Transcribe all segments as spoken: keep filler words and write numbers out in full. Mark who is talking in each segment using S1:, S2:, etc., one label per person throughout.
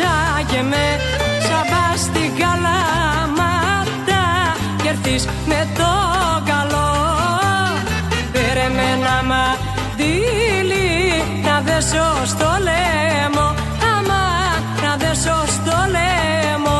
S1: με σαν πας στην Καλαμάτα κι έρθεις με το καλό. Πήρε με ένα μαντήλι να δέσω στο λαιμό, άμα να δέσω στο λαιμό.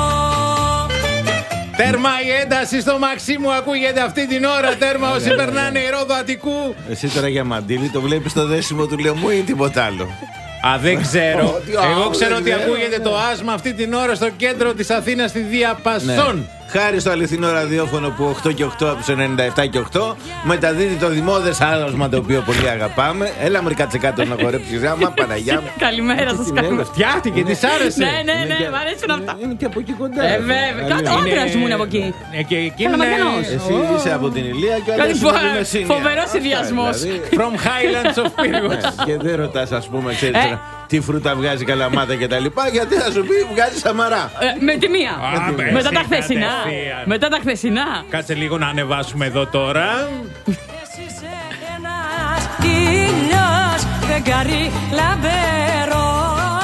S2: Τέρμα η ένταση στο Μαξίμου ακούγεται αυτή την ώρα. Τέρμα όσοι περνάνε η Ρόδο Αττικού.
S3: Εσύ τώρα για μαντήλι το βλέπεις στο δέσιμο του λαιμού ή τίποτα άλλο?
S2: Α, δεν ξέρω. Εγώ ξέρω ότι ακούγεται το άσμα αυτή την ώρα στο κέντρο της Αθήνας στη Διαπασόν.
S3: Χάρη στο αληθινό ραδιόφωνο που οκτώ και οκτώ από τους ενενήντα επτά και οκτώ μεταδίδει το δημόδες άλωσμα το οποίο πολύ αγαπάμε. Έλα μωρή κάτσε κάτω να χορέψεις γράμμα, Παναγιά μου.
S4: Καλημέρα σας, καλημέρα.
S2: Φτιάχτηκε, της άρεσε.
S4: Ναι, ναι, ναι, μ' αρέσουν αυτά.
S3: Είναι και από εκεί κοντά.
S4: Ε, βέβαια. Κάτω, ο άντρας μου είναι από εκεί. Καλαμαριανός.
S3: Εσύ είσαι από την Ηλία και ο άλλος είναι από την Μεσσηνία.
S4: Φοβερός συνδυασμός.
S2: From Highlands of Pyrgos.
S3: Και δεν ρωτάς, ας πούμε, ξέρεις τι φρούτα βγάζει Καλαμάτα και τα λοιπά, γιατί θα σου πει βγάζει Σαμαρά.
S4: Με τη μία. Μετά τα χθεσινά. Μετά τα χθεσινά.
S2: Κάτσε λίγο να ανεβάσουμε εδώ τώρα.
S1: Εσύ ένας ήλιος φεγγάρι λαμπερό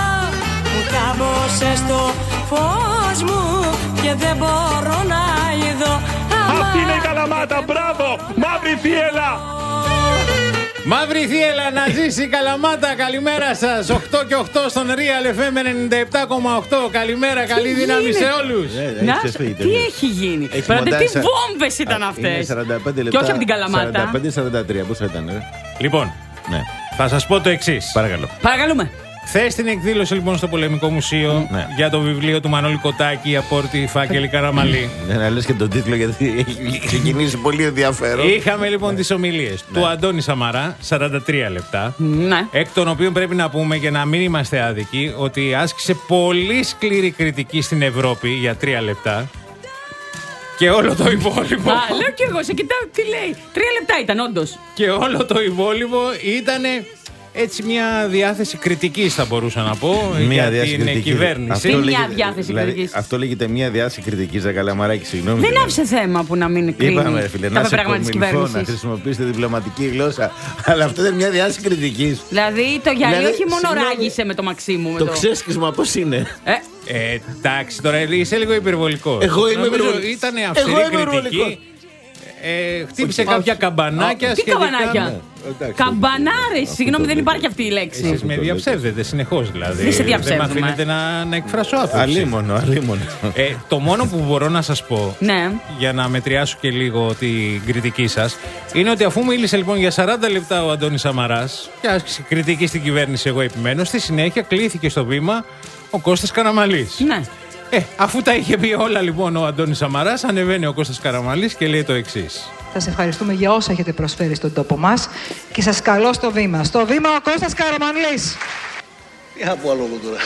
S1: μου κάμπωσε στο φως μου και δεν μπορώ να είδω.
S5: Αυτή είναι η Καλαμάτα, μπράβο, μαύρη θύελα.
S2: Μαύρη θύελα, να ζήσει η Καλαμάτα. Καλημέρα σας. οκτώ και οκτώ στον Real εφ εμ ενενήντα επτά κόμμα οκτώ. Καλημέρα, καλή δύναμη σε όλους.
S4: Τι έχει γίνει? Πραγματικά τι βόμβες ήταν αυτές. Και όχι από την Καλαμάτα.
S3: σαράντα πέντε σαράντα τρία, πώς θα ήταν, ρε?
S2: Λοιπόν, θα σας πω το εξής.
S3: Παρακαλώ.
S4: Παρακαλούμε.
S2: Χθες την εκδήλωση λοιπόν στο Πολεμικό Μουσείο
S3: ναι.
S2: για το βιβλίο του Μανώλη Κοτάκη, η απόρτη Φάκελη Καραμαλή.
S3: Ναι, να λες και τον τίτλο γιατί έχει ξεκινήσει πολύ ενδιαφέρον.
S2: Είχαμε λοιπόν τις ομιλίες ναι. του Αντώνη Σαμαρά, σαράντα τρία λεπτά.
S4: Ναι.
S2: Εκ των οποίων πρέπει να πούμε, για να μην είμαστε άδικοι, ότι άσκησε πολύ σκληρή κριτική στην Ευρώπη για τρία λεπτά. Και όλο το υπόλοιπο.
S4: Α, λέω κι εγώ, σε κοιτάω τι λέει. Τρία λεπτά ήταν, όντως.
S2: Και όλο το υπόλοιπο ήταν. Έτσι μια διάθεση κριτικής θα μπορούσα να πω
S3: μια
S2: για την κριτικής. Κυβέρνηση.
S4: Τι μια διάθεση
S3: δηλαδή,
S4: κριτικής.
S3: Αυτό λέγεται μια διάθεση κριτικής, ρε Καλαμαράκη, συγγνώμη.
S4: Δεν άφησε θέμα που να μην κρίνει.
S3: Είπαμε, φίλε, να σε κομμιλφώ, να χρησιμοποιήσετε διπλωματική γλώσσα. Αλλά αυτό δεν είναι μια διάθεση κριτικής.
S4: Δηλαδή το γυαλί
S3: δηλαδή,
S4: όχι μόνο
S3: συγγνώμη,
S4: ράγισε με το Μαξίμου.
S3: Το,
S4: το...
S3: ξέσκισμα πώς είναι.
S4: Ε.
S2: Ε, εντάξει, τώρα είσαι λίγο υπερβολικό.
S3: Εγώ είμαι υπερβολικό.
S2: Ήταν αυστηρή κριτική. Ε, χτύπησε όχι, κάποια καμπανάκια.
S4: Τι καμπανάκια? Ναι. Καμπανάρες, συγγνώμη, δεν υπάρχει αυτή η λέξη.
S2: Εσείς με διαψεύδετε συνεχώς δηλαδή.
S4: Δεν σε διαψεύδουμε.
S2: Δεν με αφήνετε να, να εκφράσω άποψη.
S3: Αλίμονο, αλίμονο.
S2: Ε, το μόνο που μπορώ να σας πω,
S4: ναι.
S2: για να μετριάσω και λίγο την κριτική σας, είναι ότι αφού μίλησε λοιπόν για σαράντα λεπτά ο Αντώνης Σαμαράς και άσκησε κριτική στην κυβέρνηση, εγώ επιμένω, στη συνέχεια κλήθηκε στο βήμα ο Κώστας Καραμαλής.
S4: Ναι.
S2: Ε, αφού τα είχε πει όλα λοιπόν ο Αντώνης Σαμαράς, ανεβαίνει ο Κώστας Καραμαλής και λέει το εξής.
S6: Σας ευχαριστούμε για όσα έχετε προσφέρει στον τόπο μας και σας καλώ στο βήμα. Στο βήμα ο Κώστας Καραμαλής.
S7: Τι θα πω άλλο τώρα.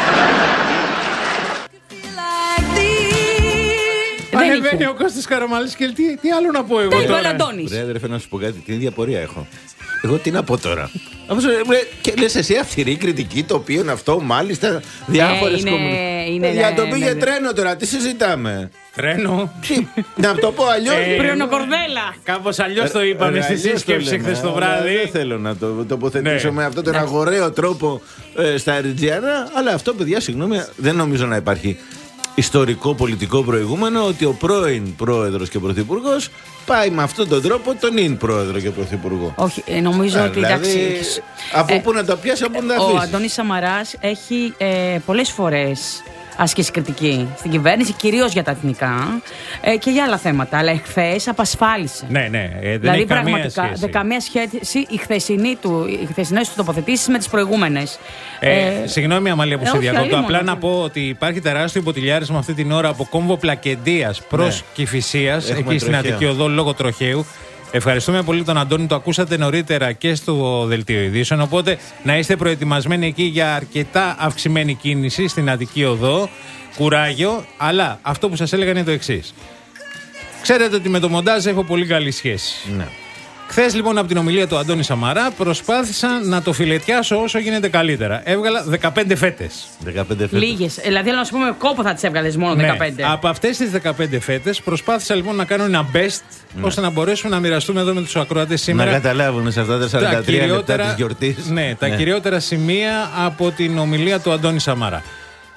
S2: Ανεβαίνει ο Κώστας Καραμαλής και τι, τι άλλο να πω εγώ
S4: τώρα.
S2: τώρα.
S4: Είπε ο Αντώνης.
S3: Ρε αδερφέ, να σου πω κάτι, την ίδια πορεία έχω. Εγώ τι να πω τώρα. Και λες εσύ αυστηρή κριτική, το οποίο είναι αυτό, μάλιστα διάφορες κομμουνικές. Για το πήγε τρένο τώρα, τι συζητάμε.
S2: Τρένο.
S3: Να το πω αλλιώς.
S4: Πριονοκορδέλα.
S2: Κάπως αλλιώς το είπαμε στη σύσκεψη χθες το βράδυ.
S3: Δεν θέλω να το τοποθετήσω με αυτόν τον αγοραίο τρόπο στα Εριτζιανά, αλλά αυτό, παιδιά, συγγνώμη, δεν νομίζω να υπάρχει ιστορικό πολιτικό προηγούμενο ότι ο πρώην πρόεδρος και πρωθυπουργός πάει με αυτόν τον τρόπο τον είναι πρόεδρο και πρωθυπουργό.
S4: Όχι, ε, νομίζω ότι
S3: δηλαδή,
S4: εντάξει.
S3: Από
S4: ε,
S3: πού να το πιάσει, από πού να το αφήσει.
S4: Ο Αντώνης Σαμαράς έχει ε, πολλές φορές ασκήσει κριτική στην κυβέρνηση, κυρίως για τα εθνικά ε, και για άλλα θέματα. Αλλά εχθές απασφάλισε.
S2: Ναι, ναι. Ε, δεν
S4: δηλαδή,
S2: έχει
S4: πραγματικά
S2: καμία
S4: δεν καμία σχέση οι χθεσινές του, του τοποθετήσεις με τις προηγούμενες.
S2: Ε, ε, συγγνώμη, Αμαλία, που σε διακόπτω. Απλά να πω ότι υπάρχει τεράστιο ποτηλιάρισμα αυτή την ώρα από κόμβο Πλακεντίας προς ναι. Κηφισίας, εκεί στην Αττική Οδό, λόγω τροχαίου. Ευχαριστούμε πολύ τον Αντώνη, το ακούσατε νωρίτερα και στο Δελτίο Ειδήσεων. Οπότε να είστε προετοιμασμένοι εκεί για αρκετά αυξημένη κίνηση στην Αττική Οδό. Κουράγιο, αλλά αυτό που σας έλεγα είναι το εξής. Ξέρετε ότι με το μοντάζ έχω πολύ καλή σχέση. Ναι. Χθες λοιπόν από την ομιλία του Αντώνη Σαμαρά προσπάθησα να το φιλετιάσω όσο γίνεται καλύτερα. Έβγαλα δεκαπέντε φέτες.
S3: δεκαπέντε φέτες.
S4: Λίγες. Δηλαδή, να σου πούμε, κόπο θα τις έβγαλες μόνο
S2: ναι.
S4: δεκαπέντε.
S2: Από αυτές τις δεκαπέντε φέτες προσπάθησα λοιπόν να κάνω ένα best ναι. ώστε να μπορέσουμε να μοιραστούμε εδώ με τους ακροατές σήμερα.
S3: Να καταλάβουν σε αυτά τα σαράντα τρία λεπτά της γιορτής.
S2: Ναι, τα ναι. κυριότερα σημεία από την ομιλία του Αντώνη Σαμαρά.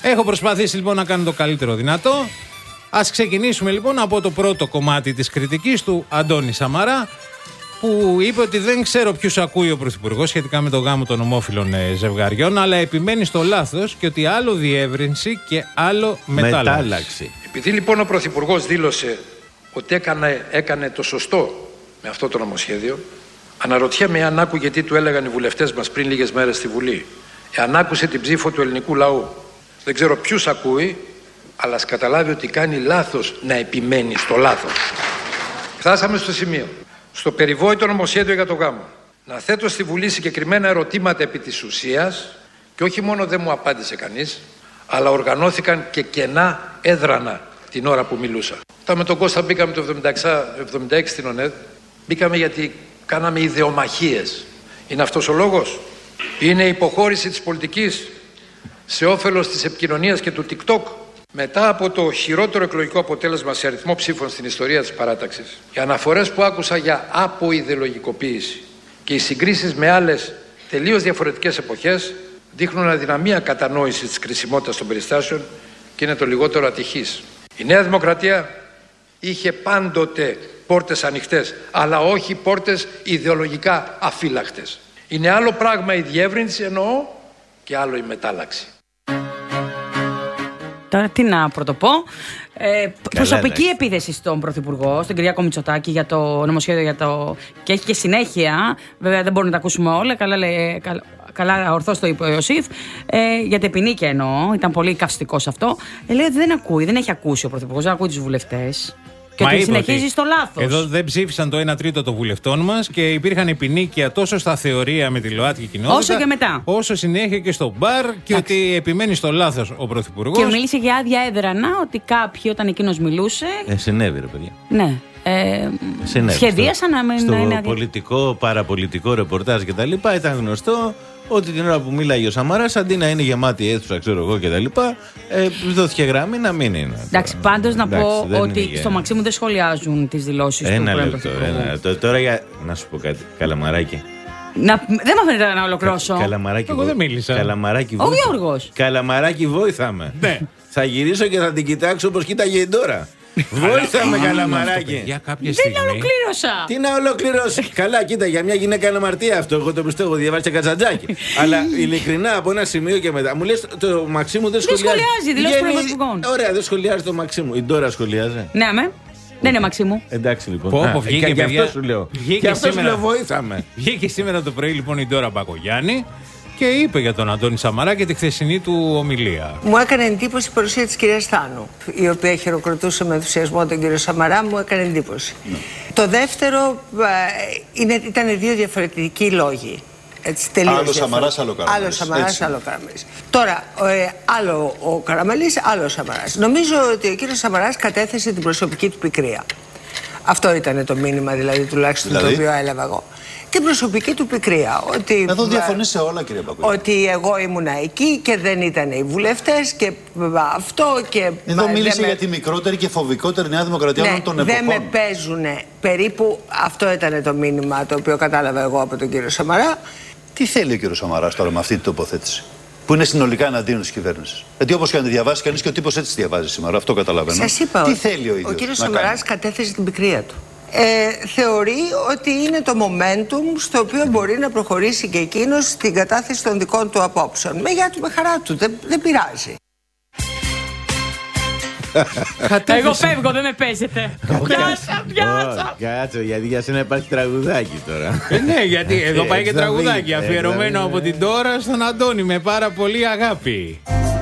S2: Έχω προσπαθήσει λοιπόν να κάνω το καλύτερο δυνατό. Ας ξεκινήσουμε λοιπόν από το πρώτο κομμάτι της κριτικής του Αντώνη Σαμαρά, που είπε ότι δεν ξέρω ποιους ακούει ο Πρωθυπουργός σχετικά με το γάμο των ομόφυλων ζευγαριών, αλλά επιμένει στο λάθος και ότι άλλο διεύρυνση και άλλο μετάλλαξη. μετάλλαξη.
S8: Επειδή λοιπόν ο Πρωθυπουργός δήλωσε ότι έκανε, έκανε το σωστό με αυτό το νομοσχέδιο, αναρωτιέμαι αν άκουγε τι του έλεγαν οι βουλευτές μας πριν λίγες μέρες στη Βουλή. Εάν άκουσε την ψήφο του ελληνικού λαού. Δεν ξέρω ποιους ακούει, αλλά ας καταλάβει ότι κάνει λάθος να επιμένει στο λάθος. Φτάσαμε στο σημείο, στο περιβόητο νομοσχέδιο για το γάμο, να θέτω στη Βουλή συγκεκριμένα ερωτήματα επί της ουσίας και όχι μόνο δεν μου απάντησε κανείς, αλλά οργανώθηκαν και κενά έδρανα την ώρα που μιλούσα. Όταν με τον Κώστα μπήκαμε το εβδομήντα έξι στην ΟΝΕΔ, μπήκαμε γιατί κάναμε ιδεομαχίες. Είναι αυτός ο λόγος? Είναι η υποχώρηση της πολιτικής σε όφελος της επικοινωνίας και του TikTok? Μετά από το χειρότερο εκλογικό αποτέλεσμα σε αριθμό ψήφων στην ιστορία της παράταξης, οι αναφορές που άκουσα για αποειδεολογικοποίηση και οι συγκρίσεις με άλλες τελείως διαφορετικές εποχές δείχνουν αδυναμία κατανόηση της κρισιμότητας των περιστάσεων και είναι το λιγότερο ατυχής. Η Νέα Δημοκρατία είχε πάντοτε πόρτες ανοιχτές, αλλά όχι πόρτες ιδεολογικά αφύλακτες. Είναι άλλο πράγμα η διεύρυνση εννοώ και άλλο η μετάλλαξη.
S4: Τώρα τι να πρωτοπώ. Ε, προσωπική επίθεση στον Πρωθυπουργό, στον Κυριάκο Μητσοτάκη, για το νομοσχέδιο για το... και έχει και συνέχεια. Βέβαια δεν μπορούμε να τα ακούσουμε όλα. Καλά, λέει, καλά, καλά ορθώς το είπε ο Ιωσήφ. Ε, για την ποινική εννοώ. Ήταν πολύ καυστικός αυτό. Ε, λέει ότι δεν ακούει, δεν έχει ακούσει ο Πρωθυπουργός, δεν ακούει τους βουλευτές. Και ότι συνεχίζει στο λάθος.
S2: Εδώ δεν ψήφισαν το ένα τρίτο των βουλευτών μας και υπήρχαν επινίκια τόσο στα θεωρία με τη ΛΟΑΤΚΙ κοινότητα,
S4: όσο και μετά.
S2: Όσο συνέχεια και στο μπαρ και Άξι. ότι επιμένει στο λάθος ο Πρωθυπουργός.
S4: Και μίλησε για άδεια έδρανα, ότι κάποιοι όταν εκείνος μιλούσε.
S3: Ε, συνέβη, ρε παιδιά.
S4: Ναι. Ε, σχεδίασαν να μην
S3: στο
S4: είναι.
S3: Στο πολιτικό, παραπολιτικό ρεπορτάζ κτλ. Ήταν γνωστό ότι την ώρα που μίλαγε ο Σαμαράς, αντί να είναι γεμάτη αίθουσα, ξέρω εγώ κτλ., ε, δόθηκε γραμμή να μην είναι.
S4: Εντάξει, πάντως να Εντάξει, πω ότι είναι... στο Μαξίμου δεν σχολιάζουν τις δηλώσεις του.
S3: Ένα λεπτό. Ένα, τώρα για. Να σου πω κάτι. Καλαμαράκι.
S4: Να, δεν με αφήνετε να ολοκληρώσω.
S3: Κα, καλαμαράκι,
S2: εγώ δεν μίλησα.
S3: Καλαμαράκι,
S4: ο Γιώργος.
S3: Καλαμαράκι, βόηθαμε.
S2: Ναι.
S3: Θα γυρίσω και θα την κοιτάξω όπως κοίταγε η Ντόρα. Βοήθαμε, Καλαμαράκι.
S2: Για κάποια στιγμή.
S4: Δεν ολοκλήρωσα.
S3: Τι να ολοκληρώσει. Καλά, κοίτα, για μια γυναίκα είναι αμαρτία αυτό. Εγώ το πιστεύω, διαβάσει Κατσατζάκη. Αλλά ειλικρινά από ένα σημείο και μετά. Μου λε το Μαξίμου δεν σχολιάζει.
S4: Δεν σχολιάζει, δηλώσει πρωθυπουργών.
S3: Ωραία, δεν σχολιάζει το Μαξίμου. Η Ντόρα σχολιάζει.
S4: Ναι, με. Δεν είναι Μαξίμου.
S3: Εντάξει λοιπόν.
S2: Πω, πω, βγήκε,
S3: και αυτό σου λέω. Και αυτό σου λέω, βοήθαμε.
S2: Βγήκε σήμερα το πρωί λοιπόν η Ντόρα Μπακογιάννη και είπε για τον Αντώνη Σαμαρά και τη χθεσινή του ομιλία.
S9: Μου έκανε εντύπωση η παρουσία της κυρίας Θάνου, η οποία χειροκροτούσε με ενθουσιασμό τον κύριο Σαμαρά, μου έκανε εντύπωση. Ναι. Το δεύτερο είναι, ήταν δύο διαφορετικοί λόγοι. Έτσι,
S10: άλλο Σαμαράς, άλλο Καραμαλής.
S9: Άλλο Σαμαράς, άλλο Καραμαλής. Τώρα, ε, άλλο ο Καραμαλής, άλλο ο Σαμαράς. Νομίζω ότι ο κύριος Σαμαράς κατέθεσε την προσωπική του πικρία. Αυτό ήταν το μήνυμα, δηλαδή, τουλάχιστον δηλαδή? το οποίο έλαβα εγώ. Την προσωπική του πικρία. Ότι,
S10: Εδώ διαφωνεί σε όλα, κύριε Μπακογιάννη.
S9: Ότι εγώ ήμουνα εκεί και δεν ήταν οι βουλευτές και αυτό και.
S10: Εδώ μίλησε
S9: με...
S10: για τη μικρότερη και φοβικότερη Νέα Δημοκρατία όλων
S9: ναι,
S10: των εποχών.
S9: Δεν με παίζουν. Περίπου αυτό ήταν το μήνυμα το οποίο κατάλαβα εγώ από τον κύριο Σαμαρά.
S10: Τι θέλει ο κύριος Σαμαράς τώρα με αυτή την τοποθέτηση, που είναι συνολικά εναντίον της κυβέρνησης? Γιατί όπως και αν τη διαβάσει κανείς, και ο τύπος έτσι διαβάζει σήμερα, αυτό καταλαβαίνω.
S9: Σας είπα,
S10: τι θέλει ο ίδιος?
S9: Ο κύριος Σαμαράς κατέθεσε την πικρία του. Ε, θεωρεί ότι είναι το momentum στο οποίο μπορεί να προχωρήσει και εκείνος στην κατάθεση των δικών του απόψεων. Με γεια του, με χαρά του, δεν, δεν πειράζει.
S4: Εγώ φεύγω, δεν με παίζετε. Πιάσα, πιάσα.
S3: Κάτσο, γιατί για σένα υπάρχει τραγουδάκι τώρα.
S2: Ναι, γιατί εδώ πάει και τραγουδάκι αφιερωμένο από την Ντόρα στον Αντώνη με πάρα πολύ αγάπη.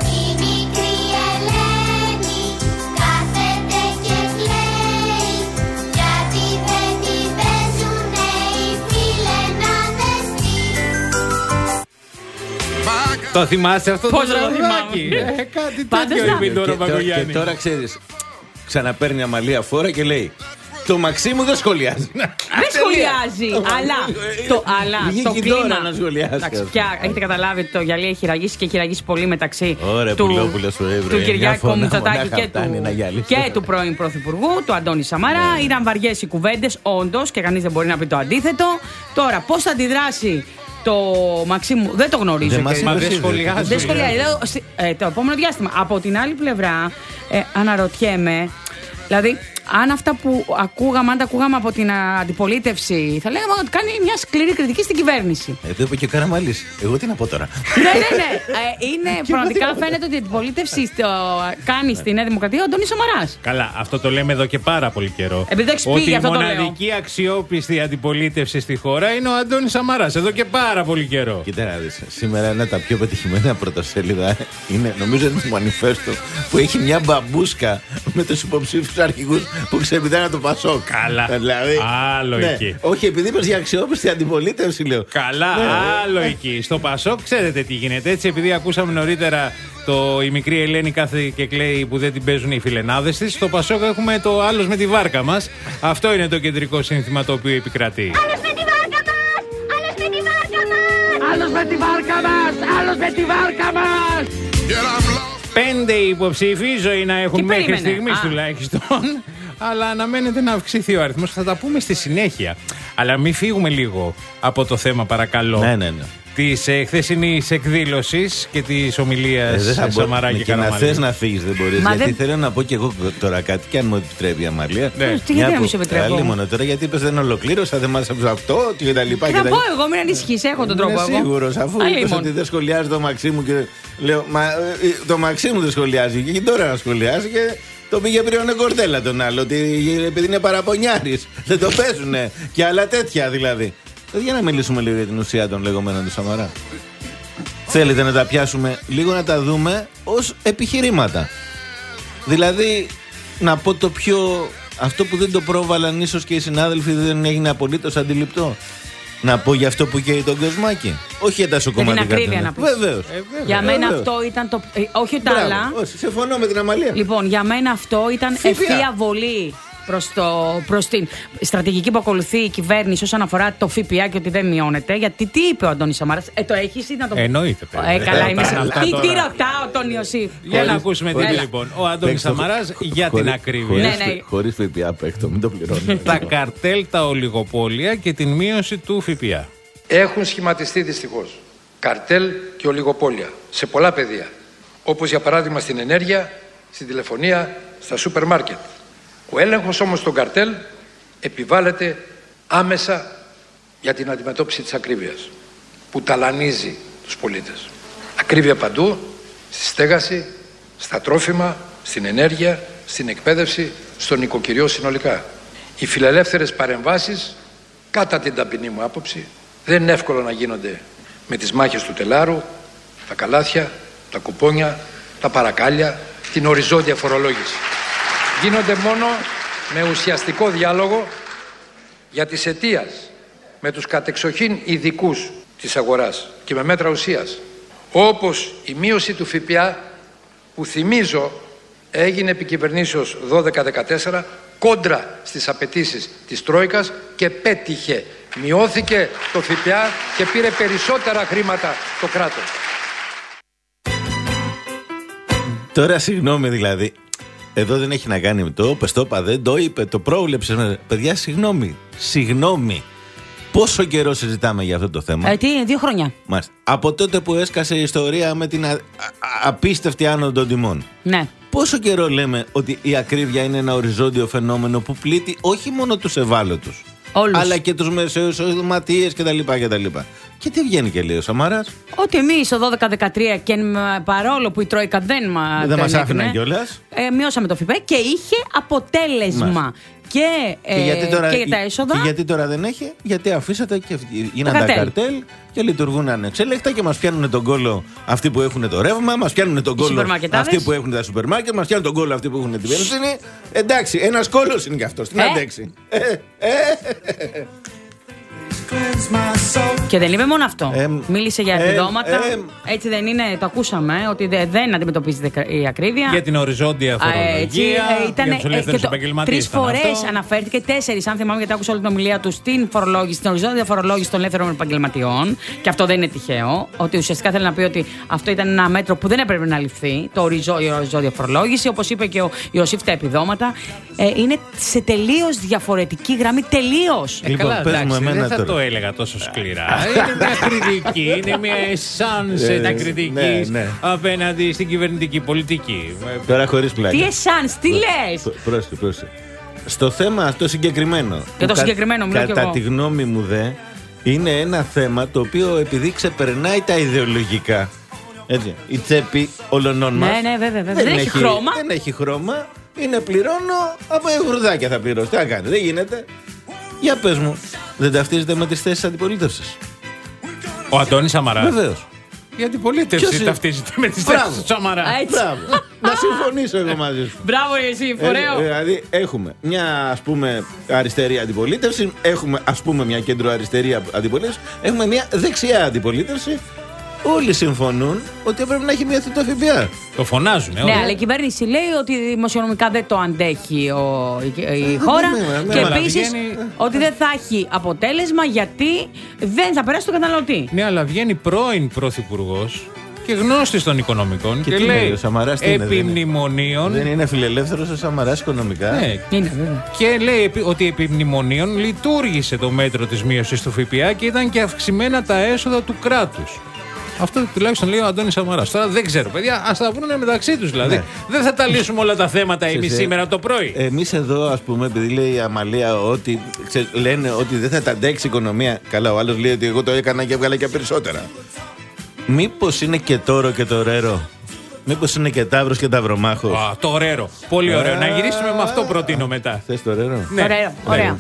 S2: Το θυμάσαι αυτό?
S4: Πώς
S2: το
S4: τραγουδάκι?
S2: Ε, κάτι τέτοιο είπε η Ντόρα Μπακογιάννη.
S3: Και τώρα ξέρεις, ξαναπαίρνει αμαλία φόρα και λέει: Το Μαξίμου δεν σχολιάζει.
S4: Δεν σχολιάζει, αλλά το, αλλά το κλίμα.
S3: Να σχολιάσει.
S4: Πια έχετε καταλάβει ότι το γυαλί έχει ραγίσει και έχει ραγίσει πολύ μεταξύ
S3: Ωραία,
S4: του,
S3: του
S4: Κυριάκου Μητσοτάκη και, του, και του πρώην Πρωθυπουργού, του Αντώνη Σαμαρά. Yeah. Ήταν βαριές οι κουβέντες, όντως, και κανείς δεν μπορεί να πει το αντίθετο. Τώρα, πώς θα αντιδράσει το Μαξίμου, δεν το γνωρίζω.
S2: Δεν, και... δεν σχολιάζει.
S4: Δεν σχολιάζει. Ε, το επόμενο διάστημα. Από την άλλη πλευρά, ε, αναρωτιέμαι, δηλαδή, αν αυτά που ακούγαμε, αν τα ακούγαμε από την αντιπολίτευση, θα λέγαμε ότι κάνει μια σκληρή κριτική στην κυβέρνηση.
S3: Εδώ είπε και ο Καραμαλής. Εγώ τι να πω τώρα.
S4: Ναι, ναι, ναι. Ε, είναι πραγματικά φαίνεται ότι η αντιπολίτευση στο, κάνει στη Νέα Δημοκρατία ο Αντώνης Σαμαράς.
S2: Καλά, αυτό το λέμε εδώ και πάρα πολύ καιρό.
S4: Επειδή δεν έχεις πει, γι' αυτό το λέω.
S2: Ότι η μοναδική αξιόπιστη αντιπολίτευση στη χώρα είναι ο Αντώνης Σαμαράς. Εδώ και πάρα πολύ καιρό.
S3: Κοίτα να δεις. Σήμερα ένα από τα πιο πετυχημένα πρωτοσέλιδα είναι, νομίζω, είναι το Μανιφέστο που έχει μια μπαμπούσκα με τους υποψήφιους αρχηγούς που ξεπηδάνε το Πασόκ.
S2: Καλά.
S3: Δηλαδή,
S2: άλλο
S3: ναι.
S2: εκεί.
S3: Όχι, επειδή είπες για αξιόπιστη αντιπολίτευση, λέω.
S2: Καλά, ναι, άλλο ναι. εκεί. Στο Πασόκ ξέρετε τι γίνεται. Έτσι, επειδή ακούσαμε νωρίτερα το η μικρή Ελένη κάθε και κλαίει που δεν την παίζουν οι φιλενάδες της, στο Πασόκ έχουμε το άλλος με τη βάρκα μας. Αυτό είναι το κεντρικό σύνθημα το οποίο επικρατεί.
S11: Άλλος με τη βάρκα μας! Άλλος με τη βάρκα μας! Άλλος με τη βάρκα μας! Άλλος με τη βάρκα μας!
S2: Πέντε υποψήφοι, ζωή να έχουν μέχρι στιγμής τουλάχιστον. Αλλά αναμένεται να αυξηθεί ο αριθμός. Θα τα πούμε στη συνέχεια. Αλλά μην φύγουμε λίγο από το θέμα, παρακαλώ.
S3: Ναι, ναι, ναι.
S2: Της ε, χθεσινής εκδήλωσης και της ομιλίας ε, Σαμαρά και Καραμαλή.
S3: Και να θες να φύγεις δεν μπορείς.
S4: Μα
S3: γιατί
S4: δεν...
S3: θέλω να πω και εγώ τώρα κάτι, και αν μου επιτρέπει η Αμαλία.
S4: Ναι. Τι γιατί να μου σε επιτρέπω.
S3: Άλλη μόνο τώρα, γιατί είπες δεν ολοκλήρωσα, δεν μ' αυτό και τα λοιπά.
S4: Να πω εγώ, μην ανησυχείς, έχω τον τρόπο.
S3: Είμαι σίγουρος, αφού είπες ότι δεν σχολιάζει το Μαξίμου και λέω, μα το Μαξίμου δεν σχολιάζει και τώρα να σχολιάζει και. Το πήγε πριν ο Κορδέλα τον άλλο, ότι επειδή είναι παραπονιάρης, δεν το παίζουνε και άλλα τέτοια δηλαδή. Για να μιλήσουμε λίγο για την ουσία των λεγόμενων του Σαμαρά. Θέλετε να τα πιάσουμε λίγο, να τα δούμε ως επιχειρήματα. Δηλαδή, να πω το πιο... αυτό που δεν το πρόβαλαν ίσως και οι συνάδελφοι, δεν έγινε απολύτως αντιληπτό. Να πω για αυτό που καίει τον Κοσμάκη. Όχι για τα σοκομματικά.
S4: Για την ακρίβεια να πεις.
S3: Βεβαίως.
S4: Ε, για μένα βεβαίως. Αυτό ήταν το. Ε, όχι τα άλλα.
S3: Όχι, συμφωνώ με την Αμαλία.
S4: Λοιπόν, για μένα αυτό ήταν ευθεία βολή προς, το, προς την στρατηγική που ακολουθεί η κυβέρνηση όσον αφορά το ΦΠΑ και ότι δεν μειώνεται. Γιατί τι είπε ο Αντώνης Σαμαράς, ε, το έχεις ή να το πω.
S2: Εννοείται.
S4: Ε, καλά, είμαι σε. Τι, τι ρωτάω τον Ιωσήφ.
S2: Για να ακούσουμε τι λοιπόν. Ο Αντώνης Σαμαράς για την ακρίβεια.
S3: Χωρίς ΦΠΑ παίχτω, μην το πληρώνω.
S2: Τα καρτέλ, τα ολιγοπόλια και την μείωση του ΦΠΑ.
S8: Έχουν σχηματιστεί δυστυχώς καρτέλ και ολιγοπόλια σε πολλά πεδία. Όπως για παράδειγμα στην ενέργεια, στην τηλεφωνία, στα σούπερ μάρκετ. Ο έλεγχος όμως των καρτέλ επιβάλλεται άμεσα για την αντιμετώπιση της ακρίβειας που ταλανίζει τους πολίτες. Ακρίβεια παντού, στη στέγαση, στα τρόφιμα, στην ενέργεια, στην εκπαίδευση, στον νοικοκυριό συνολικά. Οι φιλελεύθερες παρεμβάσεις, κατά την ταπεινή μου άποψη, δεν είναι εύκολο να γίνονται με τις μάχες του τελάρου, τα καλάθια, τα κουπόνια, τα παρακάλια, την οριζόντια φορολόγηση. Γίνονται μόνο με ουσιαστικό διάλογο για τις αιτίας, με τους κατεξοχήν ειδικούς της αγοράς και με μέτρα ουσίας, όπως η μείωση του ΦΠΑ που θυμίζω έγινε επί κυβερνήσεως δώδεκα δεκατέσσερα κόντρα στις απαιτήσεις της Τρόικας και πέτυχε. Μειώθηκε το ΦΠΑ και πήρε περισσότερα χρήματα το κράτος.
S3: Τώρα συγγνώμη δηλαδή, εδώ δεν έχει να κάνει με το είπες, το είπα, δεν το είπε, το πρόβλεψε. Παιδιά, συγγνώμη, συγγνώμη. Πόσο καιρό συζητάμε για αυτό το θέμα?
S4: Ε, τι είναι, δύο χρόνια.
S3: Μάλιστα. Από τότε που έσκασε η ιστορία με την α, α, απίστευτη άνοδο των τιμών.
S4: Ναι.
S3: Πόσο καιρό λέμε ότι η ακρίβεια είναι ένα οριζόντιο φαινόμενο που πλήττει όχι μόνο τους ευάλωτους,
S4: όλους,
S3: αλλά και τους μεσαίους εισοδηματίες κτλ. Και τι βγαίνει και λέει ο Σαμαράς?
S4: Ότι εμείς το δώδεκα δεκατρία και παρόλο που η Τρόικα δεν, μα,
S3: δεν μας άφηναν κιόλας,
S4: ε, μειώσαμε το ΦΠΑ και είχε αποτέλεσμα. Μας. Και, ε,
S3: και, γιατί τώρα,
S4: και τα έσοδα.
S3: Και γιατί τώρα δεν έχει? Γιατί αφήσατε και γίνανε τα καρτέλ και λειτουργούν ανεξέλεκτα και μας πιάνουν τον κόλλο αυτοί που έχουν το ρεύμα, μας πιάνουν τον κόλλο αυτοί που έχουν τα σούπερ μάρκετ, μας πιάνουν τον κόλλο αυτοί που έχουν την βενζίνη. Εντάξει, ένας κόλλος είναι κι αυτός. Τι να αντέξει.
S4: Και δεν είπε μόνο αυτό.
S3: Ε,
S4: Μίλησε για
S3: ε,
S4: επιδόματα.
S3: Ε,
S4: έτσι δεν είναι, το ακούσαμε, ότι δε, δεν αντιμετωπίζεται η ακρίβεια.
S2: Για την οριζόντια φορολογία.
S4: Ήταν,
S2: για τους ελεύθερους επαγγελματίες.
S4: Τρεις φορές αναφέρθηκε, τέσσερις, αν θυμάμαι, γιατί άκουσα όλη την ομιλία του, στην φορολόγηση, στην οριζόντια φορολόγηση των ελεύθερων επαγγελματιών. Και αυτό δεν είναι τυχαίο. Ότι ουσιαστικά θέλει να πει ότι αυτό ήταν ένα μέτρο που δεν έπρεπε να ληφθεί, το οριζό, η οριζόντια φορολόγηση. Όπως είπε και ο Ιωσήφ, τα επιδόματα. Ε, είναι σε τελείως διαφορετική γραμμή. Τελείως.
S2: Ε, λοιπόν, καλά, εντάξει, δεν θα το έλεγα τόσο σκληρά. Είναι μια κριτική, είναι μια εσάνσετα κριτική απέναντι στην κυβερνητική πολιτική.
S3: Τώρα χωρίς πλάκα.
S4: Τι εσάνς, τι λες.
S3: Πρόσεχε, πρόσεχε. Στο θέμα αυτό συγκεκριμένο.
S4: Για το συγκεκριμένο μιλάω κι εγώ.
S3: Κατά τη γνώμη μου δε, είναι ένα θέμα το οποίο επειδή ξεπερνάει τα ιδεολογικά. Έτσι, η τσέπη όλων μας.
S4: Ναι, ναι, βέβαια, βέβαια. Δεν, δεν έχει χρώμα.
S3: Δεν έχει χρώμα. Είναι πληρώνω από γουρδάκια θα πληρώσω. Τι θα κάνει, δεν γίνεται. Για πες μου, δεν ταυτίζεται με τις θέσεις αντιπολίτευσης?
S2: Ο Αντώνης Σαμαράς.
S3: Βεβαίως.
S2: Η αντιπολίτευση ταυτίζεται με τις θέσεις του Σαμαρά.
S3: Μπράβο. Να συμφωνήσω εγώ μαζί σου.
S4: Μπράβο εσύ, ωραίο.
S3: Ε, δηλαδή έχουμε μια ας πούμε αριστερή αντιπολίτευση, έχουμε ας πούμε μια κέντρο-αριστερή αντιπολίτευση, έχουμε μια δεξιά αντιπολίτευση. Όλοι συμφωνούν ότι έπρεπε να έχει μειωθεί το ΦΠΑ.
S2: Το φωνάζουν, ε,
S4: ναι, αλλά η κυβέρνηση λέει ότι δημοσιονομικά δεν το αντέχει ο, η, η χώρα. Και επίσης ότι δεν θα έχει αποτέλεσμα γιατί δεν θα περάσει το καταναλωτή.
S2: Ναι, αλλά βγαίνει πρώην πρωθυπουργός και γνώστης των οικονομικών
S3: και,
S2: και
S3: τι
S2: λέει
S3: είναι, ο Σαμαράς τι
S2: επί
S3: είναι,
S2: μνημονίων.
S3: Δεν είναι φιλελεύθερος ο Σαμαράς οικονομικά?
S2: Ναι,
S4: είναι, βέβαια.
S2: Και λέει ότι επί μνημονίων λειτουργήσε το μέτρο της μείωσης του ΦΠΑ και ήταν και αυξημένα τα έσοδα του κράτους. Αυτό τουλάχιστον λέει ο Αντώνης Σαμαράς. Τώρα δεν ξέρω, παιδιά, ας τα βρουν μεταξύ τους δηλαδή. Ναι. Δεν θα τα λύσουμε όλα τα θέματα εμείς σήμερα το πρωί.
S3: Εμείς εδώ, ας πούμε, επειδή λέει η Αμαλία ότι ξε, λένε ότι δεν θα τα αντέξει η οικονομία. Καλά, ο άλλος λέει ότι εγώ το έκανα και έβγαλα και περισσότερα. Μήπως είναι και τόρο και το ρέρο? Μήπως είναι και ταύρος και ταυρομάχος?
S2: Α, το ρέρο. Πολύ ωραίο. Να γυρίσουμε με αυτό προτείνω μετά.
S3: Θες το ρέρο?
S4: Ναι. Ωραίο, ωραία.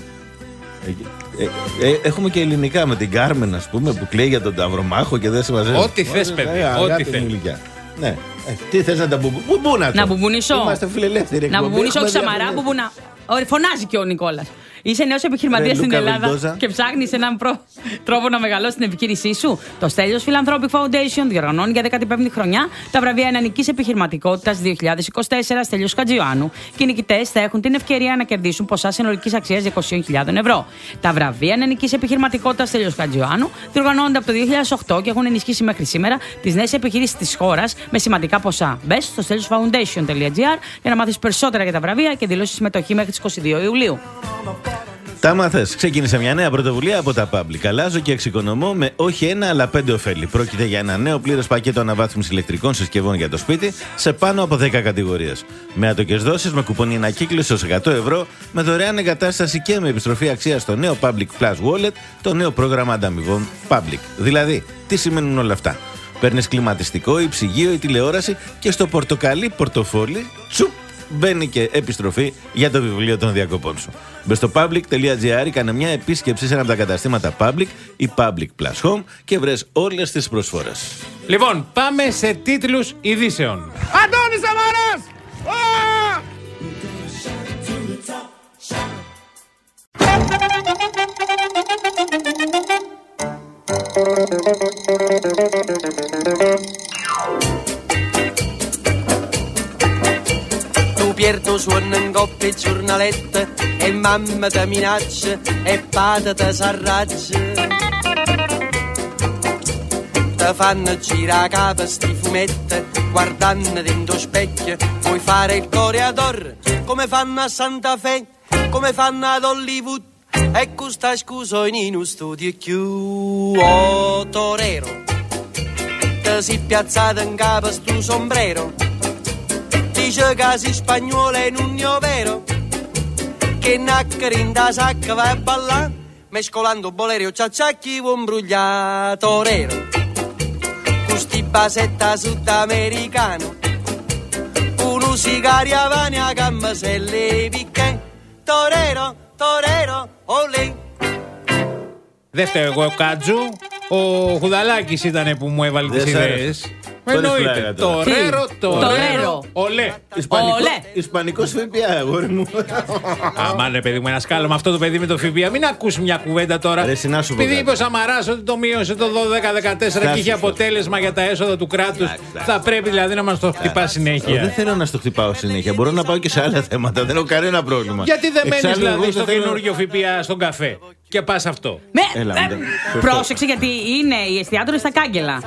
S3: Ε, ε, έχουμε και ελληνικά με την Κάρμεν, ας πούμε, που κλαίει για τον Ταυρομάχο και δεν συμμαζεύει.
S2: Ό,τι θες, παιδί. Ό,τι θες.
S3: Ναι. Ε, τι θες να τα μπουμπου... Μπουμπούνα το.
S4: Να μπουμπουνίσω.
S3: Είμαστε φιλελεύθεροι.
S4: Να μπουμπουνίσω, όχι Σαμαρά, μπουμπούνα. Φωνάζει και ο Νικόλας. Είσαι νέος επιχειρηματίας στην Ελλάδα Βεντόζα. Και ψάχνεις έναν προ... τρόπο να μεγαλώσεις την επιχείρησή σου. Το Στέλιος Philanthropic Foundation διοργανώνει για δέκατη πέμπτη χρονιά τα βραβεία Ενανικής Επιχειρηματικότητας δύο χιλιάδες είκοσι τέσσερα Στέλιος Χατζιωάννου. Και οι νικητές θα έχουν την ευκαιρία να κερδίσουν ποσά συνολικής αξίας διακόσιες χιλιάδες ευρώ. Τα βραβεία Ενανικής Επιχειρηματικότητας Στέλιος Χατζιωάννου διοργανώνονται από το δύο χιλιάδες οκτώ και έχουν ενισχύσει μέχρι σήμερα τις νέες επιχειρήσεις της χώρας με σημαντικά ποσά. Μπες στο στέλιος foundation τελεία gr για να μάθεις περισσότερα για τα βραβεία και δηλώσεις συμμετοχή μέχρι τις είκοσι δύο Ιουλίου.
S3: Τα μάθες. Ξεκίνησε μια νέα πρωτοβουλία από τα Public. Αλλάζω και εξοικονομώ με όχι ένα αλλά πέντε ωφέλη. Πρόκειται για ένα νέο πλήρες πακέτο αναβάθμισης ηλεκτρικών συσκευών για το σπίτι σε πάνω από δέκα κατηγορίες. Με άτοκες δόσεις, με κουπονί ανακύκλωση ως εκατό ευρώ, με δωρεάν εγκατάσταση και με επιστροφή αξίας στο νέο Public Plus Wallet, το νέο πρόγραμμα ανταμοιβών Public. Δηλαδή, τι σημαίνουν όλα αυτά? Παίρνεις κλιματιστικό ή ψυγείο ή τηλεόραση και στο πορτοκαλί πορτοφόλι, τσουπ, μπαίνει και επιστροφή για το βιβλίο των διακοπών σου. Μπες στο public τελεία gr, κάνε μια επίσκεψη σε ένα από τα καταστήματα Public ή Public Plus Home και βρες όλες τις προσφορές.
S2: Λοιπόν, πάμε σε τίτλους ειδήσεων.
S5: Αντώνης Σαμαράς!
S12: Pierto suona in coppia e giornalette e mamma ti minaccia e padre ti s'arraggia. Ti fanno girare a capo sti fumetti guardando dentro specchio, vuoi fare il coreatore come fanno a Santa Fe, come fanno ad Hollywood e questa scusa in uno studio più. Oh torero, ti si piazzato in capo sto sombrero, dice che sei spagnolo e non è vero, che naccare in da sacca vai a ballare, mescolando bolero e ciacciacchi un brugliato torero, con sti basetta sudamericano, uno sigari avani a gamma se le picche, torero, torero, olé.
S2: Δεν φταίω εγώ ο Κάτζου, ο Χουδαλάκης ήταν που μου έβαλε τις ιδέες. Εννοείται. Τορέρο, τορέρο. Ολέ.
S3: Ισπανικό ΦΠΑ, αγόρι μου.
S2: Αμάν, ρε παιδί μου, ένα σκάλωμα αυτό το παιδί με το ΦΠΑ. Μην ακούς μια κουβέντα τώρα. Επειδή είπε ο Σαμαράς ότι το μείωσε το δώδεκα δεκατέσσερα και είχε αποτέλεσμα για τα έσοδα του κράτους, θα πρέπει δηλαδή να μας το χτυπά συνέχεια.
S3: Δεν θέλω να στο χτυπάω συνέχεια. Μπορώ να πάω και σε άλλα θέματα. Δεν έχω κανένα πρόβλημα.
S2: Γιατί δεν μένεις δηλαδή στο καινούργιο ΦΠΑ στον καφέ και πας αυτό?
S4: Πρόσεξε, γιατί είναι οι εστιατόρες στα κάγκελα.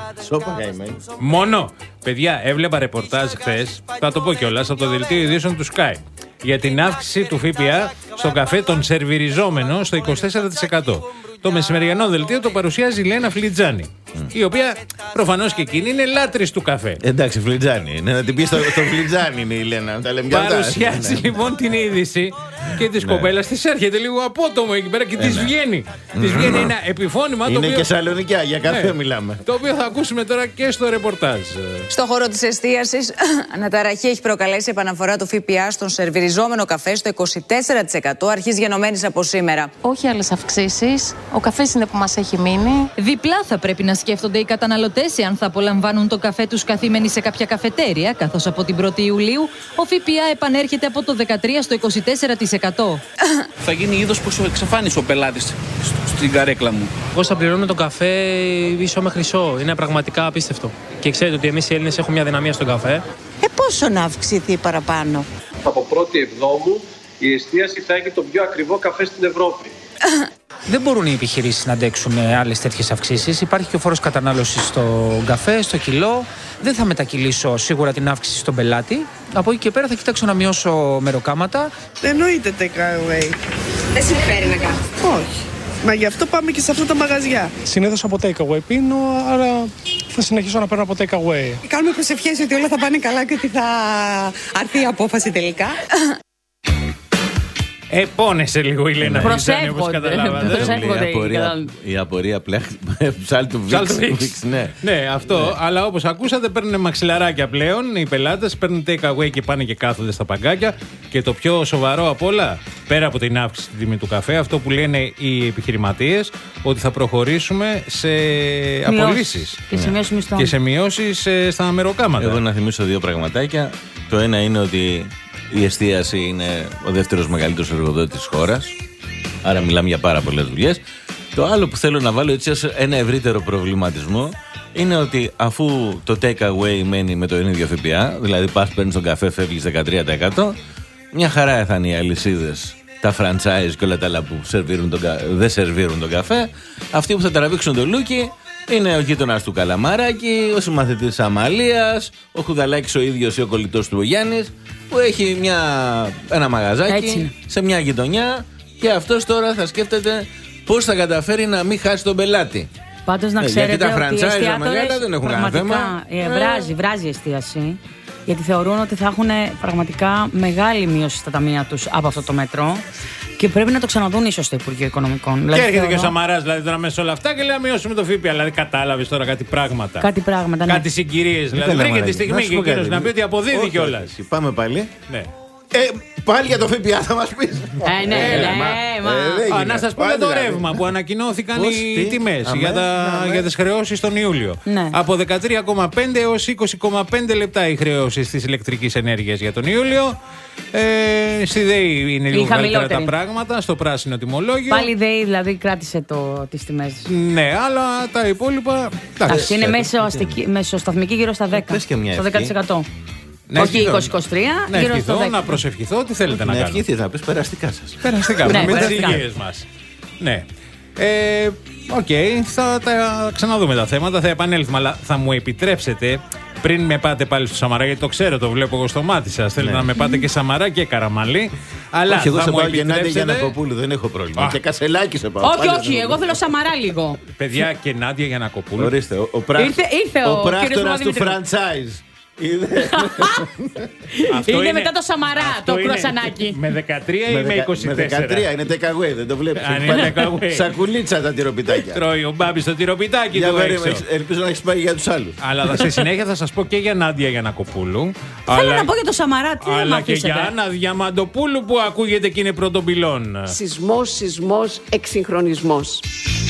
S2: Μόνο. Παιδιά, έβλεπα ρεπορτάζ χθες, θα το πω κιόλας, από το δελτίο ειδήσεων του Sky, για την αύξηση του ΦΠΑ στον καφέ τον σερβιριζόμενο στο είκοσι τέσσερα τοις εκατό. Το μεσημεριανό δελτίο το παρουσιάζει η Λένα Φλιτζάνη, η οποία προφανώς και εκείνη είναι λάτρης του καφέ.
S3: Εντάξει, Φλιτζάνη. Ναι, να την πει στο, στο Φλιτζάνη είναι η Λένα. Τα λέμε
S2: παρουσιάζει λοιπόν την είδηση και τη κοπέλα τη έρχεται λίγο απότομο εκεί πέρα και τη βγαίνει. Τη βγαίνει ένα επιφώνημα.
S3: Είναι
S2: το οποίο...
S3: και σαλονικιά, για καφέ
S2: ναι,
S3: μιλάμε.
S2: Το οποίο θα ακούσουμε τώρα και στο ρεπορτάζ.
S13: Στο χώρο της εστίασης, αναταραχή έχει προκαλέσει επαναφορά του ΦΠΑ στον σερβιριζόμενο καφέ στο είκοσι τέσσερα τοις εκατό αρχής γενομένης από σήμερα.
S14: Όχι άλλες αυξήσεις. Ο καφές είναι που μας έχει μείνει. Διπλά θα πρέπει να σκέφτονται οι καταναλωτές εάν θα απολαμβάνουν το καφέ τους καθήμενοι σε κάποια καφετέρια, καθώς από την πρώτη Ιουλίου ο ΦΠΑ επανέρχεται από το δεκατρία στο είκοσι τέσσερα τοις εκατό.
S15: Θα γίνει είδος που σου εξαφάνισε ο πελάτης στην καρέκλα μου.
S16: Εγώ θα πληρώνω τον καφέ ίσο με χρυσό. Είναι πραγματικά απίστευτο. Και ξέρετε ότι εμείς οι Έλληνες έχουμε μια δυναμία στον καφέ.
S17: Ε, πόσο να αυξηθεί παραπάνω?
S18: Από πρώτη Εβδόμου η εστίαση θα έχει τον πιο ακριβό καφέ στην Ευρώπη.
S19: Δεν μπορούν οι επιχειρήσεις να αντέξουν άλλες τέτοιες αυξήσεις. Υπάρχει και ο φόρος κατανάλωσης στο καφέ, στο κιλό. Δεν θα μετακυλήσω σίγουρα την αύξηση στον πελάτη. Από εκεί και πέρα θα κοιτάξω να μειώσω μεροκάματα.
S20: Εννοείται take away.
S13: Δεν συμφέρει να κάνω.
S20: Όχι. Μα γι' αυτό πάμε και σε αυτά τα μαγαζιά.
S21: Συνήθως από take away πίνω, άρα θα συνεχίσω να παίρνω από take away.
S22: Κάνουμε προσευχές ότι όλα θα πάνε καλά και ότι θα αρθεί η απόφαση τελικά.
S2: Επώνεσαι λίγο η Λένα Φλιτζάνη, όπως καταλάβατε.
S3: Η απορία πλέον. Ψάλτου βίξ.
S2: Ναι, αυτό. Αλλά όπως ακούσατε, παίρνουν μαξιλαράκια πλέον οι πελάτες, παίρνουν take away και πάνε και κάθονται στα παγκάκια. Και το πιο σοβαρό απ' όλα, πέρα από την αύξηση στη τιμή του καφέ, αυτό που λένε οι επιχειρηματίες, ότι θα προχωρήσουμε σε απολύσεις και σε μειώσεις στα μεροκάματα.
S3: Εγώ να θυμίσω δύο πραγματάκια. Το ένα είναι ότι η εστίαση είναι ο δεύτερος μεγαλύτερος εργοδότης της χώρας. Άρα μιλάμε για πάρα πολλές δουλειές. Το άλλο που θέλω να βάλω έτσι ως ένα ευρύτερο προβληματισμό είναι ότι αφού το take away μένει με το ίδιο ΦΠΑ, δηλαδή πας παίρνεις τον καφέ, φεύγεις δεκατρία τοις εκατό, μια χαρά θα είναι οι αλυσίδες, τα franchise και όλα τα άλλα που σερβίρουν τον κα... δεν σερβίρουν τον καφέ. Αυτοί που θα τραβήξουν το λούκι είναι ο γείτονας του Καλαμαράκη, ο συμμαθητής της Αμαλίας, ο Χουδαλάκης ο ίδιος ή ο κολλητός του Γιάννης, που έχει μια, ένα μαγαζάκι έτσι σε μια γειτονιά και αυτός τώρα θα σκέφτεται πώς θα καταφέρει να μην χάσει τον πελάτη.
S4: Πάντως να
S3: ε,
S4: ξέρετε
S3: γιατί τα
S4: ότι οι
S3: εστιατόρες δεν έχουν κανένα θέμα.
S4: Ε, βράζει, βράζει η εστίαση, γιατί θεωρούν ότι θα έχουν πραγματικά μεγάλη μείωση στα ταμεία τους από αυτό το μέτρο. Και πρέπει να το ξαναδούν ίσως στο Υπουργείο Οικονομικών.
S2: Και
S4: δηλαδή,
S2: έρχεται
S4: θεωρώ...
S2: και ο Σαμαράς δηλαδή τώρα μέσα σε όλα αυτά και λέει να μειώσουμε το ΦΠΑ. Δηλαδή κατάλαβες τώρα κάτι πράγματα.
S4: Κάτι πράγματα, ναι.
S2: Κάτι συγκυρίες. Δηλαδή βρήκε τη στιγμή και εκείνος να πει ότι αποδίδει κιόλας.
S3: Πάμε πάλι.
S2: Ναι.
S3: Ε, πάλι για το ΦΠΑ θα μας πεις.
S4: Ε, ναι, ναι,
S2: μα. Α, να σας πω για το ρεύμα που ανακοινώθηκαν οι τιμές για, για τις χρεώσεις τον Ιούλιο.
S4: Ναι.
S2: Από δεκατρία κόμμα πέντε έως είκοσι κόμμα πέντε λεπτά οι χρεώσεις της ηλεκτρικής ενέργειας για τον Ιούλιο. Ε, στη ΔΕΗ είναι λίγο καλύτερα τα πράγματα, στο πράσινο τιμολόγιο.
S4: Πάλι η ΔΕΗ δηλαδή κράτησε το, τις τιμές.
S2: Ναι, αλλά τα υπόλοιπα.
S4: Αυτή είναι μεσοσταθμική γύρω στα δέκα. Στο δέκα τοις εκατό.
S2: Να
S4: όχι είκοσι είκοσι τρία,
S2: να ευχηθώ, να προσευχηθώ, τι θέλετε να, να κάνετε.
S3: Να ευχηθείτε, θα πεις περαστικά σας.
S2: Περαστικά, με τις υγείες μας. Ναι. Ε, Οκ, okay, θα τα ξαναδούμε τα θέματα, θα επανέλθουμε, αλλά θα μου επιτρέψετε πριν με πάτε πάλι στο Σαμαρά, γιατί το ξέρω, το βλέπω εγώ στο μάτι σας. Θέλετε ναι. να με πάτε και Σαμαρά και Καραμαλή. Αλλά
S3: όχι, εγώ
S2: θα
S3: σε
S2: μου
S3: πάω
S2: επιτρέψετε...
S3: και Νάντια Γιαννακοπούλου, δεν έχω πρόβλημα. Α. Και Κασελάκη σε πάω.
S4: Όχι, όχι, εγώ θέλω Σαμαρά λίγο.
S2: Παιδιά, και Νάντια Γιαννακοπούλου.
S3: Ορίστε, ο, ο, πρά...
S4: ήρθε, ήρθε ο,
S3: ο πράκτορας του franchise.
S4: Είναι, είναι μετά το Σαμαρά το κρουασανάκι.
S2: Με δεκατρία ή με είκοσι τέσσερα.
S3: Με δεκατρία είναι take away, δεν το βλέπεις. Σακουλίτσα τα τυροπιτάκια.
S2: Τρώει ο Μπάμπης το τυροπιτάκι του έξω.
S3: Ελπίζω να έχεις πάει για τους άλλους.
S2: Αλλά στη συνέχεια θα σας πω και για Νάντια Γιαννακοπούλου.
S4: Θέλω να πω για το Σαμαρά, τι
S2: αλλά και για Άννα Διαμαντοπούλου που ακούγεται και είναι πρώτον πυλών.
S23: Σεισμός, σεισμός, εξυγχρονισμός.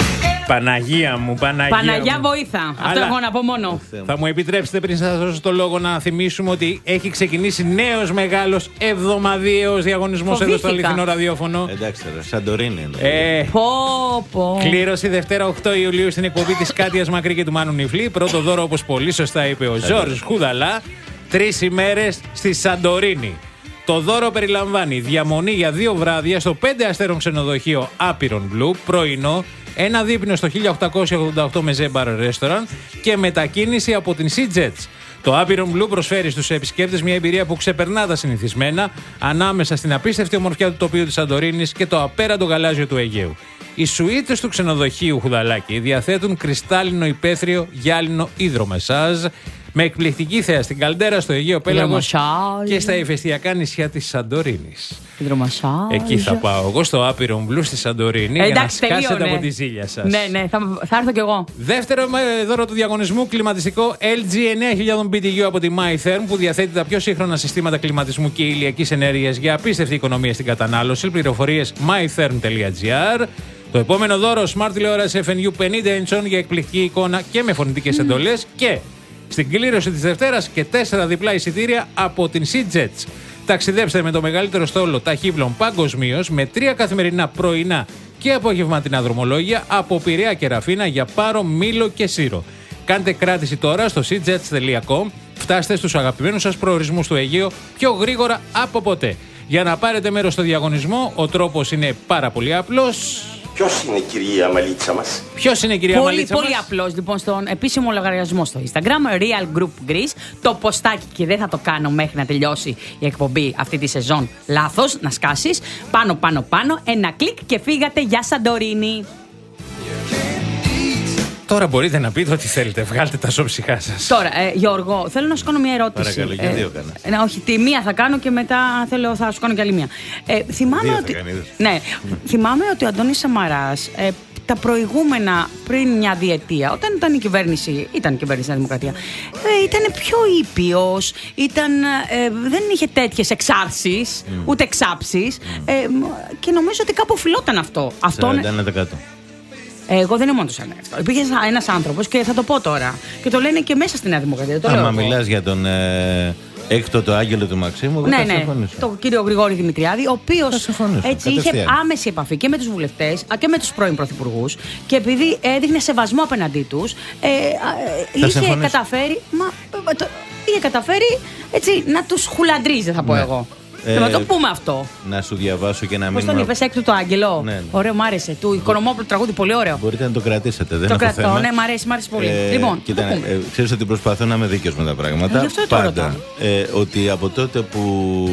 S2: Παναγία μου, Παναγία.
S4: Παναγιά
S2: μου.
S4: βοήθα. Αυτό
S2: Αλλά
S4: έχω να πω μόνο.
S2: Θα μου επιτρέψετε πριν σας δώσω το λόγο να θυμίσουμε ότι έχει ξεκινήσει νέος μεγάλος εβδομαδιαίος διαγωνισμός εδώ στο αληθινό ραδιόφωνο.
S3: Εντάξει, ρε, Σαντορίνη.
S2: Ε,
S4: πω, πω.
S2: Κλήρωση Δευτέρα οκτώ Ιουλίου στην εκπομπή της Κάτιας Μακρύ και του Μάνου Νιφλή. Πρώτο δώρο, όπως πολύ σωστά είπε ο Ζόρζ Χουδαλά. Τρεις ημέρες στη Σαντορίνη. Το δώρο περιλαμβάνει διαμονή για δύο βράδια στο πέντε αστέρων ξενοδοχείο Άπειρον Blue, πρωινό, ένα δείπνο στο χίλια οκτακόσια ογδόντα οκτώ Mezze Bar Restaurant και μετακίνηση από την SeaJets. Το Άπειρον Blue προσφέρει στους επισκέπτες μια εμπειρία που ξεπερνά τα συνηθισμένα ανάμεσα στην απίστευτη ομορφιά του τοπίου της Σαντορίνης και το απέραντο γαλάζιο του Αιγαίου. Οι σουίτες του ξενοδοχείου Χουδαλάκη διαθέτουν κρυστάλλινο υπαίθριο γυάλινο υδρομεσάζ με εκπληκτική θέα στην καλντέρα, στο Αιγαίο Πέλαγος και στα ηφαιστειακά νησιά της Σαντορίνης. Εκεί θα πάω εγώ, στο Άπειρον Blue στη Σαντορίνη, ε, για εντάξει, να σκάσετε τελείω, ναι. από τη ζήλια σας.
S4: Ναι, ναι, θα, θα έρθω κι εγώ.
S2: Δεύτερο δώρο του διαγωνισμού, κλιματιστικό ελ τζι εννέα χιλιάδες μπι τι γιου από τη MyTherm, που διαθέτει τα πιο σύγχρονα συστήματα κλιματισμού και ηλιακής ενέργειας για απίστευτη οικονομία στην κατανάλωση. Πληροφορίες my therm τελεία gr. Το επόμενο δώρο, Smart τηλεόραση εφ εν γιου πενήντα inch για εκπληκτική εικόνα και με φωνητικές εντολές. Και στην κλήρωση της Δευτέρας και τέσσερα διπλά εισιτήρια από την SeaJets. Ταξιδέψτε με το μεγαλύτερο στόλο ταχύβλων παγκοσμίως με τρία καθημερινά πρωινά και απογευματινά δρομολόγια από Πειραιά και Ραφίνα για Πάρο, Μήλο και Σύρο. Κάντε κράτηση τώρα στο sea jets τελεία com. Φτάστε στους αγαπημένους σας προορισμούς του Αιγαίου πιο γρήγορα από ποτέ. Για να πάρετε μέρος στο διαγωνισμό, ο τρόπος είναι πάρα πολύ απλός.
S1: Ποιος είναι η κυρία Μαλίτσα μας?
S2: Ποιος είναι η κυρία
S4: πολύ,
S2: Μαλίτσα
S4: πολύ
S2: μας?
S4: Πολύ απλός. Λοιπόν, στον επίσημο λογαριασμό στο Instagram, Real Group Greece, το ποστάκι, και δεν θα το κάνω μέχρι να τελειώσει η εκπομπή αυτή τη σεζόν λάθος, να σκάσεις. Πάνω, πάνω, πάνω, ένα κλικ και φύγατε για Σαντορίνη.
S2: Τώρα μπορείτε να πείτε ό,τι θέλετε. Βγάλτε τα σώψυχά σας.
S4: Τώρα, ε, Γιώργο, θέλω να σου κάνω μια ερώτηση.
S3: Παρακαλώ, και δύο κάνα.
S4: Ε, όχι, τη μία θα κάνω και μετά θέλω, θα σου κάνω και άλλη μία. Ε, θυμάμαι
S3: δύο
S4: ότι,
S3: θα κάνεις.
S4: ναι, θυμάμαι ότι ο Αντώνης Σαμαράς ε, τα προηγούμενα, πριν μια διετία, όταν ήταν η κυβέρνηση, ήταν η κυβέρνηση της Δημοκρατία, ε, ήταν πιο ήπιος, ήταν, ε, δεν είχε τέτοιες εξάρσεις, mm. ούτε εξάψεις mm. ε, και νομίζω ότι κάπου οφειλόταν αυτό.
S3: σαράντα ένα τοις εκατό.
S4: Εγώ δεν ήμουν το σαράντα ένα τοις εκατό. Υπήρχε ένας άνθρωπος και θα το πω τώρα. Και το λένε και μέσα στη Νέα Δημοκρατία. Το
S3: Άμα μιλάς για τον ε, έκτοτο άγγελο του Μαξίμου, δεν
S4: ναι,
S3: θα
S4: ναι,
S3: συμφωνήσω.
S4: Τον κύριο Γρηγόρη Δημητριάδη, ο οποίος έτσι είχε άμεση επαφή και με τους βουλευτές και με τους πρώην πρωθυπουργούς. Και επειδή έδειχνε σεβασμό απέναντί τους, ε, ε, είχε καταφέρει. Μα, το, είχε καταφέρει έτσι, να τους χουλαντρίζει, θα πω ναι. εγώ. Ε, να το πούμε αυτό.
S3: Να σου διαβάσω και ένα μήνυμα.
S4: Πώς τον είπες, έκτο το άγγελο?
S3: Ναι, ναι.
S4: Ωραίο, μ' άρεσε. Του Οικονομόπουλου τραγούδι, πολύ ωραίο.
S3: Μπορείτε να το κρατήσετε, δεν
S4: το
S3: έχω θέμα.
S4: Ναι, μ' αρέσει, μ' αρέσει πολύ. Ε, λοιπόν,
S3: κοίτα, ε, ξέρεις ότι προσπαθώ να είμαι δίκαιος με τα πράγματα.
S4: Ε, αυτό
S3: πάντα. Ε, ότι από τότε που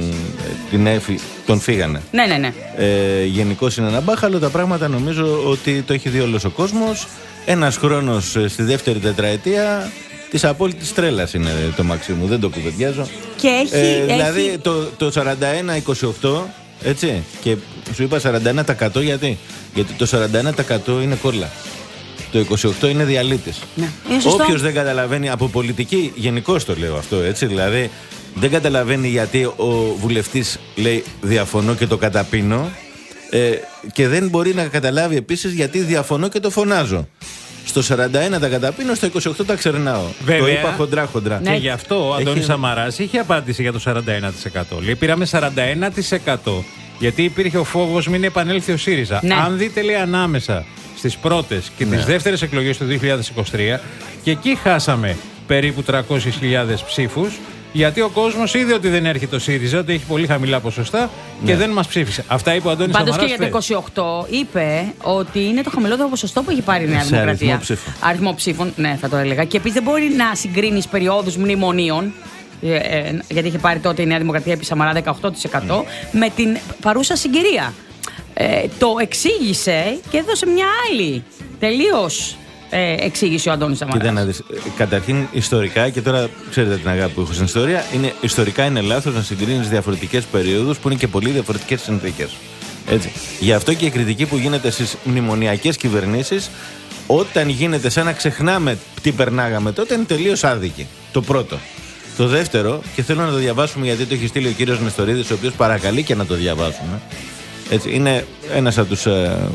S3: την έφυ, τον φύγανε.
S4: Ναι, ναι, ναι.
S3: Ε, γενικώς είναι ένα μπάχαλο. Τα πράγματα νομίζω ότι το έχει δει όλος ο κόσμος. Ένας χρόνος στη δεύτερη τετραετία. Της απόλυτης τρέλας είναι το Μαξίμου, δεν το κουβεντιάζω.
S4: Και έχει,
S3: ε,
S4: έχει...
S3: Δηλαδή το, το σαράντα ένα είκοσι οκτώ, έτσι, και σου είπα σαράντα ένα τοις εκατό γιατί. Γιατί το σαράντα ένα τοις εκατό είναι κόλλα. Το είκοσι οκτώ είναι διαλύτης.
S4: Ναι.
S3: Όποιος δεν καταλαβαίνει, από πολιτική, γενικώς το λέω αυτό, έτσι, δηλαδή δεν καταλαβαίνει γιατί ο βουλευτής λέει διαφωνώ και το καταπίνω, ε, και δεν μπορεί να καταλάβει επίσης γιατί διαφωνώ και το φωνάζω. Στο σαράντα ένα τα καταπίνω, στο είκοσι οκτώ τα ξερνάω.
S2: Βέβαια,
S3: το είπα χοντρά χοντρά.
S2: Και γι' αυτό ο Αντώνης έχει... Σαμαράς είχε απάντηση για το σαράντα ένα τοις εκατό. Λέει πήραμε σαράντα ένα τοις εκατό γιατί υπήρχε ο φόβος μην επανέλθει ο ΣΥΡΙΖΑ. Ναι. Αν δείτε, λέει, ανάμεσα στις πρώτες και ναι. τις δεύτερες εκλογές του δύο χιλιάδες είκοσι τρία, και εκεί χάσαμε περίπου τριακόσιες χιλιάδες ψήφους. Γιατί ο κόσμος είδε ότι δεν έρχεται το ΣΥΡΙΖΑ, ότι έχει πολύ χαμηλά ποσοστά ναι. και δεν μας ψήφισε. Αυτά είπε ο Αντώνης Σαμαράς.
S4: Πάντως και για το είκοσι οκτώ είπε ότι είναι το χαμηλότερο ποσοστό που έχει πάρει η Νέα Δημοκρατία.
S3: Αριθμό ψήφων.
S4: Αριθμό ψήφων, ναι, θα το έλεγα. Και επίσης δεν μπορεί να συγκρίνεις περιόδους μνημονίων, ε, ε, γιατί είχε πάρει τότε η Νέα Δημοκρατία επί Σαμαρά δεκαοκτώ τοις εκατό, mm. με την παρούσα συγκυρία. Ε, το εξήγησε και έδωσε μια άλλη τελείως. Ε, εξήγησε ο Αντώνης Σαμαράς.
S3: Κοίτα να δεις. Καταρχήν, ιστορικά, και τώρα ξέρετε την αγάπη που έχω στην ιστορία, είναι, ιστορικά είναι λάθος να συγκρίνεις διαφορετικές περιόδους που είναι και πολύ διαφορετικές συνθήκες. Έτσι. Γι' αυτό και η κριτική που γίνεται στις μνημονιακές κυβερνήσεις, όταν γίνεται σαν να ξεχνάμε τι περνάγαμε τότε, είναι τελείως άδικη. Το πρώτο. Το δεύτερο, και θέλω να το διαβάσουμε γιατί το έχει στείλει ο κύριος Νεστορίδης, ο οποίος παρακαλεί και να το διαβάσουμε. Έτσι. Είναι ένας από τους. Ε,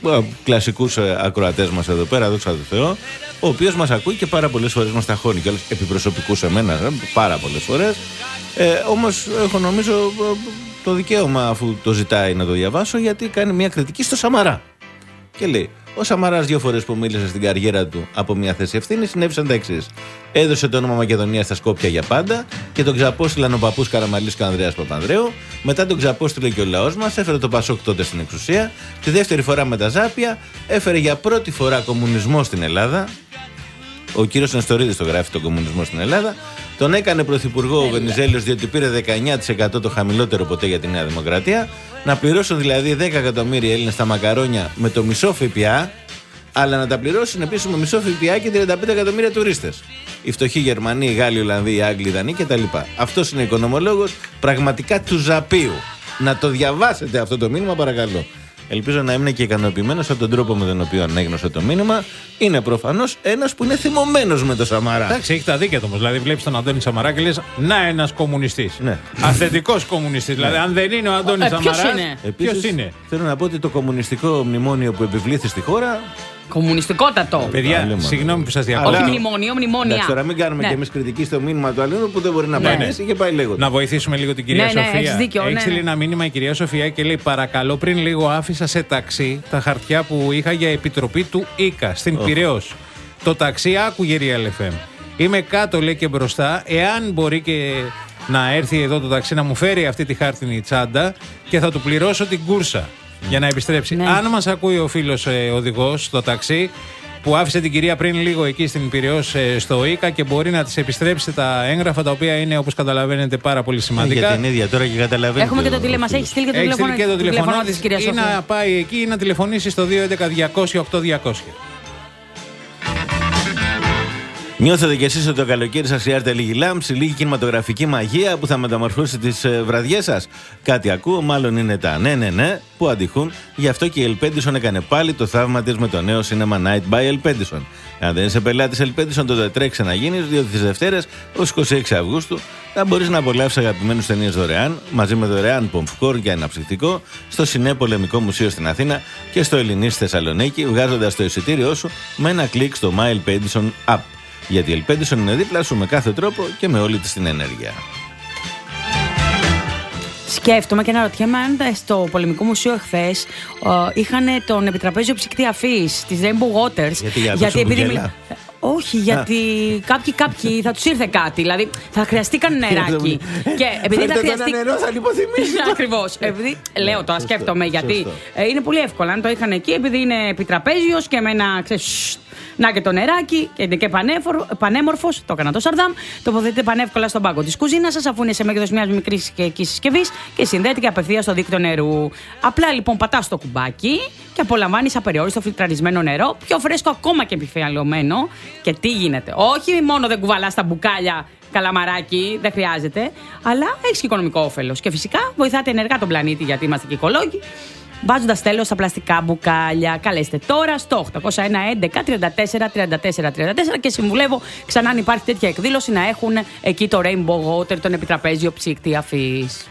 S3: κλασικούς ακροατές μας εδώ πέρα, δόξα τω Θεώ, ο οποίος μας ακούει και πάρα πολλές φορές μας ταχώνει και όλες επιπροσωπικού σε μένα, πάρα πολλές φορές. Ε, όμως έχω νομίζω το δικαίωμα, αφού το ζητάει, να το διαβάσω, γιατί κάνει μια κριτική στο Σαμαρά. Και λέει: ο Σαμαράς δύο φορές που μίλησε στην καριέρα του από μια θέση ευθύνη συνέβησαν τα εξής. Έδωσε το όνομα Μακεδονία στα Σκόπια για πάντα και τον ξαπόστειλαν ο παππούς Καραμανλής και ο Ανδρέας Παπανδρέου. Μετά τον ξαπόστειλε και ο λαός μας, έφερε το Πασόκ τότε στην εξουσία. Τη δεύτερη φορά με τα Ζάπια έφερε για πρώτη φορά κομμουνισμό στην Ελλάδα. Ο κύριος Νεστορίδης το γράφει, τον κομμουνισμό στην Ελλάδα. Τον έκανε πρωθυπουργό ο Βενιζέλος, διότι πήρε δεκαεννιά τοις εκατό, το χαμηλότερο ποτέ για τη Νέα Δημοκρατία. Να πληρώσουν δηλαδή δέκα εκατομμύρια Έλληνες τα μακαρόνια με το μισό ΦΠΑ, αλλά να τα πληρώσουν επίσης με μισό ΦΠΑ και τριάντα πέντε εκατομμύρια τουρίστες. Οι φτωχοί Γερμανοί, οι Γάλλοι, οι Ολλανδοί, οι Άγγλοι, οι Δανείοι κτλ. Αυτός είναι ο οικονομολόγος πραγματικά του Ζαπίου. Να το διαβάσετε αυτό το μήνυμα, παρακαλώ. Ελπίζω να είμαι και ικανοποιημένος από τον τρόπο με τον οποίο ανέγνωσα το μήνυμα. Είναι προφανώς ένας που είναι θυμωμένος με το Σαμαρά.
S2: Εντάξει, έχει τα δίκαια του όμως. Δηλαδή, βλέπεις τον Αντώνη Σαμαρά και λες: να, ένας κομμουνιστής. Ναι. Αυθεντικός κομμουνιστής. Δηλαδή, αν δεν είναι ο Αντώνης ε, Σαμαράς, ποιος είναι? είναι?
S3: Θέλω να πω ότι το κομμουνιστικό μνημόνιο που επιβλήθη στη χώρα.
S4: Κομμουνιστικότατο.
S2: Παιδιά, συγγνώμη που σας διακόπτω.
S4: Όχι μνημόνιο, μνημόνια.
S3: Εντάξει, τώρα μην κάνουμε ναι. και εμείς κριτική στο μήνυμα του αλλού που δεν μπορεί να ναι. πάει και πάει λέγοντα.
S2: Να βοηθήσουμε λίγο την κυρία
S4: ναι,
S2: Σοφία.
S4: Ναι, δίκιο,
S2: έχει
S4: ναι,
S2: στείλει
S4: ναι.
S2: ένα μήνυμα η κυρία Σοφία και λέει: παρακαλώ, πριν λίγο άφησα σε ταξί τα χαρτιά που είχα για επιτροπή του ΙΚΑ στην oh. Πειραιώς. Το ταξί άκουγε Real εφ εμ. Είμαι κάτω, λέει, και μπροστά. Εάν μπορεί και να έρθει εδώ το ταξί να μου φέρει αυτή τη χάρτινη τσάντα και θα του πληρώσω την κούρσα mm. για να επιστρέψει. Ναι. Αν μας ακούει ο φίλος ε, οδηγός στο ταξί, που άφησε την κυρία πριν λίγο εκεί στην Πειραιώς στο ΙΚΑ και μπορεί να της επιστρέψει τα έγγραφα, τα οποία είναι, όπως καταλαβαίνετε, πάρα πολύ σημαντικά.
S3: Για την ίδια τώρα και καταλαβαίνετε.
S4: Έχουμε και το τηλέφωνο. Έχει στείλει και το τηλέφωνο,
S2: και το τηλέφωνο
S4: της κυρίας Σοφία.
S2: Ή να πάει εκεί ή να τηλεφωνήσει στο δύο έντεκα διακόσια οκτώ διακόσια.
S3: Νιώθετε κι εσείς ότι το καλοκαίρι σας χρειάζεται λίγη λάμψη, λίγη κινηματογραφική μαγεία που θα μεταμορφώσει τις ε, βραδιές σας? Κάτι ακούω, μάλλον είναι τα ναι, ναι, ναι που αντιχούν. Γι' αυτό και η Elpedison έκανε πάλι το θαύμα της με το νέο Cinema Night by Elpedison. Αν δεν είσαι πελάτης Elpedison, τότε τρέξε να γίνεις, διότι τις Δευτέρες ως είκοσι έξι Αυγούστου θα μπορείς να απολαύσεις αγαπημένους ταινίες δωρεάν, μαζί με δωρεάν popcorn και αναψυκτικό, στο Σινέ Πολεμικό Μουσείο στην Αθήνα και στο Ελληνής στη Θεσσαλονίκη, βγάζοντας το εισιτήριό σου με ένα κλικ στο My Elpedison App. Γιατί η Elpedison είναι δίπλα σου με κάθε τρόπο και με όλη της την ενέργεια.
S4: Σκέφτομαι και αναρωτιέμαι αν στο Πολεμικό Μουσείο εχθές είχαν τον επιτραπέζιο ψυκτή αφής της Rainbow Waters.
S3: Γιατί, για γιατί επειδή.
S4: Όχι, γιατί κάποιοι, κάποιοι θα τους ήρθε κάτι. Δηλαδή θα χρειαστεί κανένα νεράκι. Και επειδή θα χρειαστεί.
S3: Νερό, θα λιποθυμίσει.
S4: Ακριβώς. Επειδή λέω τώρα, σκέφτομαι γιατί είναι πολύ εύκολο. Αν το είχαν εκεί, επειδή είναι επιτραπέζιος και με ένα. Να και το νεράκι, και είναι και πανέμορφος, το έκανα το Σαρδάμ. Τοποθετείται πανεύκολα στον πάγκο της κουζίνας σας, αφού είναι σε μέγεθος μιας μικρής συσκευής και συνδέεται και απευθείας στο δίκτυο νερού. Απλά λοιπόν πατάς το κουμπάκι και απολαμβάνεις απεριόριστο φιλτραρισμένο νερό, πιο φρέσκο ακόμα και επιφιαλωμένο. Και τι γίνεται? Όχι μόνο δεν κουβαλάς τα μπουκάλια καλαμαράκι, δεν χρειάζεται, αλλά έχεις και οικονομικό όφελος. Και φυσικά βοηθάτε ενεργά τον πλανήτη, γιατί είμαστε και οικολόγοι. Βάζοντας τέλος στα πλαστικά μπουκάλια. Καλέστε τώρα στο οκτώ μηδέν ένα έντεκα τριάντα τέσσερα τριάντα τέσσερα τριάντα τέσσερα και συμβουλεύω ξανά αν υπάρχει τέτοια εκδήλωση να έχουν εκεί το Rainbow Water, τον επιτραπέζιο ψύκτη αφής.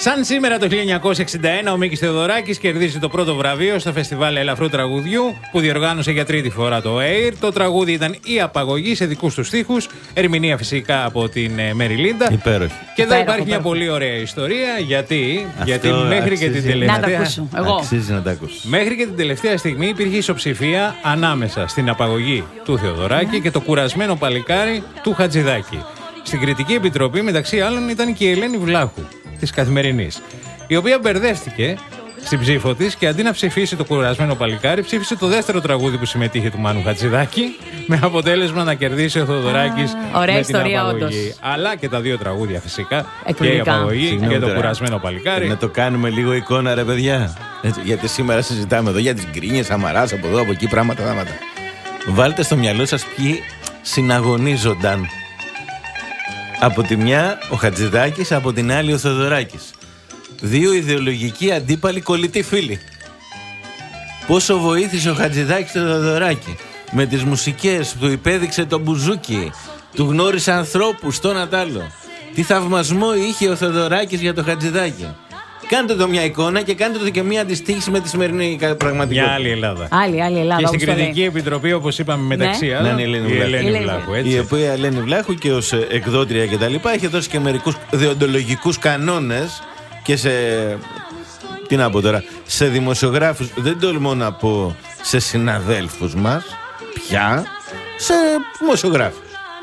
S2: Σαν σήμερα το χίλια εννιακόσια εξήντα ένα ο Μίκης Θεοδωράκης κερδίζει το πρώτο βραβείο στο φεστιβάλ Ελαφρού Τραγουδιού που διοργάνωσε για τρίτη φορά το ΕΙΡ. Το τραγούδι ήταν «Η Απαγωγή» σε δικούς του στίχους, ερμηνεία φυσικά από την Μέρι Λίντα.
S3: Υπέροχη.
S2: Και εδώ υπάρχει μια πολύ ωραία ιστορία γιατί, γιατί μέχρι και την τελευταία.
S4: Να Εγώ.
S3: Αξίζει να τα ακούσει.
S2: Μέχρι και την τελευταία στιγμή υπήρχε ισοψηφία ανάμεσα στην Απαγωγή του Θεοδωράκη και το κουρασμένο παλικάρι του Χατζηδάκη. Στην κριτική επιτροπή, μεταξύ άλλων, ήταν και η Ελένη Βλάχου της Καθημερινής, η οποία μπερδεύτηκε στην ψήφο της και αντί να ψηφίσει το κουρασμένο παλικάρι, ψήφισε το δεύτερο τραγούδι που συμμετείχε του Μάνου Χατζηδάκη, με αποτέλεσμα να κερδίσει ο Θεοδωράκης
S4: ωραία
S2: με
S4: ιστορία,
S2: την Απαγωγή.
S4: όντως.
S2: Αλλά και τα δύο τραγούδια φυσικά.
S4: Εκπληκτικά.
S2: Και η Απαγωγή
S3: Συγγνώμη
S2: και το
S3: τώρα.
S2: κουρασμένο παλικάρι.
S3: Να το κάνουμε λίγο εικόνα, ρε παιδιά. Έτσι, γιατί σήμερα συζητάμε εδώ για τις γκρίνιες, Σαμαράς, από εδώ, από εκεί, πράγματα, πράγματα. Βάλτε στο μυαλό σας ποιοι συναγωνίζονταν. Από τη μια ο Χατζηδάκης, από την άλλη ο Θεοδωράκης. Δύο ιδεολογικοί αντίπαλοι κολλητοί φίλοι. Πόσο βοήθησε ο Χατζηδάκης τον Θεοδωράκη. Με τις μουσικές του υπέδειξε το μπουζούκι. Του γνώρισε ανθρώπους, το Νατάλο. Τι θαυμασμό είχε ο Θεοδωράκης για το Χατζηδάκη. Κάντε το μια εικόνα και κάντε το και μια αντιστοίχηση με τη σημερινή πραγματικότητα.
S2: Μια άλλη Ελλάδα.
S4: Άλλη, άλλη Ελλάδα.
S2: Και στην
S4: όπως το
S2: κριτική
S4: λέει.
S2: επιτροπή, όπως είπαμε μεταξύ
S4: Ναι.
S2: άλλων,
S3: Ναι, είναι η Ελένη
S2: η
S3: Βλάχου.
S2: Ελένη
S4: Ελένη.
S2: Βλάχου, έτσι.
S3: Η οποία Ελένη Βλάχου και ως εκδότρια και τα λοιπά έχει δώσει και μερικούς δεοντολογικούς κανόνες και σε, τι να πω τώρα, σε δημοσιογράφους, δεν τολμώ να πω σε συναδέλφους μας, πια, σε δημοσιογράφους.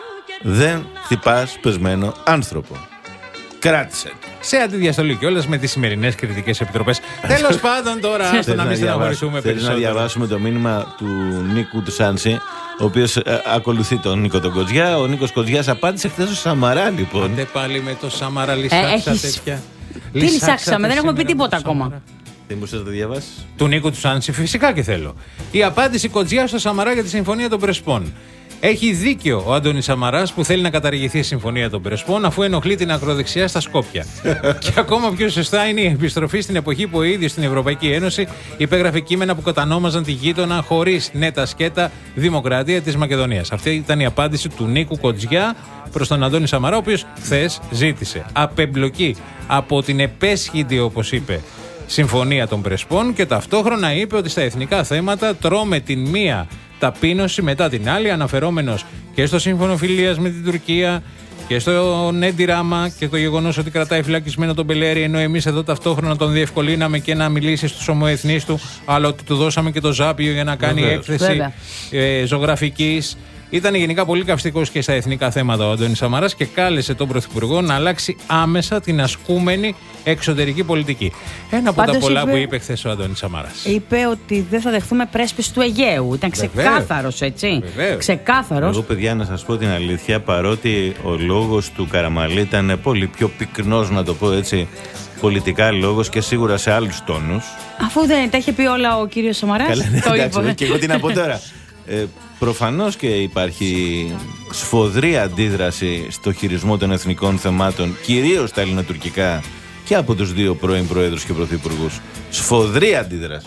S3: Δεν χτυπάς πεσμένο άνθρωπο. Κράτησε.
S2: Σε αντιδιαστολή κιόλας με τις σημερινές κριτικές επιτροπές. Τέλος πάντων, τώρα άστο
S3: Θες
S2: να μην στεναχωρηθούμε
S3: Θέλεις
S2: περισσότερο.
S3: να διαβάσουμε το μήνυμα του Νίκου του Σάνση, ο οποίος ε, ακολουθεί τον Νίκο τον Κοτζιά. Ο Νίκος Κοτζιάς απάντησε χθες στο Σαμαρά, λοιπόν.
S2: Άντε πάλι με το Σαμαρά, λυσάξα
S4: έχεις-
S2: τέτοια.
S4: Τι λυσάξαμε, δεν έχουμε πει
S2: σήμερα
S4: τίποτα
S2: το
S4: ακόμα.
S2: Σαμαρά.
S3: Δεν μπορούσες να το διαβάσεις.
S2: Του Νίκου του Σάνση, φυσικά και θέλω. Η απάντηση Κοτζιά στο Σαμαρά για τη Συμφωνία των Πρεσπών. Έχει δίκιο ο Αντώνης Σαμαράς που θέλει να καταργηθεί η Συμφωνία των Πρεσπών αφού ενοχλεί την ακροδεξιά στα Σκόπια. Και ακόμα πιο σωστά είναι η επιστροφή στην εποχή που ο ίδιος στην Ευρωπαϊκή Ένωση υπέγραφε κείμενα που κατανόμαζαν τη γείτονα χωρίς νέτα σκέτα Δημοκρατία της Μακεδονίας. Αυτή ήταν η απάντηση του Νίκου Κοτζιά προς τον Αντώνη Σαμαρά, ο οποίος χθες ζήτησε απεμπλοκή από την επέσχυντη, όπως είπε, Συμφωνία των Πρεσπών και ταυτόχρονα είπε ότι στα εθνικά θέματα τρώμε την μία ταπείνωση μετά την άλλη, αναφερόμενος και στο σύμφωνο φιλίας με την Τουρκία και στο Νέντι Ράμα και το γεγονός ότι κρατάει φυλακισμένο τον Μπελέρη, ενώ εμείς εδώ ταυτόχρονα τον διευκολύναμε και να μιλήσει στους ομοεθνείς του, αλλά ότι του δώσαμε και το Ζάπιο για να κάνει
S3: Βεβαίως.
S2: έκθεση ε, ζωγραφικής. Ήταν γενικά πολύ καυστικός και στα εθνικά θέματα ο Αντώνης Σαμαράς και κάλεσε τον Πρωθυπουργό να αλλάξει άμεσα την ασκούμενη εξωτερική πολιτική. Ένα από
S4: Πάντως
S2: τα πολλά
S4: είπε-
S2: που είπε χθες ο Αντώνης Σαμαράς.
S4: Είπε ότι δεν θα δεχθούμε πρέσπες του Αιγαίου. Ήταν ξεκάθαρος, έτσι.
S2: Βεβαίως.
S4: Ξεκάθαρος.
S3: Εγώ, παιδιά, να σας πω την αλήθεια, παρότι ο λόγος του Καραμαλή ήταν πολύ πιο πυκνός, να το πω έτσι, πολιτικά λόγος και σίγουρα σε άλλους τόνους.
S4: Αφού δεν τα είχε πει όλα ο κύριος Σαμαράς.
S3: Καλά, ναι,
S4: το
S3: εντάξει,
S4: είπε.
S3: και εγώ τι να πω τώρα. Ε, προφανώς και υπάρχει σφοδρή αντίδραση στο χειρισμό των εθνικών θεμάτων, κυρίως τα ελληνοτουρκικά, και από τους δύο πρώην προέδρους και πρωθυπουργούς. Σφοδρή αντίδραση.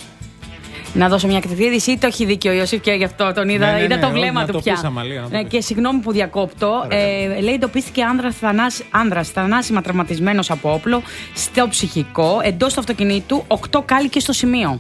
S4: Να δώσω μια κριτική είδηση, ή το έχει δίκιο ο Ιωσήφ και γι' αυτό τον είδα.
S2: Ναι, ναι,
S4: είδα
S2: ναι,
S4: το
S2: όχι,
S4: βλέμμα
S2: να
S4: του
S2: το
S4: πια.
S2: πεις, Αμαλία, να το
S4: Ναι,
S2: πεις.
S4: και συγγνώμη που διακόπτω. Ε, λέει εντοπίστηκε άνδρας θανάσι, άνδρας θανάσιμα τραυματισμένος από όπλο στο ψυχικό εντός του αυτοκινήτου, οκτώ κάλικες στο σημείο.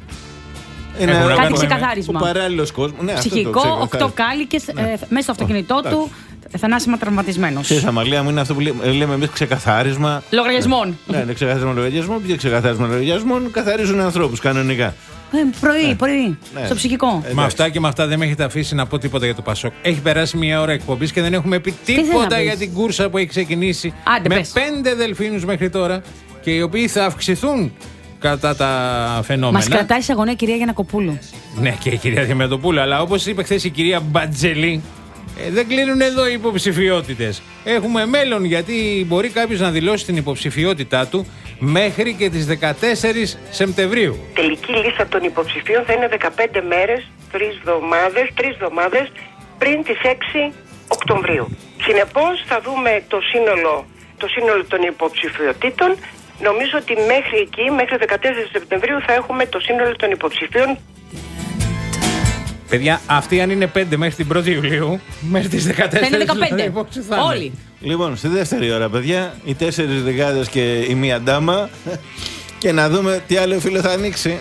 S3: Είναι
S2: Έχουν να
S4: Κάτι
S2: κάνουμε με-
S4: ξεκαθάρισμα.
S3: ο παράλληλος κόσμος. Ναι, αυτό το
S4: Ψυχικό,
S3: ξέρω,
S4: οκτώ
S3: θα-
S4: κάλικες
S3: Ναι.
S4: ε, μέσα στο αυτοκίνητό
S3: εντάξει.
S4: του, θανάσιμα τραυματισμένος.
S3: Ξέρεις, Αμαλία μου, είναι αυτό που λέμε, λέμε εμείς ξεκαθάρισμα.
S4: Λογαριασμών.
S3: Ναι, είναι ξεκαθάρισμα λογαριασμών. Ποιο ξεκαθάρισμα λογαριασμών καθαρίζουν ανθρώπους κανονικά.
S4: Ε, πρωί, πρωί.
S3: Ναι.
S4: Στο ψυχικό.
S2: Με αυτά και με αυτά δεν με έχετε αφήσει να πω τίποτα για το Πασόκ. Έχει περάσει μια ώρα εκπομπής και δεν έχουμε πει
S4: θες να
S2: τίποτα
S4: πεις?
S2: για την κούρσα που έχει ξεκινήσει
S4: Άντε,
S2: με
S4: πες.
S2: πέντε δελφίνους μέχρι τώρα και οι οποίοι θα αυξηθούν κατά τα φαινόμενα.
S4: Μας κρατάει σε αγωνία η κυρία Γιαννακοπούλου.
S2: Ναι, και η κυρία Διαμετωπούλου, αλλά όπως είπε χθες η κυρία Μπατζελή, ε, δεν κλείνουν εδώ οι υποψηφιότητες. Έχουμε μέλλον γιατί μπορεί κάποιος να δηλώσει την υποψηφιότητά του μέχρι και τις δεκατέσσερις Σεπτεμβρίου.
S6: Τελική λίστα των υποψηφίων θα είναι δεκαπέντε μέρες, τρεις εβδομάδες, τρεις εβδομάδες πριν τις έξι Οκτωβρίου. Συνεπώς θα δούμε το σύνολο, το σύνολο των υποψηφιότητων. Νομίζω ότι μέχρι εκεί, μέχρι δεκατέσσερις Σεπτεμβρίου θα έχουμε το σύνολο των υποψηφίων.
S2: Παιδιά, αυτοί αν είναι πέντε μέχρι την πρώτη Ιουλίου, μέχρι τις δεκατέσσερις.
S4: Θα είναι δεκαπέντε.
S2: Δηλαδή,
S4: όλοι.
S3: Λοιπόν, στη δεύτερη ώρα, παιδιά, οι τέσσερις δεκάδες και η μία ντάμα. Και να δούμε τι άλλο φίλο θα ανοίξει.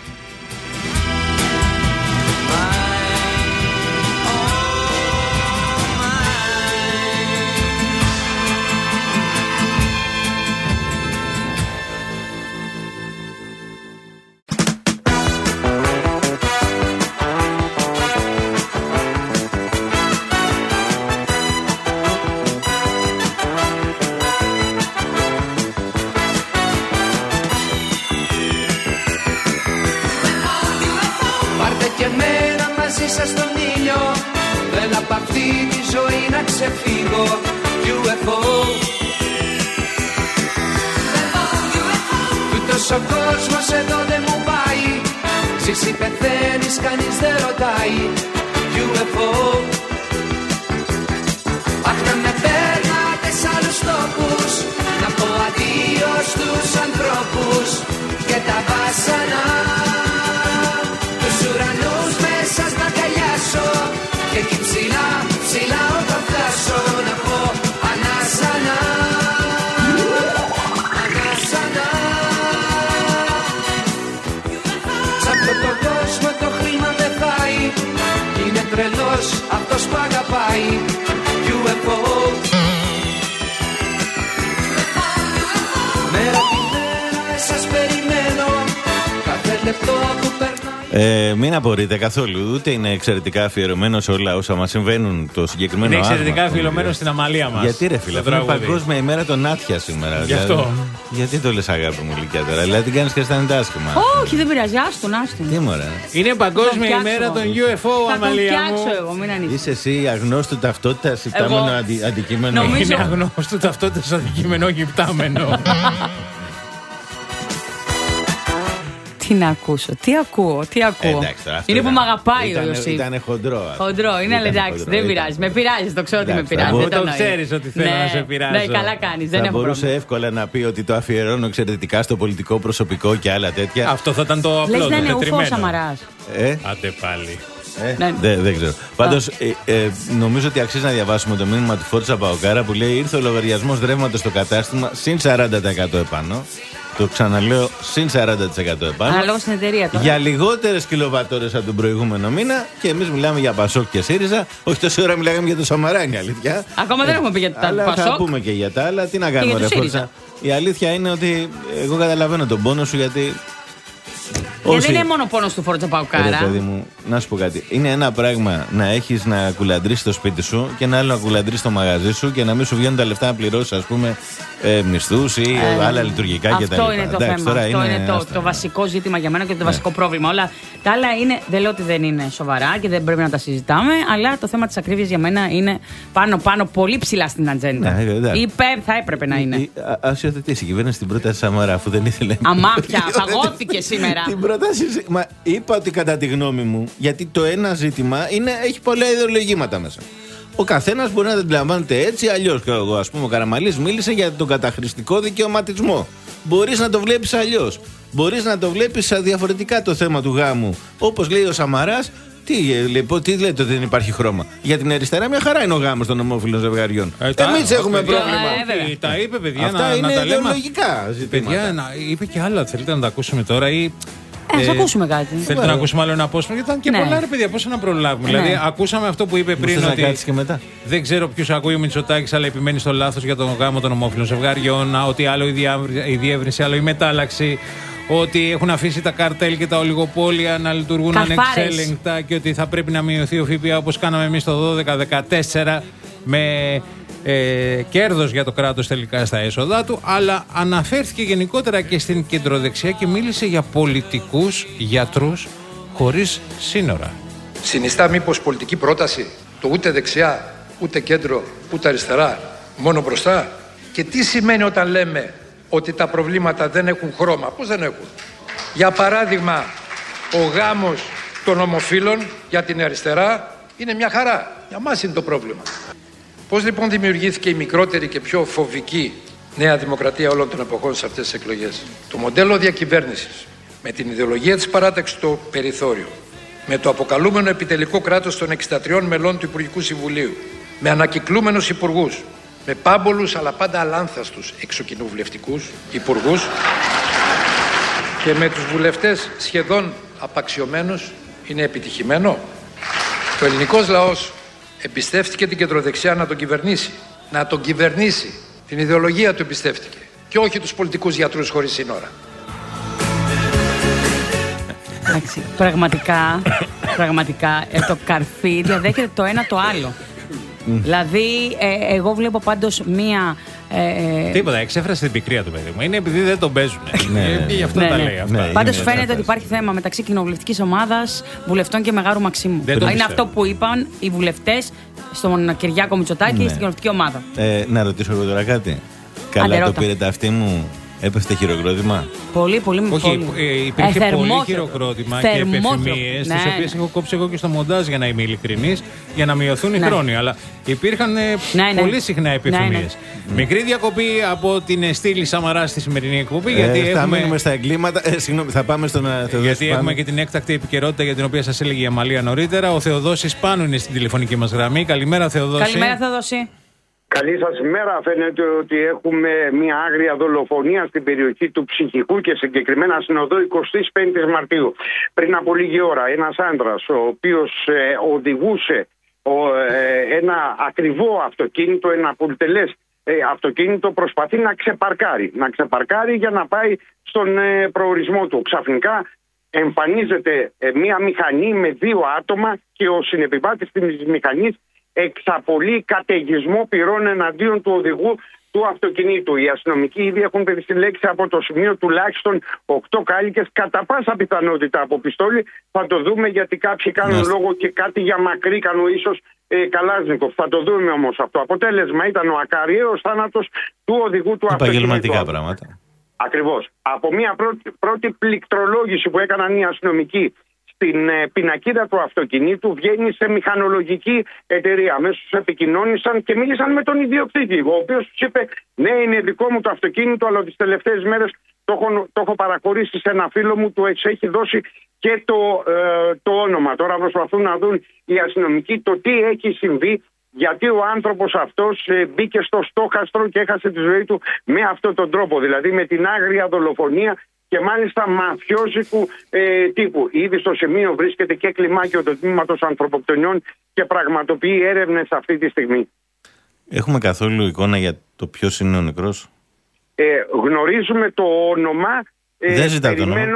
S7: Ο κόσμος εδώ δεν μου πάει. Εσύ πεθαίνεις, κανείς δεν ρωτάει. γιου εφ ο. Αχ, να με παίρνατε σ' άλλους τόπους, να πω αντίο στους ανθρώπους και τα βάσανα, τους ουρανούς μέσα να αγκαλιάσω και εκεί ψηλά, ψηλά όταν φτάσω να πω ανάσανα. Τρελός αυτός που αγαπάει. γιου εφ ο. Μέρα τη μέρα σας περιμένω, κάθε λεπτό που περνάει.
S3: Ε, μην απορείτε καθόλου, ούτε είναι εξαιρετικά αφιερωμένο σε όλα όσα μας συμβαίνουν το συγκεκριμένο
S2: Είναι εξαιρετικά
S3: άθμα,
S2: αφιερωμένο στην αμαλία μας.
S3: Γιατί ρε φίλε, αυτό είναι παγκόσμια ημέρα των άτια σήμερα.
S2: Γι'
S3: δηλαδή,
S2: αυτό.
S3: Γιατί το λες αγάπη μου ηλικία τώρα, δηλαδή την κάνεις και αισθάνεται άσχημα.
S4: Όχι, δεν πειράζει, άστον, άστον.
S3: Τι μωρέ.
S2: Είναι παγκόσμια ημέρα των γιου εφ ο, αμαλία μου.
S4: Θα τον φτιάξω εγώ, μην ανησυχείς.
S3: Είσαι εσύ αγνώστου ταυτότητας υπτάμενο αντι, αντικείμενο.
S4: Νομίζω...
S2: Είναι αγνώστου ταυτότητας αντικείμενο, όχι υπτάμενο.
S4: Τι να ακούσω, τι ακούω, τι ακούω.
S3: Εντάξει, τώρα,
S4: είναι
S3: ήταν,
S4: που με αγαπάει
S3: ήταν,
S4: ο Ιωσήφ.
S3: Ήταν χοντρό.
S4: Χοντρό, είναι αλλά εντάξει,
S3: χοντρό,
S4: δεν
S3: ήταν.
S4: πειράζει. Με πειράζει, το ξέρω ότι με πειράζει.
S2: Εγώ
S4: δεν
S2: το ξέρεις ότι θέλω
S4: ναι,
S2: να σε πειράζω.
S4: Ναι, καλά κάνεις, δεν
S3: θα
S4: έχω
S3: μπορούσε
S4: πρόβλημα.
S3: εύκολα να πει ότι το αφιερώνω εξαιρετικά στο πολιτικό προσωπικό και άλλα τέτοια.
S2: Αυτό θα ήταν το απλό.
S4: Λες να είναι ουφό Σαμαράς.
S3: Ε?
S2: Άντε πάλι.
S3: Ε,
S4: ναι.
S3: δεν, δεν ξέρω. Πάντως ε, ε, νομίζω ότι αξίζει να διαβάσουμε το μήνυμα του Φόρτσα Παοκάρα που λέει: ήρθε ο λογαριασμός ρεύματος στο κατάστημα συν σαράντα τοις εκατό επάνω. Το ξαναλέω, συν σαράντα τοις εκατό επάνω.
S4: Αναλόγω στην εταιρεία τώρα.
S3: Για λιγότερες κιλοβατόρες από τον προηγούμενο μήνα και εμείς μιλάμε για Πασόκ και ΣΥΡΙΖΑ. Όχι τόση ώρα μιλάγαμε για το Σαμαρά, είναι αλήθεια.
S4: Ακόμα δεν έχουμε πει για το Πασόκ.
S3: Θα πούμε και για τα άλλα. Τι να κάνουμε, ρε Φόρτσα. Η αλήθεια είναι ότι εγώ καταλαβαίνω τον πόνο σου γιατί.
S4: Και δεν είναι μόνο πόνος του Φόρτσα Παοκάρα.
S3: Ρε παιδί μου, να σου πω κάτι. Είναι ένα πράγμα να έχεις να κουλαντρήσεις το σπίτι σου και ένα άλλο να κουλαντρήσεις το μαγαζί σου και να μην σου βγαίνουν τα λεφτά να πληρώσεις, ας πούμε, ε, μισθούς ή ε, άλλα λειτουργικά κτλ.
S4: Αυτό είναι το Εντάξει, θέμα. Αυτό είναι, είναι το, το βασικό ζήτημα για μένα και το ναι. βασικό πρόβλημα. Όλα τα άλλα είναι, δεν λέω ότι δεν είναι σοβαρά και δεν πρέπει να τα συζητάμε, αλλά το θέμα της ακρίβειας για μένα είναι πάνω-πάνω πολύ ψηλά στην ατζέντα. Ναι, Υπέρ θα έπρεπε να είναι.
S3: Ας υιοθετήσει η κυβέρνηση την πρόταση Σαμαρά, αφού δεν ήθελε.
S4: Αμάπια, φαγώθηκε σήμερα.
S3: Μα είπα ότι κατά τη γνώμη μου, γιατί το ένα ζήτημα είναι, έχει πολλά ιδεολογήματα μέσα. Ο καθένας μπορεί να την αντιλαμβάνεται έτσι, αλλιώς. Εγώ, ας πούμε, ο Καραμαλής μίλησε για τον καταχρηστικό δικαιωματισμό. Μπορείς να το βλέπεις αλλιώς. Μπορείς να το βλέπεις διαφορετικά το θέμα του γάμου. Όπως λέει ο Σαμαράς, τι, λοιπόν, τι λέτε ότι δεν υπάρχει χρώμα. Για την αριστερά, μια χαρά είναι ο γάμος των ομόφυλων ζευγαριών. Ε, Εμείς έχουμε παιδιά, πρόβλημα.
S2: Ε, τα είπε, παιδιά.
S3: Αυτά
S2: να,
S3: είναι
S2: να τα
S3: ιδεολογικά ζητήματα.
S2: Παιδιά, να, είπε και άλλα. Θέλετε να τα ακούσουμε τώρα ή.
S4: Ε, ας ε, ακούσουμε κάτι.
S2: Θέλετε να ακούσουμε άλλο ένα απόσπασμα, γιατί ήταν και ναι. πολλά ρε παιδιά, πώς να προλάβουμε. Ναι. Δηλαδή, ακούσαμε αυτό που είπε πριν.
S3: Ότι να και μετά.
S2: Δεν ξέρω ποιος ακούει ο Μητσοτάκης, αλλά επιμένει στο λάθος για τον γάμο των ομόφυλων ζευγαριών. Ότι άλλο η, διάβρι, η διεύρυνση, άλλο η μετάλλαξη. Ότι έχουν αφήσει τα καρτέλ και τα ολιγοπόλια να λειτουργούν ανεξέλεγκτα και ότι θα πρέπει να μειωθεί ο ΦΠΑ όπως κάναμε εμείς το δώδεκα δεκατέσσερα με ε, κέρδος για το κράτος τελικά στα έσοδά του, αλλά αναφέρθηκε γενικότερα και στην κεντροδεξιά και μίλησε για πολιτικούς γιατρούς χωρίς σύνορα.
S8: Συνιστά μήπως πολιτική πρόταση το ούτε δεξιά, ούτε κέντρο, ούτε αριστερά, μόνο μπροστά? Και τι σημαίνει όταν λέμε ότι τα προβλήματα δεν έχουν χρώμα? Πώς δεν έχουν? Για παράδειγμα, ο γάμος των ομοφύλων για την αριστερά είναι μια χαρά. Για μας είναι το πρόβλημα. Πώς λοιπόν δημιουργήθηκε η μικρότερη και πιο φοβική Νέα Δημοκρατία όλων των εποχών σε αυτές τις εκλογές? Το μοντέλο διακυβέρνησης με την ιδεολογία της παράταξης στο περιθώριο, με το αποκαλούμενο επιτελικό κράτος των εξήντα τριών μελών του Υπουργικού Συμβουλίου, με ανακυκλούμενους υπουργούς, με πάμπολους αλλά πάντα αλάνθαστους εξοκοινοβουλευτικούς υπουργούς και με τους βουλευτές σχεδόν απαξιωμένους, είναι επιτυχημένο? Το ελληνικός λαός εμπιστεύτηκε την κεντροδεξιά να τον κυβερνήσει. Να τον κυβερνήσει. Την ιδεολογία του εμπιστεύτηκε. Και όχι τους πολιτικούς γιατρούς χωρίς σύνορα.
S4: Εντάξει, πραγματικά, πραγματικά ε, το καρφί διαδέχεται το ένα το άλλο. Δηλαδή, ε, εγώ βλέπω πάντως μία. Ε,
S2: Τίποτα, εξέφρασε την πικρία του, παιδί μου. Είναι επειδή δεν τον παίζουν. Γι' αυτό
S4: ναι,
S2: τα
S4: ναι.
S2: λέει αυτά.
S4: Ναι, πάντως φαίνεται ότι υπάρχει θέμα μεταξύ κοινοβουλευτικής ομάδας, βουλευτών και Μεγάρου Μαξίμου. Είναι πιστεύω. Αυτό που είπαν οι βουλευτές στον Κυριάκο Μητσοτάκη ναι. στην κοινοβουλευτική ομάδα.
S3: Ε, να ρωτήσω εγώ τώρα κάτι. Καλά Αντερώτα. Το πήρε τα αυτή μου. Έπεφτε χειροκρότημα.
S4: Πολύ, πολύ
S2: Όχι,
S4: πολύ.
S2: Ε, υπήρχε ε, πολύ χειροκρότημα
S4: θερμότερο.
S2: Και επιθυμίες,
S4: ναι.
S2: τις οποίες έχω κόψει εγώ και στο μοντάζ για να είμαι ειλικρινής, για να μειωθούν οι ναι. χρόνοι. Αλλά υπήρχαν ναι, ναι. πολύ συχνά επιθυμίες. Ναι, ναι. Μικρή διακοπή από την Στήλη Σαμαρά στη σημερινή εκπομπή.
S3: Ε,
S2: γιατί
S3: θα
S2: έχουμε...
S3: μείνουμε στα εγκλήματα. Ε, συγγνώμη, θα πάμε στον Θεοδόση.
S2: Γιατί πάμε. Έχουμε και την έκτακτη επικαιρότητα για την οποία σας έλεγε η Αμαλία νωρίτερα. Ο Θεοδόσης Πάνου είναι στην τηλεφωνική μας γραμμή. Καλημέρα, Θεοδόση.
S4: Καλημέρα, Θεοδόση.
S9: Καλή σας ημέρα. Φαίνεται ότι έχουμε μια άγρια δολοφονία στην περιοχή του Ψυχικού και συγκεκριμένα στην οδό εικοστή πέμπτη Μαρτίου. Πριν από λίγη ώρα ένας άντρας ο οποίος ε, οδηγούσε ο, ε, ένα ακριβό αυτοκίνητο, ένα πολυτελές ε, αυτοκίνητο, προσπαθεί να ξεπαρκάρει. Να ξεπαρκάρει για να πάει στον ε, προορισμό του. Ξαφνικά εμφανίζεται ε, μια μηχανή με δύο άτομα και ο συνεπιβάτης της μηχανής εξαπολύει καταιγισμό πυρών εναντίον του οδηγού του αυτοκινήτου. Οι αστυνομικοί ήδη έχουν περισυλλέξει από το σημείο τουλάχιστον οκτώ κάλικες, κατά πάσα πιθανότητα από πιστόλι. Θα το δούμε, γιατί κάποιοι κάνουν Μάλιστα. λόγο και κάτι για μακρύκανο, ίσως ε, Καλάζνικοφ. Θα το δούμε όμως αυτό. Αποτέλεσμα ήταν ο ακαριαίος θάνατος του οδηγού του αυτοκινήτου.
S3: Επαγγελματικά πράγματα.
S9: Ακριβώς. Από μια πρώτη, πρώτη πληκτρολόγηση που έκαναν οι αστυνομικοί στην ε, πινακίδα του αυτοκινήτου, βγαίνει σε μηχανολογική εταιρεία. Αμέσως επικοινώνησαν και μίλησαν με τον ιδιοκτήτη, ο οποίος τους είπε: ναι, είναι δικό μου το αυτοκίνητο, αλλά τις τελευταίες μέρες το έχω, το έχω παραχωρήσει σε ένα φίλο μου, του έχει δώσει και το, ε, το όνομα. Τώρα προσπαθούν να δουν οι αστυνομικοί το τι έχει συμβεί, γιατί ο άνθρωπος αυτός ε, μπήκε στο στόχαστρο και έχασε τη ζωή του με αυτόν τον τρόπο, δηλαδή με την άγρια δολοφονία και μάλιστα μαφιόζικου ε, τύπου. Ήδη στο σημείο βρίσκεται και κλιμάκιο του τμήματος ανθρωποκτονιών και πραγματοποιεί έρευνες αυτή τη στιγμή.
S3: Έχουμε καθόλου εικόνα για το ποιος είναι ο νεκρός?
S9: Ε, γνωρίζουμε το όνομα. Ε,
S3: Δεν ζητάτε το όνομα.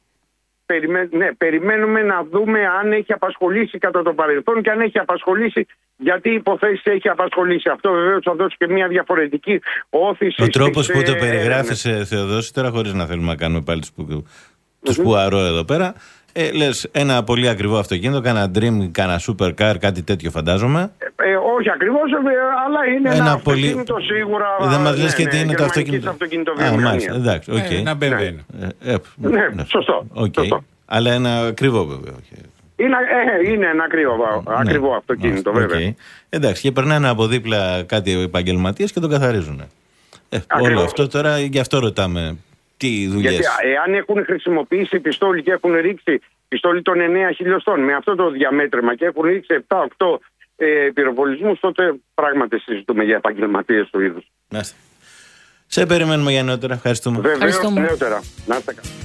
S9: Περιμέ, ναι, περιμένουμε να δούμε αν έχει απασχολήσει κατά το παρελθόν και αν έχει απασχολήσει, γιατί υποθέσεις έχει απασχολήσει. Αυτό βεβαίως θα δώσει και μια διαφορετική όθηση.
S3: Ο τρόπος που το περιγράφεις, ε, Θεοδόση, τώρα χωρίς να θέλουμε να κάνουμε πάλι τους, που, τους mm-hmm. πουαρό εδώ πέρα, ε, λες ένα πολύ ακριβό αυτοκίνητο, κάνα dream, κάνα supercar, κάτι τέτοιο φαντάζομαι.
S9: Ε, ε, όχι ακριβώς, ε, αλλά είναι ένα, ένα πολύ... αυτοκίνητο σίγουρα.
S3: Δεν μας λες ναι, και τι ναι, είναι το αυτοκίνητο.
S9: Α,
S3: μάλιστα, εντάξει, οκ. Okay.
S2: Ένα μπεμβέν.
S9: Ναι, ε, ναι, ναι, σωστό,
S3: okay.
S9: σωστό.
S3: Αλλά ένα ακριβό βέβαια.
S9: Είναι, ε, είναι ένα ακριβό, ακριβό ναι. αυτοκίνητο, βέβαια.
S3: Okay. Εντάξει, και περνάνε από δίπλα κάτι επαγγελματίες και τον καθαρίζουν. Ε, όλο αυτό τώρα, γι' αυτό ρωτάμε. Τι δουλειές.
S9: Γιατί εάν έχουν χρησιμοποιήσει πιστόλι και έχουν ρίξει πιστόλι των εννέα χιλιοστών με αυτό το διαμέτρημα και έχουν ρίξει επτά οκτώ ε, πυροβολισμούς, τότε πράγματι συζητούμε για επαγγελματίες του είδους.
S3: Να είστε. Σε περιμένουμε για νεότερα. Ευχαριστούμε.
S9: Βεβαίως, νεότερα. Να είστε καλά.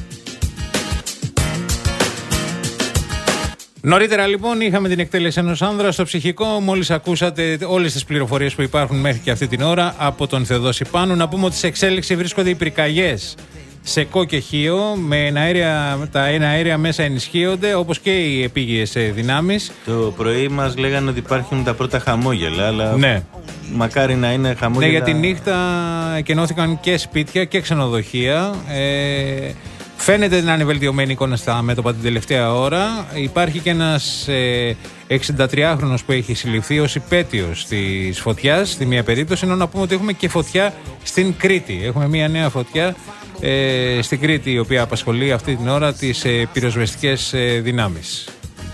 S2: Νωρίτερα λοιπόν είχαμε την εκτέλεση ενός άνδρα στο Ψυχικό. Μόλις ακούσατε όλες τις πληροφορίες που υπάρχουν μέχρι και αυτή την ώρα από τον Θεοδόση Πάνου. Να πούμε ότι σε εξέλιξη βρίσκονται οι πυρκαγιές σε Κο και Χίο. Με εναέρια, τα εναέρια μέσα ενισχύονται, όπως και οι επίγειες δυνάμεις.
S3: Το πρωί μας λέγανε ότι υπάρχουν τα πρώτα χαμόγελα, αλλά
S2: ναι.
S3: μακάρι να είναι χαμόγελα.
S2: Ναι, για τη νύχτα εκενώθηκαν και σπίτια και ξενοδοχεία. Ε, Φαίνεται να είναι βελτιωμένη εικόνα στα μέτωπα την τελευταία ώρα. Υπάρχει και ένας ε, εξηντατριάχρονος που έχει συλληφθεί ως υπέτειος της φωτιάς, στη μία περίπτωση, ενώ να πούμε ότι έχουμε και φωτιά στην Κρήτη. Έχουμε μια νέα φωτιά ε, στην Κρήτη, η οποία απασχολεί αυτή την ώρα τις ε, πυροσβεστικές ε, δυνάμεις.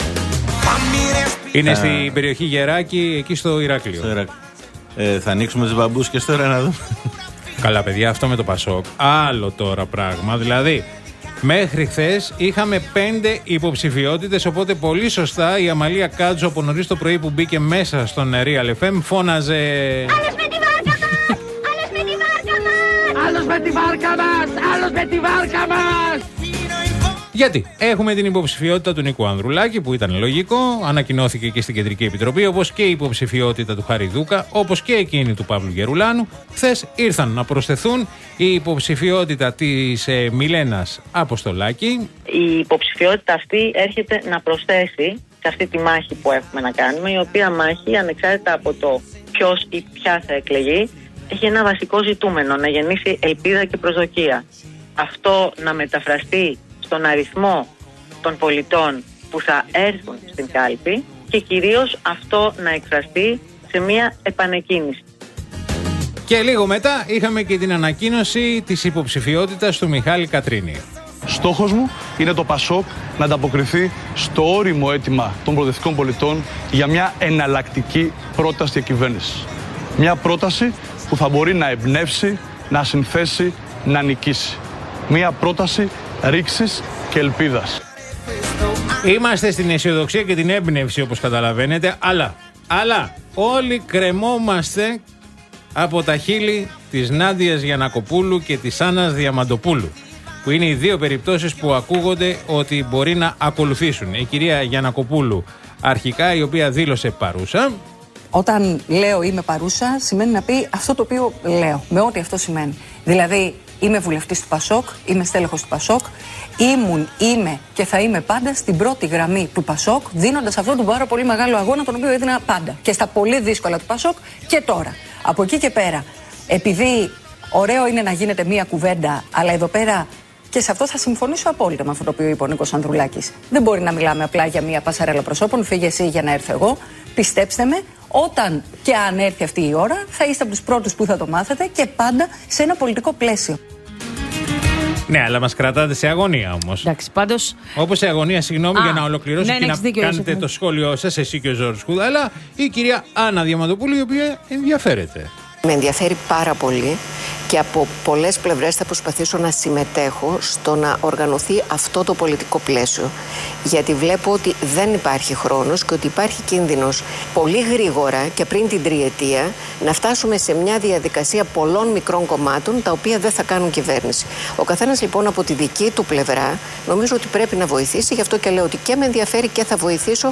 S2: Είναι στην περιοχή Γεράκη, εκεί στο Ηράκλειο.
S3: Στο Ηράκλειο. Ε, θα ανοίξουμε τις μπαμπούσκες τώρα να δούμε.
S2: Καλά παιδιά, αυτό με το Πασόκ. Άλλο τώρα πράγμα, δηλαδή... Μέχρι χθες είχαμε πέντε υποψηφιότητες, οπότε πολύ σωστά η Αμαλία Κάτζο από νωρίς το πρωί που μπήκε μέσα στον Real εφ εμ φώναζε
S7: Άλλος με τη βάρκα μας! Άλλος με τη βάρκα μας! Άλλος με τη βάρκα μας! Άλλος με τη βάρκα μας!
S2: Γιατί έχουμε την υποψηφιότητα του Νίκου Ανδρουλάκη, που ήταν λογικό, ανακοινώθηκε και στην Κεντρική Επιτροπή, όπως και η υποψηφιότητα του Χαριδούκα, όπως και εκείνη του Παύλου Γερουλάνου. Χθες ήρθαν να προσθεθούν η υποψηφιότητα της ε, Μιλένας Αποστολάκη.
S10: Η υποψηφιότητα αυτή έρχεται να προσθέσει σε αυτή τη μάχη που έχουμε να κάνουμε, η οποία μάχη, ανεξάρτητα από το ποιος ή ποια θα εκλεγεί, έχει ένα βασικό ζητούμενο, να γεννήσει ελπίδα και προσδοκία. Αυτό να μεταφραστεί στον αριθμό των πολιτών που θα έρθουν στην κάλπη και κυρίως αυτό να εκφραστεί σε μια επανεκκίνηση.
S2: Και λίγο μετά είχαμε και την ανακοίνωση της υποψηφιότητας του Μιχάλη Κατρίνη.
S11: Στόχος μου είναι το ΠΑΣΟΚ να ανταποκριθεί στο όριμο αίτημα των προοδευτικών πολιτών για μια εναλλακτική πρόταση διακυβέρνηση. Μια πρόταση που θα μπορεί να εμπνεύσει, να συνθέσει, να νικήσει. Μια πρόταση ρήξης και ελπίδας.
S2: Είμαστε στην αισιοδοξία και την έμπνευση, όπως καταλαβαίνετε, αλλά, αλλά όλοι κρεμόμαστε από τα χείλη της Νάντιας Γιαννακοπούλου και της Άννας Διαμαντοπούλου, που είναι οι δύο περιπτώσεις που ακούγονται ότι μπορεί να ακολουθήσουν. Η κυρία Γιαννακοπούλου αρχικά, η οποία δήλωσε παρούσα.
S22: Όταν λέω είμαι παρούσα, σημαίνει να πει αυτό το οποίο λέω, με ό,τι αυτό σημαίνει. Δηλαδή, είμαι βουλευτής του ΠΑΣΟΚ, είμαι στέλεχος του ΠΑΣΟΚ, ήμουν, είμαι και θα είμαι πάντα στην πρώτη γραμμή του ΠΑΣΟΚ, δίνοντας αυτόν τον πάρα πολύ μεγάλο αγώνα, τον οποίο έδινα πάντα. Και στα πολύ δύσκολα του ΠΑΣΟΚ και τώρα. Από εκεί και πέρα, επειδή ωραίο είναι να γίνεται μία κουβέντα, αλλά εδώ πέρα, και σε αυτό θα συμφωνήσω απόλυτα με αυτό το οποίο είπε ο Νίκος Ανδρουλάκης. Δεν μπορεί να μιλάμε απλά για μία πασαρέλα προσώπων, φύγε εσύ για να έρθω εγώ. Πιστέψτε με, όταν και αν έρθει αυτή η ώρα, θα είστε από τους πρώτους που θα το μάθετε και πάντα σε ένα πολιτικό πλαίσιο.
S2: Ναι, αλλά μας κρατάτε σε αγωνία όμως.
S4: Εντάξει, πάντως.
S2: Όπως σε αγωνία, συγγνώμη,
S4: Α,
S2: για να ολοκληρώσω
S4: ναι,
S2: και
S4: ναι,
S2: να
S4: δίκιο,
S2: κάνετε
S4: είσαι,
S2: το σχόλιο σας, εσύ και ο Ζόρις Κούδα, αλλά η κυρία Άννα Διαμαντοπούλου, η οποία ενδιαφέρεται.
S23: Με ενδιαφέρει πάρα πολύ και από πολλές πλευρές θα προσπαθήσω να συμμετέχω στο να οργανωθεί αυτό το πολιτικό πλαίσιο. Γιατί βλέπω ότι δεν υπάρχει χρόνος και ότι υπάρχει κίνδυνος πολύ γρήγορα και πριν την τριετία να φτάσουμε σε μια διαδικασία πολλών μικρών κομμάτων τα οποία δεν θα κάνουν κυβέρνηση. Ο καθένας λοιπόν από τη δική του πλευρά νομίζω ότι πρέπει να βοηθήσει, γι' αυτό και λέω ότι και με ενδιαφέρει και θα βοηθήσω.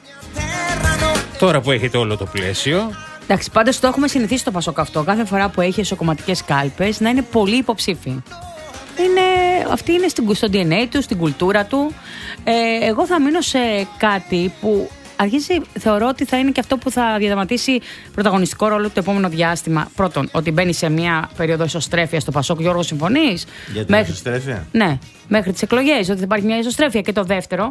S2: Τώρα που έχετε όλο το πλαίσιο.
S4: Εντάξει, πάντως το έχουμε συνηθίσει στο ΠΑΣΟΚ αυτό. Κάθε φορά που έχει εσωκομματικές κάλπες να είναι πολύ υποψήφοι. Είναι, αυτή είναι στην, στο ντι εν έι του, στην κουλτούρα του. Ε, εγώ θα μείνω σε κάτι που αρχίζει, θεωρώ ότι θα είναι και αυτό που θα διαδραματίσει πρωταγωνιστικό ρόλο το επόμενο διάστημα. Πρώτον, ότι μπαίνει σε μια περίοδο ισοστρέφεια στο ΠΑΣΟΚ. Γιώργο, συμφωνείς?
S3: Για την ισοστρέφεια?
S4: Ναι, μέχρι τις εκλογές, ότι θα υπάρχει μια ισοστρέφεια. Και το δεύτερο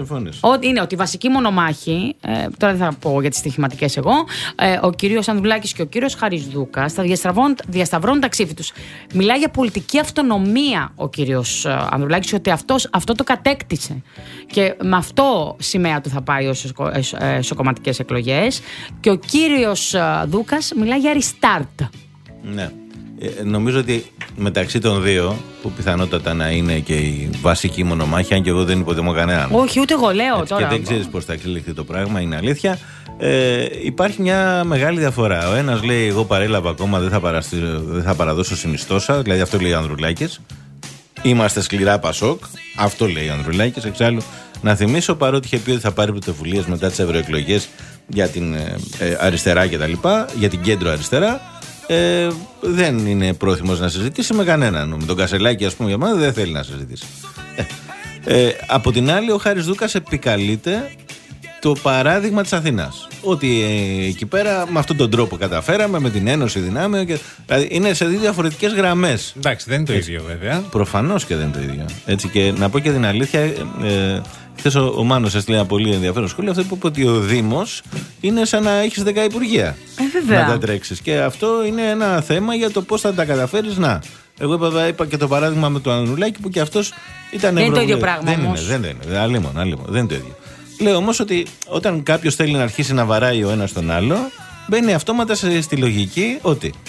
S4: ότι είναι ότι η βασική μονομάχη, ε, τώρα δεν θα πω για τις στοιχηματικές εγώ, ε, ο κύριος Ανδρουλάκης και ο κύριος Χαριζδούκας θα διασταυρώνουν τα ξύφη τους. Μιλάει για πολιτική αυτονομία ο κύριος Ανδρουλάκης, ότι αυτός, αυτό το κατέκτησε. Και με αυτό σημαία του θα πάει ως εσωκομματικές εκλογές. Και ο κύριος Δούκας μιλάει για restart.
S3: Ναι. Ε, νομίζω ότι μεταξύ των δύο, που πιθανότατα να είναι και η βασική μονομάχη, αν και εγώ δεν υποτιμώ κανέναν.
S4: Όχι, ούτε εγώ λέω
S3: έτσι,
S4: τώρα.
S3: Και δεν ξέρεις πώς θα εξελιχθεί το πράγμα, είναι αλήθεια. Ε, υπάρχει μια μεγάλη διαφορά. Ο ένας λέει: εγώ παρέλαβα ακόμα, δεν θα, δεν θα παραδώσω συνιστόσα. Δηλαδή αυτό λέει ο Ανδρουλάκης. Είμαστε σκληρά ΠΑΣΟΚ. Αυτό λέει ο Ανδρουλάκης. Εξάλλου, να θυμίσω, παρότι είχε πει ότι θα πάρει πρωτοβουλίες μετά τις ευρωεκλογές για την ε, ε, αριστερά κτλ., για την κέντρο αριστερά, ε, δεν είναι πρόθυμος να συζητήσει με κανέναν. Με τον Κασελάκη, ας πούμε, για μένα δεν θέλει να συζητήσει. Ε, ε, από την άλλη, ο Χάρης Δούκας επικαλείται το παράδειγμα της Αθήνας. Ότι ε, εκεί πέρα με αυτόν τον τρόπο καταφέραμε, με την ένωση δυνάμεων. Και, δηλαδή είναι σε δύο διαφορετικές γραμμές.
S2: Εντάξει, δεν είναι το Έτσι. ίδιο βέβαια.
S3: Προφανώς και δεν είναι το ίδιο. Έτσι, και να πω και την αλήθεια, ε, χθες ο, ο Μάνος έστειλε ένα πολύ ενδιαφέρον σχόλιο. Αυτό που είπε ότι ο Δήμος είναι σαν να έχεις δέκα υπουργεία.
S4: Ε,
S3: να τα τρέξεις. Και αυτό είναι ένα θέμα για το πώς θα τα καταφέρεις να. Εγώ είπα, είπα και το παράδειγμα με τον Ανδρουλάκη που και αυτός ήταν.
S4: Δεν είναι το ίδιο πράγμα.
S3: Δεν
S4: όμως.
S3: είναι, δεν είναι. Αλλήμον, αλλήμον, δεν είναι το ίδιο. Λέω όμως ότι όταν κάποιος θέλει να αρχίσει να βαράει ο ένας τον άλλο, μπαίνει αυτόματα στη λογική ότι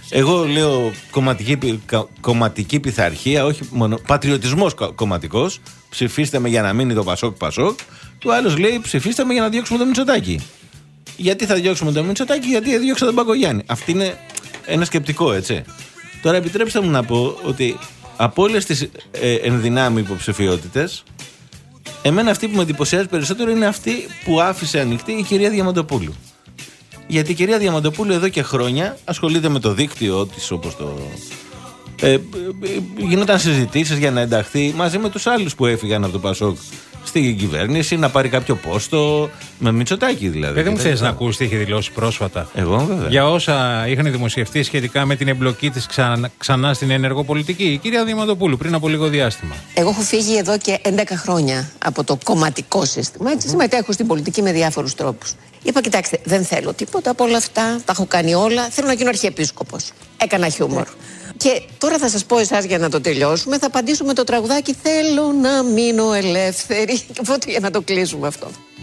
S3: Εγώ λέω κομματική, κομματική πειθαρχία, όχι μόνο πατριωτισμός κομματικός. Ψηφίστε με για να μείνει το Πασόκ Πασόκ. Και ο άλλος λέει ψηφίστε με για να διώξουμε τον Μητσοτάκη. Γιατί θα διώξουμε τον Μητσοτάκη, γιατί έδιωξα τον Παγκογιάννη. Αυτή είναι ένα σκεπτικό, έτσι. Τώρα επιτρέψτε μου να πω ότι από όλες τις ε, ενδυνάμει υποψηφιότητες, εμένα αυτή που με εντυπωσιάζει περισσότερο είναι αυτή που άφησε ανοιχτή η κυρία Διαμαντοπούλου. Γιατί η κυρία Διαμαντοπούλου εδώ και χρόνια ασχολείται με το δίκτυο της, όπως το. Ε, ε, γινόταν συζητήσεις για να ενταχθεί μαζί με τους άλλους που έφυγαν από το Πασόκ στην κυβέρνηση, να πάρει κάποιο πόστο με Μητσοτάκη δηλαδή.
S2: Δεν μου θες να ακούσει τι είχε δηλώσει πρόσφατα.
S3: Εγώ βέβαια.
S2: Για όσα είχαν δημοσιευτεί σχετικά με την εμπλοκή της ξανά, ξανά στην ενεργό πολιτική. Η κυρία Διαμαντοπούλου πριν από λίγο διάστημα.
S23: Εγώ έχω φύγει εδώ και έντεκα χρόνια από το κομματικό σύστημα. Έτσι, συμμετέχω στην πολιτική με διάφορους τρόπους. Είπα, κοιτάξτε, δεν θέλω τίποτα από όλα αυτά. Τα έχω κάνει όλα. Θέλω να γίνω αρχιεπίσκοπος. Έκανα χιούμορ. Και τώρα θα σας πω εσάς για να το τελειώσουμε. Θα απαντήσω με το τραγουδάκι «Θέλω να μείνω ελεύθερη». Οπότε για να το κλείσουμε αυτό.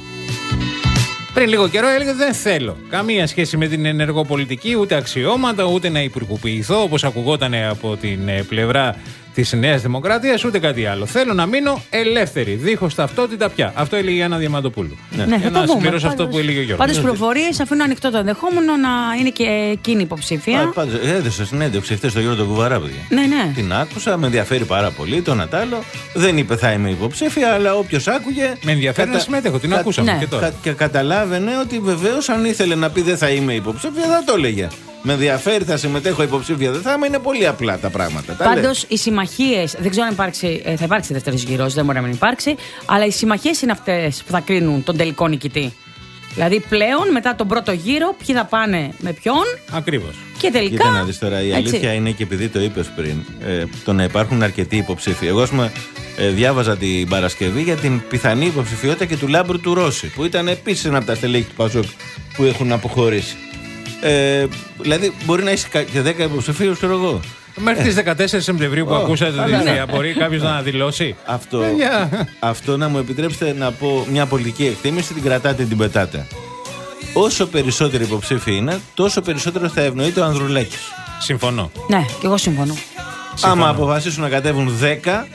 S2: Πριν λίγο καιρό έλεγε δεν θέλω καμία σχέση με την ενεργό πολιτική, ούτε αξιώματα, ούτε να υπουργοποιηθώ όπως ακουγόταν από την πλευρά της Νέας Δημοκρατίας, ούτε κάτι άλλο. Θέλω να μείνω ελεύθερη, δίχως ταυτότητα πια. Αυτό έλεγε η Άννα Διαμαντοπούλου.
S4: Ναι, ναι,
S2: για να συμπληρώσω αυτό που έλεγε ο Γιώργος.
S4: Πάντως πληροφορίες αφήνουν ανοιχτό το ενδεχόμενο να είναι και εκείνη υποψήφια.
S3: Πάντως έδωσε συνέντευξη χθες στο Γιώργο τον Κουβαρά, παιδιά.
S4: Ναι, ναι.
S3: Την άκουσα, με ενδιαφέρει πάρα πολύ το ένα τ' άλλο. Δεν είπε θα είμαι υποψήφια, αλλά όποιος άκουγε.
S2: Με ενδιαφέρει κατα... να συμμετέχω, την κα... ακούσαμε ναι. και τώρα.
S3: Και καταλάβαινε ότι βεβαίως αν ήθελε να πει δεν θα είμαι υποψήφια, θα το έλεγε. Με ενδιαφέρει, θα συμμετέχω υποψήφια, δεν θα είμαι. Είναι πολύ απλά τα πράγματα.
S4: Πάντως οι συμμαχίες, δεν ξέρω αν υπάρξει, θα υπάρξει δεύτερος γύρος, δεν μπορεί να μην υπάρξει, αλλά οι συμμαχίες είναι αυτές που θα κρίνουν τον τελικό νικητή. Δηλαδή πλέον μετά τον πρώτο γύρο, ποιοι θα πάνε με ποιον.
S2: Ακριβώς.
S4: Και τελικά.
S3: Κοίτα να δεις τώρα, η αλήθεια έτσι είναι και επειδή το είπες πριν, ε, το να υπάρχουν αρκετοί υποψήφοι. Εγώ, ας πούμε, ε, διάβαζα την Παρασκευή για την πιθανή υποψηφιότητα και του Λάμπρου του Ρώση, που ήταν επίσης ένα από τα στελέχη του Πασόκ που έχουν αποχωρήσει. Ε, δηλαδή, μπορεί να είσαι και δέκα υποψηφίους, ξέρω εγώ.
S2: Μέχρι τις δεκατέσσερις Σεπτεμβρίου που oh, ακούσατε τη διαδικασία, μπορεί κάποιος να δηλώσει.
S3: Αυτό, αυτό να μου επιτρέψετε να πω μια πολιτική εκτίμηση, την κρατάτε, την πετάτε. Όσο περισσότεροι υποψήφοι είναι, τόσο περισσότερο θα ευνοεί το Ανδρουλάκης.
S2: Συμφωνώ.
S4: Ναι, και εγώ συμφωνώ.
S3: Άμα αποφασίσουν να κατέβουν δέκα,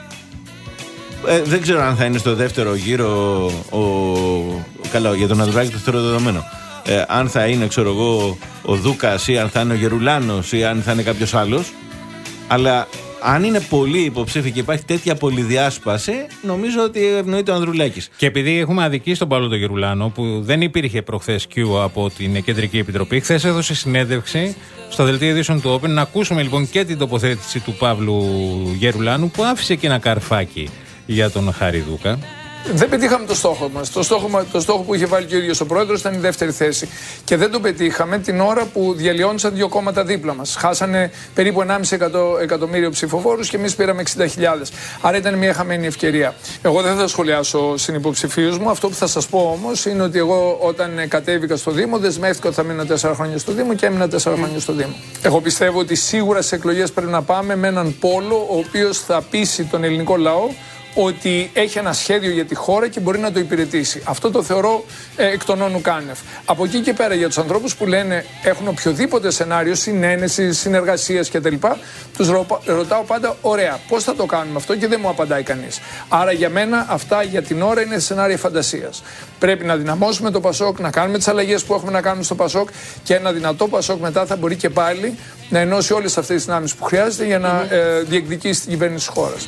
S3: ε, δεν ξέρω αν θα είναι στο δεύτερο γύρο. Ο, ο, καλά, για τον Ανδρουλάκη το θεωρώ δεδομένο. Ε, αν θα είναι, ξέρω εγώ, ο Δούκας ή αν θα είναι ο Γερουλάνος ή αν θα είναι κάποιος άλλος. Αλλά αν είναι πολλοί υποψήφοι και υπάρχει τέτοια πολυδιάσπαση, νομίζω ότι ευνοείται ο Ανδρουλάκης.
S2: Και επειδή έχουμε αδικήσει τον Παύλο τον Γερουλάνο, που δεν υπήρχε προχθές Q από την Κεντρική Επιτροπή, χθες έδωσε συνέντευξη στο δελτίο ειδήσεων του Open. Να ακούσουμε λοιπόν και την τοποθέτηση του Παύλου Γερουλάνου, που άφησε και ένα καρφάκι για τον Χάρη Δούκα.
S8: Δεν πετύχαμε το στόχο μας. Το στόχο, το στόχο που είχε βάλει και ο ίδιος ο πρόεδρος ήταν η δεύτερη θέση. Και δεν το πετύχαμε την ώρα που διαλυόντουσαν δύο κόμματα δίπλα μας. Χάσανε περίπου ενάμιση εκατομμύριο ψηφοφόρους και εμείς πήραμε εξήντα χιλιάδες. Άρα ήταν μια χαμένη ευκαιρία. Εγώ δεν θα σχολιάσω συνυποψηφίους μου. Αυτό που θα σας πω όμως είναι ότι εγώ όταν κατέβηκα στο Δήμο δεσμεύτηκα ότι θα μείνω τέσσερα χρόνια στο Δήμο και έμεινα τέσσερα χρόνια στο Δήμο. Εγώ πιστεύω ότι σίγουρα στις εκλογές πρέπει να πάμε με έναν πόλο ο οποίος θα πείσει τον ελληνικό λαό ότι έχει ένα σχέδιο για τη χώρα και μπορεί να το υπηρετήσει. Αυτό το θεωρώ ε, εκ των όνου κάνευ. Από εκεί και πέρα για τους ανθρώπους που λένε έχουν οποιοδήποτε σενάριο συνένεσης, συνεργασίας κτλ. Τους ρω, ρωτάω πάντα, ωραία, πώς θα το κάνουμε αυτό, και δεν μου απαντάει κανείς. Άρα για μένα αυτά για την ώρα είναι σενάρια φαντασίας. Πρέπει να δυναμώσουμε το Πασόκ, να κάνουμε τις αλλαγές που έχουμε να κάνουμε στο Πασόκ και ένα δυνατό Πασόκ μετά θα μπορεί και πάλι να ενώσει όλες αυτές τις δυνάμεις που χρειάζεται για να ε, διεκδικήσει την κυβέρνηση της χώρας.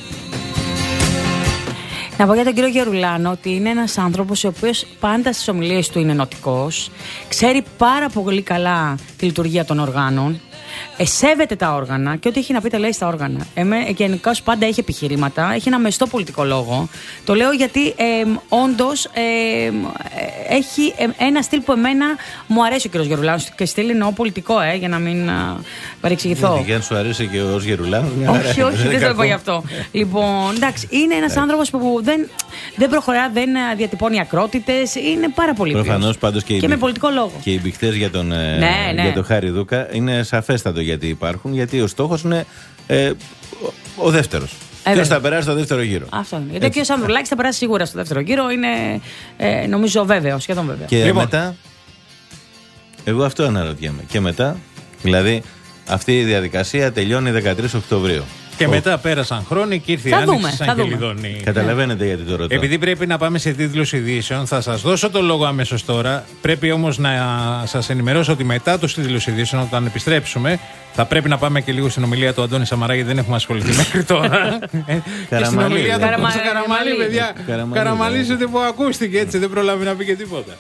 S4: Να πω για τον κύριο Γερουλάνο ότι είναι ένας άνθρωπος ο οποίος πάντα στις ομιλίες του είναι ενωτικός, ξέρει πάρα πολύ καλά τη λειτουργία των οργάνων, σέβεται τα όργανα και ό,τι έχει να πει τα λέει στα όργανα. Εμέ, γενικώς πάντα έχει επιχειρήματα, έχει ένα μεστό πολιτικό λόγο. Το λέω γιατί ε, όντως ε, έχει ένα στυλ που εμένα μου αρέσει ο κύριος Γερουλάνος, και στυλ εννοώ πολιτικό, ε, για να μην α, παρεξηγηθώ.
S3: Γιατί αν σου αρέσει και ο Γερουλάνος.
S4: Όχι, όχι, δεν το είπα γι' αυτό. Λοιπόν, εντάξει, είναι ένας άνθρωπος που δεν, δεν προχωρά, δεν διατυπώνει ακρότητες, είναι πάρα πολύ
S3: προφανώς πάντως και,
S4: και με πολιτικό λόγο.
S3: Και οι μπιχτές για τον,
S4: ναι, ναι.
S3: για τον Χάρη Δούκα είναι σαφέστατο γιατί υπάρχουν, γιατί ο στόχος είναι ε, ο, ο δεύτερος. Ε, Ποιος θα περάσει στο δεύτερο γύρο.
S4: Αυτό είναι. Γιατί ο κ. Ανδρουλάκης θα περάσει σίγουρα στο δεύτερο γύρο, είναι ε, νομίζω βέβαιο, σχεδόν βέβαιο.
S3: Και λοιπόν, μετά, εγώ αυτό αναρωτιέμαι. Και μετά, δηλαδή, Αυτή η διαδικασία τελειώνει δεκατρείς Οκτωβρίου.
S2: Και μετά πέρασαν χρόνοι και ήρθε η Άνοιξη σαν Κελιδόνη.
S3: Καταλαβαίνετε γιατί το ρωτώ.
S2: Επειδή πρέπει να πάμε σε τίτλους ειδήσεων, θα σας δώσω το λόγο αμέσως τώρα. Πρέπει όμως να σας ενημερώσω ότι μετά τους τίτλους ειδήσεων, όταν επιστρέψουμε, θα πρέπει να πάμε και λίγο στην ομιλία του Αντώνη Σαμαρά, γιατί δεν έχουμε ασχοληθεί μέχρι τώρα. Και στην ομιλία του Κώστα Καραμαλή, παιδιά. Καραμαλίζεται που ακούστηκε, έτσι δεν προλάβει να πει και τίποτα.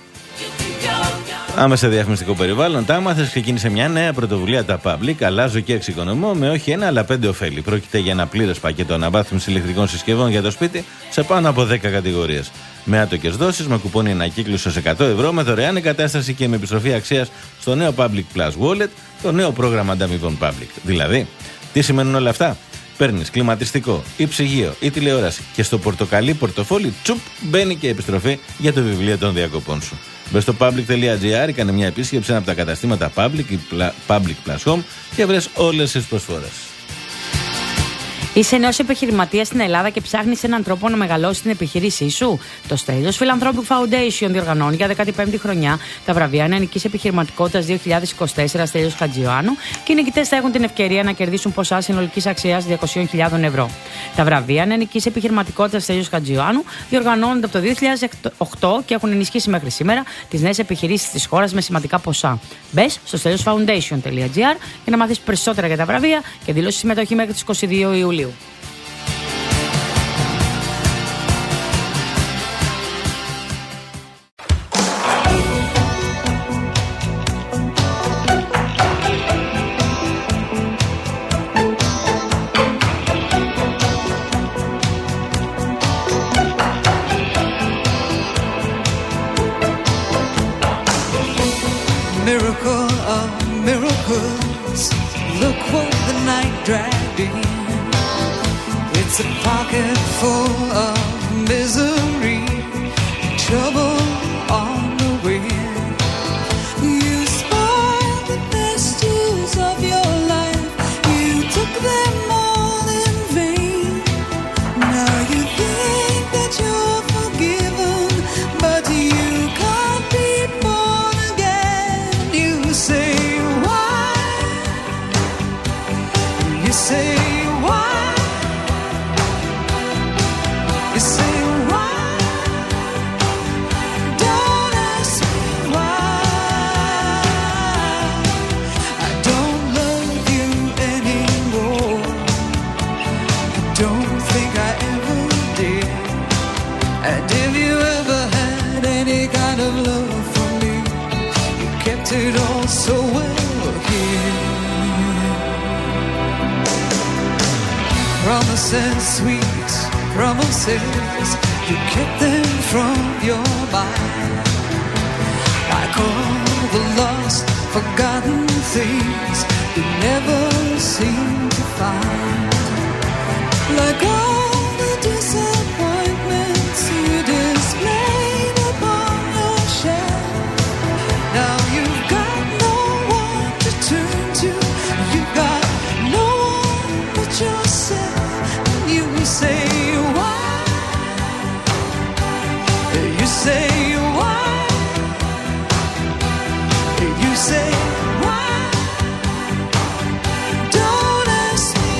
S3: Άμεσα διαφημιστικό περιβάλλον, τα άμαθες, ξεκίνησε μια νέα πρωτοβουλία τα Public. Αλλάζω και εξοικονομώ με όχι ένα αλλά πέντε ωφέλη. Πρόκειται για ένα πλήρες πακέτο αναβάθμισης ηλεκτρικών συσκευών για το σπίτι σε πάνω από δέκα κατηγορίες. Με άτοκες δόσεις, με κουπόνι ανακύκλωση σε εκατό ευρώ, με δωρεάν εγκατάσταση και με επιστροφή αξίας στο νέο Public Plus Wallet, το νέο πρόγραμμα ανταμοιβών Public. Δηλαδή, τι σημαίνουν όλα αυτά? Παίρνεις κλιματιστικό ή ψυγείο ή τηλεόραση και στο πορτοκαλί πορτοφόλι, τσουπ, μπαίνει και επιστροφή για το βιβλίο των διακοπών σου. Μπες στο public τελεία gr, κάνε μια επίσκεψη ένα από τα καταστήματα Public ή Public Plus Home και βρες όλες τις προσφορές.
S4: Είσαι νέος επιχειρηματίας στην Ελλάδα και ψάχνεις έναν τρόπο να μεγαλώσεις την επιχείρησή σου? Το Stelios Philanthropic Foundation διοργανώνει για δέκατη πέμπτη χρονιά τα βραβεία Νεανικής Επιχειρηματικότητας δύο χιλιάδες είκοσι τέσσερα Stelios Χατζιωάννου και οι νικητές θα έχουν την ευκαιρία να κερδίσουν ποσά συνολικής αξίας διακόσιες χιλιάδες ευρώ. Τα βραβεία Νεανικής Επιχειρηματικότητας Stelios Χατζιωάννου διοργανώνονται από το δύο χιλιάδες οκτώ και έχουν ενισχύσει μέχρι σήμερα τις νέες επιχειρήσεις της χώρας με σημαντικά ποσά. Μπες στο stelios foundation τελεία gr για να μάθεις περισσότερα για τα βραβεία και δηλώσεις συμμετοχή μέχρι τις είκοσι δύο Ιουλίου.
S7: Miracle of miracles, look what the night dragged in. It's a pocket full of misery, trouble on the wind. You spoiled the best years of your life, you took them all in vain. Now you think that you're forgiven, but you can't be born again. You say why? You say why? You say why? Don't ask me why. I don't love you anymore. I don't think I ever did. And if you ever had any kind of love for me, you kept it all so well here. Promises, sweet promises, you kept them from your mind. Like all the lost, forgotten things you never seem to find. Like all the disappointments you displayed upon your shelf. Now you've got no one to turn to, you've got no one but yourself. And you say why? You say why? You say why? Don't ask me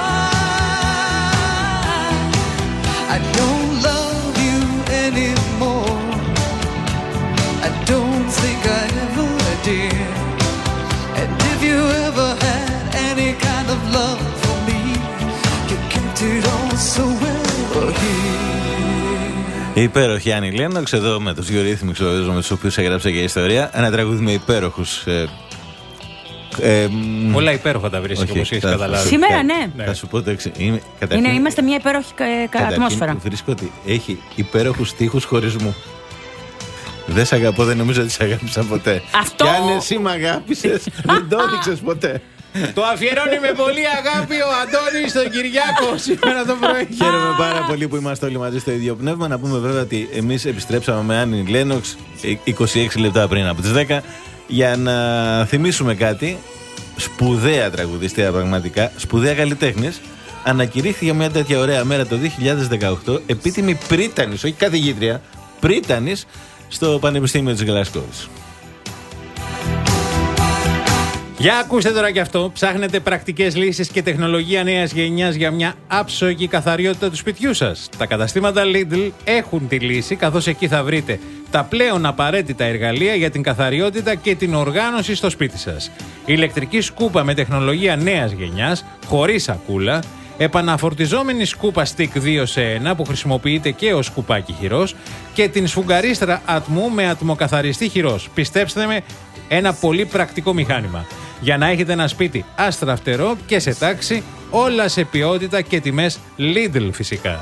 S7: why. I don't love you anymore. I don't think I ever did. And if you ever had any kind of love for me, you kept it all so well here.
S3: Η υπέροχη Άννη Λένοξ εδώ με τους δύο ρύθμους με τους οποίους έγραψε και ιστορία. Ένα τραγούδι με υπέροχους. Ε, ε,
S2: Όλα υπέροχα τα βρίσκει, όπως έχεις καταλάβει.
S4: Σήμερα, ναι.
S3: Θα σου πω το εξή. Είναι,
S4: είναι, είμαστε μια υπέροχη ε, ατμόσφαιρα.
S3: Βρίσκω ότι έχει υπέροχους στίχους χωρισμού. Δεν σ' αγαπώ, δεν νομίζω ότι σ' αγάπησα ποτέ.
S4: Αυτό.
S3: Κι αν εσύ μ' αγάπησες, δεν το έδειξες ποτέ.
S2: Το αφιερώνει με πολύ αγάπη ο Αντώνης στον Κυριάκο σήμερα το πρωί.
S3: Χαίρομαι πάρα πολύ που είμαστε όλοι μαζί στο ίδιο πνεύμα. Να πούμε βέβαια ότι εμείς επιστρέψαμε με Άννη Λένοξ είκοσι έξι λεπτά πριν από τις δέκα για να θυμίσουμε κάτι. Σπουδαία τραγουδίστρια, πραγματικά σπουδαία καλλιτέχνης. Ανακηρύχθηκε μια τέτοια ωραία μέρα το δύο χιλιάδες δεκαοκτώ, επίτιμη πρίτανης, όχι καθηγήτρια, πρίτανης στο Πανεπιστήμιο της Γλασκόβης.
S2: Για ακούστε τώρα κι αυτό. Ψάχνετε πρακτικές λύσεις και τεχνολογία νέας γενιάς για μια άψογη καθαριότητα του σπιτιού σας. Τα καταστήματα Lidl έχουν τη λύση, καθώς εκεί θα βρείτε τα πλέον απαραίτητα εργαλεία για την καθαριότητα και την οργάνωση στο σπίτι σας. Ηλεκτρική σκούπα με τεχνολογία νέας γενιάς, χωρίς σακούλα. Επαναφορτιζόμενη σκούπα stick δύο σε ένα που χρησιμοποιείται και ως σκουπάκι χειρός. Και την σφουγγαρίστρα ατμού με ατμοκαθαριστή χειρός. Πιστέψτε με, ένα πολύ πρακτικό μηχάνημα. Για να έχετε ένα σπίτι άστρα φτερό και σε τάξη, όλα σε ποιότητα και τιμές Lidl φυσικά.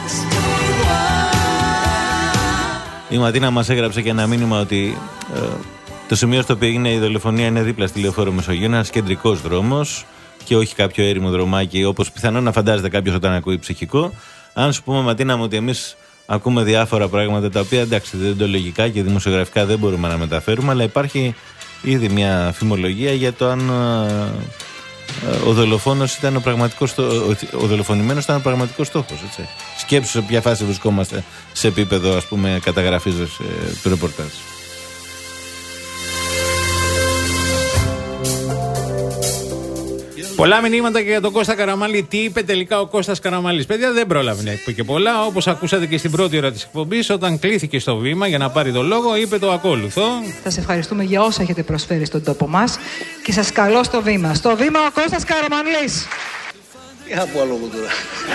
S3: Η Ματίνα μας έγραψε και ένα μήνυμα ότι ε, το σημείο στο οποίο έγινε η δολοφονία είναι δίπλα στη Λεωφόρο Μεσογείου, ένας κεντρικός δρόμος και όχι κάποιο έρημο δρομάκι όπως πιθανόν να φαντάζεται κάποιος όταν ακούει ψυχικό. Αν σου πούμε, Ματίνα μου, ότι εμείς ακούμε διάφορα πράγματα τα οποία εντάξει διοντολογικά και δημοσιογραφικά δεν μπορούμε να μεταφέρουμε, αλλά υπάρχει ήδη μια φημολογία για το αν ο δολοφόνος ήταν ο πραγματικός στόχος, ο δολοφονημένος ήταν ο πραγματικός στόχος. Έτσι. Σκέψου σε ποια φάση βρισκόμαστε σε επίπεδο, ας πούμε, καταγραφής του ρεπορτάζ.
S2: Πολλά μηνύματα και για τον Κώστα Καραμανλή. Τι είπε τελικά ο Κώστας Καραμανλής? Παιδιά, δεν πρόλαβε να είπε και πολλά. Όπως ακούσατε και στην πρώτη ώρα της εκπομπής, όταν κλήθηκε στο βήμα για να πάρει το λόγο, είπε το ακόλουθο.
S5: Σας ευχαριστούμε για όσα έχετε προσφέρει στον τόπο μας και σας καλώ στο βήμα. Στο βήμα ο Κώστας Καραμανλής.
S12: Τι να πω άλλο τώρα.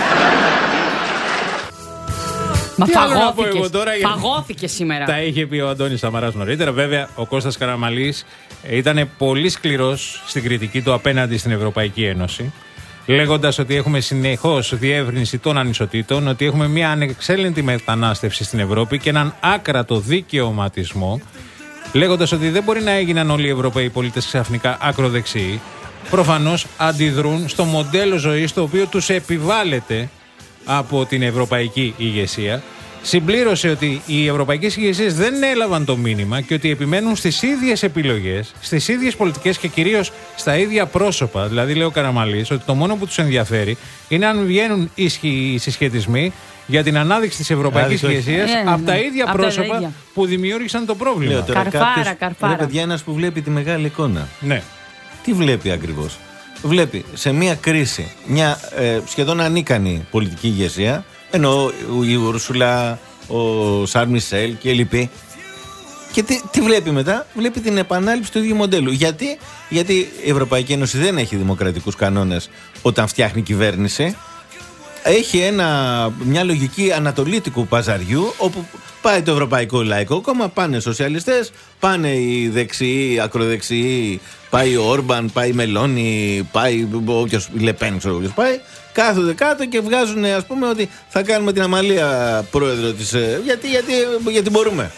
S4: Μα
S2: Τι
S4: φαγώθηκες,
S2: τώρα,
S4: φαγώθηκε σήμερα.
S2: Τα είχε πει ο Αντώνης Σαμαράς νωρίτερα. Βέβαια, ο Κώστας Καραμανλής ήταν πολύ σκληρός στην κριτική του απέναντι στην Ευρωπαϊκή Ένωση, λέγοντας ότι έχουμε συνεχώς διεύρυνση των ανισοτήτων, ότι έχουμε μια ανεξέλεγκτη μετανάστευση στην Ευρώπη και έναν άκρατο δικαιωματισμό, λέγοντας ότι δεν μπορεί να έγιναν όλοι οι Ευρωπαίοι πολίτες ξαφνικά ακροδεξιοί. Προφανώς αντιδρούν στο μοντέλο ζωής το οποίο τους επιβάλλεται από την ευρωπαϊκή ηγεσία. Συμπλήρωσε ότι οι ευρωπαϊκές ηγεσίες δεν έλαβαν το μήνυμα και ότι επιμένουν στις ίδιες επιλογές, στις ίδιες πολιτικές και κυρίως στα ίδια πρόσωπα. Δηλαδή, λέει ο Καραμανλής, ότι το μόνο που τους ενδιαφέρει είναι αν βγαίνουν οι συσχετισμοί για την ανάδειξη της ευρωπαϊκής ηγεσίας yeah, από τα ίδια από πρόσωπα τα ίδια. που δημιούργησαν το πρόβλημα.
S3: Λέω, τώρα, καρφάρα, κάποιος, καρφάρα. Ρε παιδιά, ένας που βλέπει τη μεγάλη εικόνα.
S2: Ναι.
S3: Τι βλέπει ακριβώς? Βλέπει σε μια κρίση μια ε, σχεδόν ανίκανη πολιτική ηγεσία, ενώ η Ούρσουλα, ο Σαρλ Μισελ και οι λοιποί. Και τι, τι βλέπει μετά? Βλέπει την επανάληψη του ίδιου μοντέλου. Γιατί? Γιατί η Ευρωπαϊκή Ένωση δεν έχει δημοκρατικούς κανόνες όταν φτιάχνει κυβέρνηση. Έχει ένα, μια λογική ανατολίτικου παζαριού, όπου πάει το Ευρωπαϊκό Λαϊκό Κόμμα, πάνε οι σοσιαλιστές, πάνε οι δεξιοί, ακροδεξιοί, πάει ο Όρμπαν, πάει η Μελώνη, πάει όποιος, η Λεπέν, ξέρω όποιος πάει, κάθονται κάτω και βγάζουν, ας πούμε, ότι θα κάνουμε την Αμαλία πρόεδρο της. Γιατί, γιατί, γιατί μπορούμε.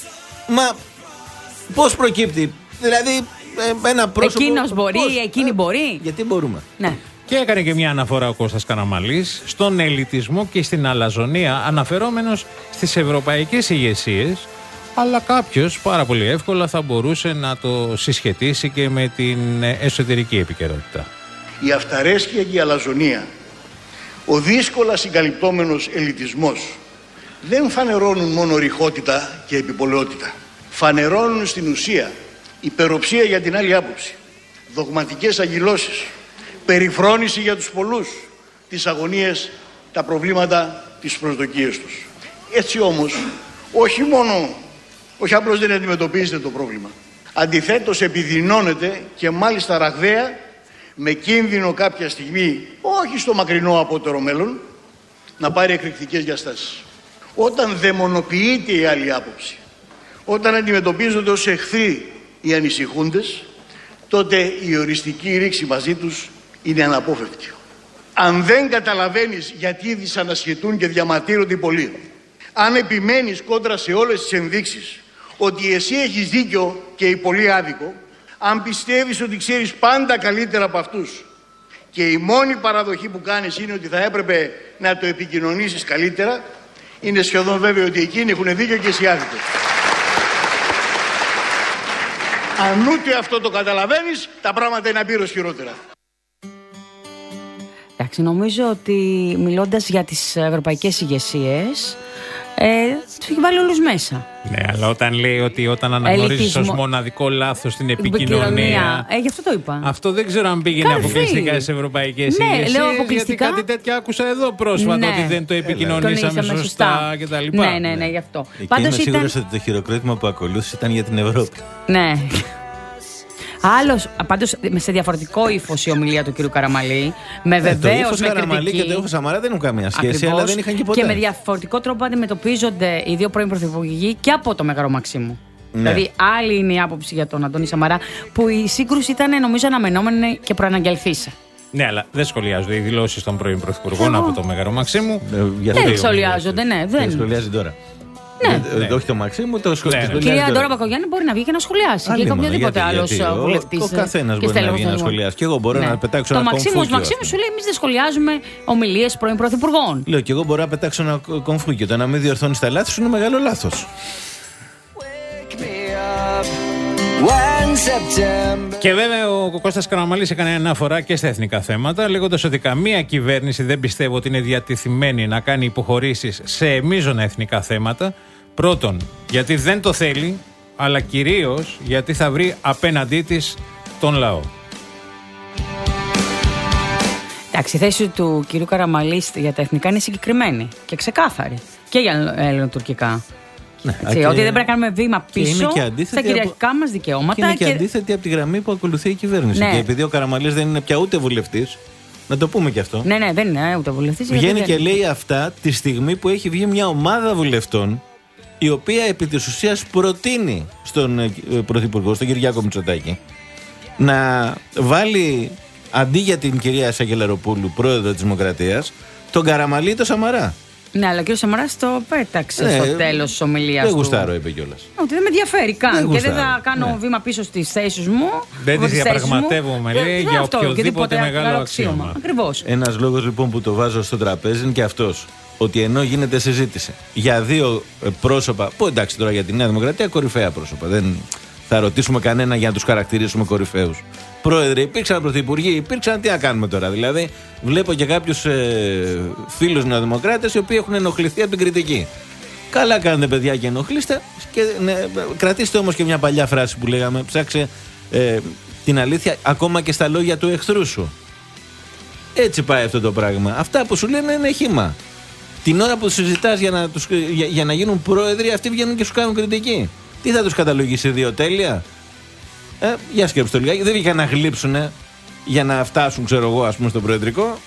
S3: Μα πώς προκύπτει? Δηλαδή ένα πρόσωπο.
S4: Εκείνος μπορεί,
S3: πώς,
S4: εκείνη
S3: ε,
S4: μπορεί.
S3: Γιατί μπορούμε.
S4: Ναι.
S2: Και έκανε και μια αναφορά ο Κώστας Καραμανλής στον ελιτισμό και στην αλαζονία, αναφερόμενος στις ευρωπαϊκές ηγεσίες, αλλά κάποιος πάρα πολύ εύκολα θα μπορούσε να το συσχετίσει και με την εσωτερική επικαιρότητα.
S12: Η αυταρέσκεια και η αλαζονία, ο δύσκολα συγκαλυπτόμενος ελιτισμός δεν φανερώνουν μόνο ρηχότητα και επιπολαιότητα. Φανερώνουν στην ουσία υπεροψία για την άλλη άποψη, δογματικές αγγυλώσεις, περιφρόνηση για τους πολλούς, τις αγωνίες, τα προβλήματα, τις προσδοκίες τους. Έτσι όμως, όχι μόνο, όχι απλώς δεν αντιμετωπίζετε το πρόβλημα, αντιθέτως επιδεινώνεται και μάλιστα ραγδαία, με κίνδυνο κάποια στιγμή, όχι στο μακρινό απότερο μέλλον, να πάρει εκρηκτικές διαστάσεις. Όταν δαιμονοποιείται η άλλη άποψη, όταν αντιμετωπίζονται ως εχθροί οι ανησυχούντες, τότε η οριστική ρήξη μαζί τους είναι αναπόφευκτη. Αν δεν καταλαβαίνεις γιατί δυσανασχετούν και διαμαρτύρονται οι πολλοί, αν επιμένεις κόντρα σε όλες τις ενδείξεις ότι εσύ έχεις δίκιο και οι πολλοί άδικο, αν πιστεύεις ότι ξέρεις πάντα καλύτερα από αυτούς και η μόνη παραδοχή που κάνεις είναι ότι θα έπρεπε να το επικοινωνήσεις καλύτερα, είναι σχεδόν βέβαιο ότι εκείνοι έχουν δίκιο και εσύ άδικο. Αν ούτε αυτό το καταλαβαίνεις, τα πράγματα είναι απείρως χειρότερα.
S4: Εντάξει, νομίζω ότι μιλώντας για τις ευρωπαϊκές ηγεσίες, Ε, τους έχει βάλει όλους μέσα.
S2: Ναι, αλλά όταν λέει ότι όταν αναγνωρίζεις ως μοναδικό λάθος την επικοινωνία.
S4: Ε, γι' αυτό το είπα.
S2: Αυτό δεν ξέρω αν πήγαινε
S4: Καρφί.
S2: αποκλειστικά στις ευρωπαϊκές
S4: ναι,
S2: ηγεσίες.
S4: λέω αποκλειστικά.
S2: Γιατί κάτι τέτοιο άκουσα εδώ πρόσφατα,
S4: ναι.
S2: ότι δεν το επικοινωνήσαμε σωστά, σωστά κτλ.
S4: Ναι, ναι, ναι, γι' αυτό.
S3: Εκεί είμαι σίγουρος ήταν... ότι το χειροκρότημα που ακολούθησε ήταν για την Ευρώπη.
S4: Ναι. Άλλος, πάντως σε διαφορετικό ύφος η ομιλία του κ. Καραμαλή. Με βεβαίως με
S3: Καραμαλή
S4: κριτική.
S3: και το ύφος Σαμαρά δεν έχουν καμία σχέση,
S4: Ακριβώς,
S3: αλλά δεν είχαν και ποτέ.
S4: Και με διαφορετικό τρόπο αντιμετωπίζονται οι δύο πρώην πρωθυπουργοί και από το Μέγαρο Μαξίμου. Ναι. Δηλαδή, άλλη είναι η άποψη για τον Αντώνη Σαμαρά, που η σύγκρουση ήταν νομίζω αναμενόμενη και προαναγγελθήσα.
S2: Ναι, αλλά δεν σχολιάζονται οι δηλώσεις των πρώην πρωθυπουργών από το Μέγαρο Μαξίμου.
S4: Δεν σχολιάζονται, ναι. Δεν
S3: σχολιάζει τώρα.
S4: Ναι.
S3: Ε, όχι το Μαξίμου, το σχολιάζει.
S4: Η κυρία Ντόρα Μπακογιάννη μπορεί να βγει και να σχολιάσει. Και οποιοδήποτε άλλο βουλευτή.
S3: Ο καθένα μπορεί να βγει να σχολιάσει. Και εγώ μπορώ ναι. να πετάξω
S4: το
S3: ένα
S4: Μαξίμου,
S3: κομφούκιο.
S4: Το Μαξίμου σου λέει: εμείς δεν σχολιάζουμε ομιλίες πρώην πρωθυπουργών.
S3: Λέω και εγώ μπορώ να πετάξω ένα κομφούκιο. Το να μην διορθώνει τα λάθη σου είναι μεγάλο λάθο.
S2: Και βέβαια ο Κώστας Καραμαλής έκανε αναφορά και στα εθνικά θέματα, λέγοντας ότι καμία κυβέρνηση δεν πιστεύω ότι είναι διατεθειμένη να κάνει υποχωρήσεις σε μείζωνα εθνικά θέματα. Πρώτον, γιατί δεν το θέλει, αλλά κυρίως γιατί θα βρει απέναντί της τον λαό.
S4: Εντάξει, η θέση του κ. Καραμαλή για τα εθνικά είναι συγκεκριμένη και ξεκάθαρη. Και για ελληνοτουρκικά.
S3: Ναι,
S4: Έτσι,
S3: και...
S4: ότι δεν πρέπει να κάνουμε βήμα πίσω στα κυριαρχικά
S3: από...
S4: μας δικαιώματα.
S3: Και είναι και,
S4: και
S3: αντίθετη από τη γραμμή που ακολουθεί η κυβέρνηση. Ναι. Και επειδή ο Καραμαλής δεν είναι πια ούτε βουλευτής, να το πούμε και αυτό.
S4: Ναι, ναι, δεν είναι ούτε βουλευτής.
S3: Βγαίνει και λέει αυτά τη στιγμή που έχει βγει μια ομάδα βουλευτών, η οποία επί της ουσίας προτείνει στον Πρωθυπουργό, στον Κυριάκο Μητσοτάκη, να βάλει αντί για την κυρία Σακελαροπούλου, πρόεδρο της Δημοκρατίας, τον Καραμαλή το Σαμαρά.
S4: Ναι, αλλά ο κ. Σαμαράς το πέταξε ναι, στο τέλος της ομιλίας του.
S3: Δεν γουστάρω, είπε κιόλας.
S4: Ότι δεν με ενδιαφέρει καν δεν και δεν θα κάνω
S3: ναι.
S4: βήμα πίσω στις θέσεις μου.
S2: Δεν τις διαπραγματεύομαι, λέει, για οποιοδήποτε μεγάλο αξίωμα.
S4: Ακριβώς.
S3: Ένας λόγος λοιπόν που το βάζω στο τραπέζι είναι και αυτός. Ότι ενώ γίνεται συζήτηση για δύο πρόσωπα, που εντάξει τώρα για τη Νέα Δημοκρατία, κορυφαία πρόσωπα. Δεν θα ρωτήσουμε κανένα για να τους χαρακτηρίσουμε κορυφαίους. Πρόεδρε, υπήρξαν πρωθυπουργοί, υπήρξαν. Τι να κάνουμε τώρα. Δηλαδή, βλέπω και κάποιους ε, φίλους νεοδημοκράτες οι οποίοι έχουν ενοχληθεί από την κριτική. Καλά κάνετε, παιδιά, και ενοχλήστε. Και, ναι, κρατήστε όμως και μια παλιά φράση που λέγαμε. Ψάξε ε, την αλήθεια ακόμα και στα λόγια του εχθρού σου. Έτσι πάει αυτό το πράγμα. Αυτά που σου λένε είναι χύμα. Την ώρα που συζητάς για να, τους, για, για να γίνουν πρόεδροι, αυτοί βγαίνουν και σου κάνουν κριτική. Τι θα τους καταλογίσει, δύο τέλεια. Ε, για σκέψτε το λιγάκι. Δεν βγήκαν να γλύψουνε για να φτάσουν, ξέρω εγώ, ας πούμε, στο προεδρικό.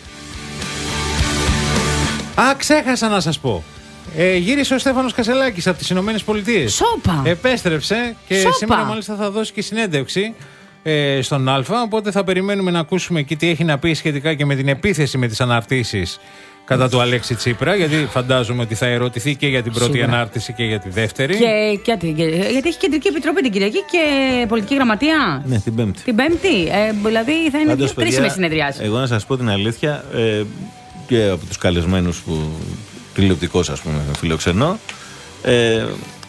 S2: Α, ξέχασα να σας πω. Ε, γύρισε ο Στέφανος Κασελάκης από τις Ηνωμένες Πολιτείες.
S4: Σόπα!
S2: Επέστρεψε και Σόπα. Σήμερα μάλιστα θα δώσει και συνέντευξη ε, στον Α. Οπότε θα περιμένουμε να ακούσουμε εκεί τι έχει να πει σχετικά και με την επίθεση με τις αναρτήσεις κατά του Αλέξη Τσίπρα, γιατί φαντάζομαι ότι θα ερωτηθεί και για την πρώτη Σίγουρα. ανάρτηση και για τη δεύτερη.
S4: Και, και, και, γιατί έχει κεντρική επιτροπή την Κυριακή και πολιτική γραμματεία.
S3: Ναι, την Πέμπτη.
S4: Την Πέμπτη. Ε, δηλαδή θα είναι δύο κρίσιμες συνεδριάσεις.
S3: Εγώ να σας πω την αλήθεια, ε, και από τους καλεσμένους που τηλεοπτικός, ας πούμε, φιλοξενώ, ε,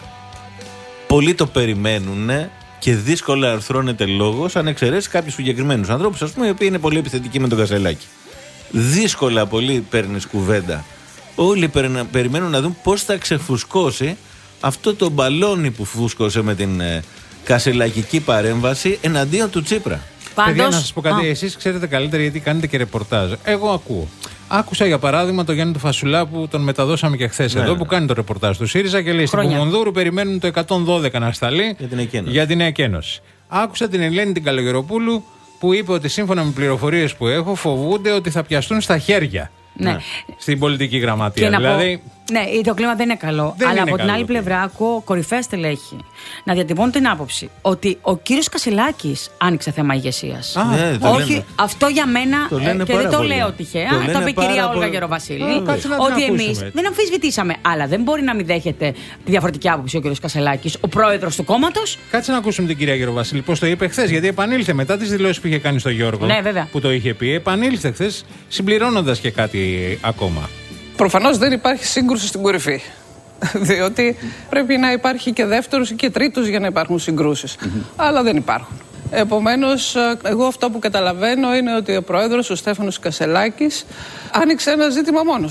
S3: πολλοί το περιμένουν και δύσκολα αρθρώνεται λόγος, αν εξαιρέσει κάποιους συγκεκριμένους ανθρώπους, ας πούμε, οι οποίοι είναι πολύ επιθετικοί με τον Κασελάκη. Δύσκολα πολύ παίρνεις κουβέντα. Όλοι περιμένουν να δουν πώς θα ξεφουσκώσει αυτό το μπαλόνι που φούσκωσε με την ε, κασελακική παρέμβαση εναντίον του Τσίπρα.
S2: Πάντως... Παιδιά, να σας πω κάτι, εσείς ξέρετε καλύτερα γιατί κάνετε και ρεπορτάζ. Εγώ ακούω. Άκουσα για παράδειγμα τον Γιάννη του Φασουλά που τον μεταδώσαμε και χθες ναι, εδώ, ναι. που κάνει το ρεπορτάζ του ΣΥΡΙΖΑ και λέει στην Κουμουνδούρου περιμένουν το εκατόν δώδεκα να σταλεί για την Νέα Ένωση. Άκουσα την Ελένη την Καλογεροπούλου που είπε ότι σύμφωνα με πληροφορίες που έχω φοβούνται ότι θα πιαστούν στα χέρια.
S4: Ναι.
S2: Στην πολιτική γραμματεία. Δηλαδή...
S4: Πω, ναι, το κλίμα δεν είναι καλό.
S2: Δεν
S4: αλλά
S2: είναι
S4: από
S2: καλό
S4: την άλλη πλευρά ακούω κορυφαία στελέχη να διατυπώνουν την άποψη ότι ο κύριος Κασελάκης άνοιξε θέμα ηγεσίας.
S3: Ναι,
S4: Όχι,
S3: λένε.
S4: αυτό για μένα
S3: ε,
S4: και δεν το
S3: πολύ.
S4: λέω τυχαία.
S3: Το,
S4: το είπε η κυρία Όλγα
S3: πολύ...
S4: Γεροβασίλη.
S2: Α,
S4: ότι εμείς δεν αμφισβητήσαμε. Αλλά δεν μπορεί να μην δέχεται τη διαφορετική άποψη ο κύριος Κασελάκης, ο πρόεδρος του κόμματος.
S2: Κάτσε να ακούσουμε την κυρία Γεροβασίλη πώς το είπε χθες. Γιατί επανήλθε μετά τις δηλώσεις που είχε κάνει στο Γιώργο.
S4: Ναι, βέβαια.
S2: Που το είχε πει. Επανήλθε χθες συμπληρώνοντας και κάτι ακόμα.
S14: Προφανώς δεν υπάρχει σύγκρουση στην κορυφή. Διότι πρέπει να υπάρχει και δεύτερος και τρίτος για να υπάρχουν συγκρούσεις. Mm-hmm. Αλλά δεν υπάρχουν. Επομένως, εγώ αυτό που καταλαβαίνω είναι ότι ο πρόεδρος, ο Στέφανος Κασελάκης, άνοιξε ένα ζήτημα μόνος του.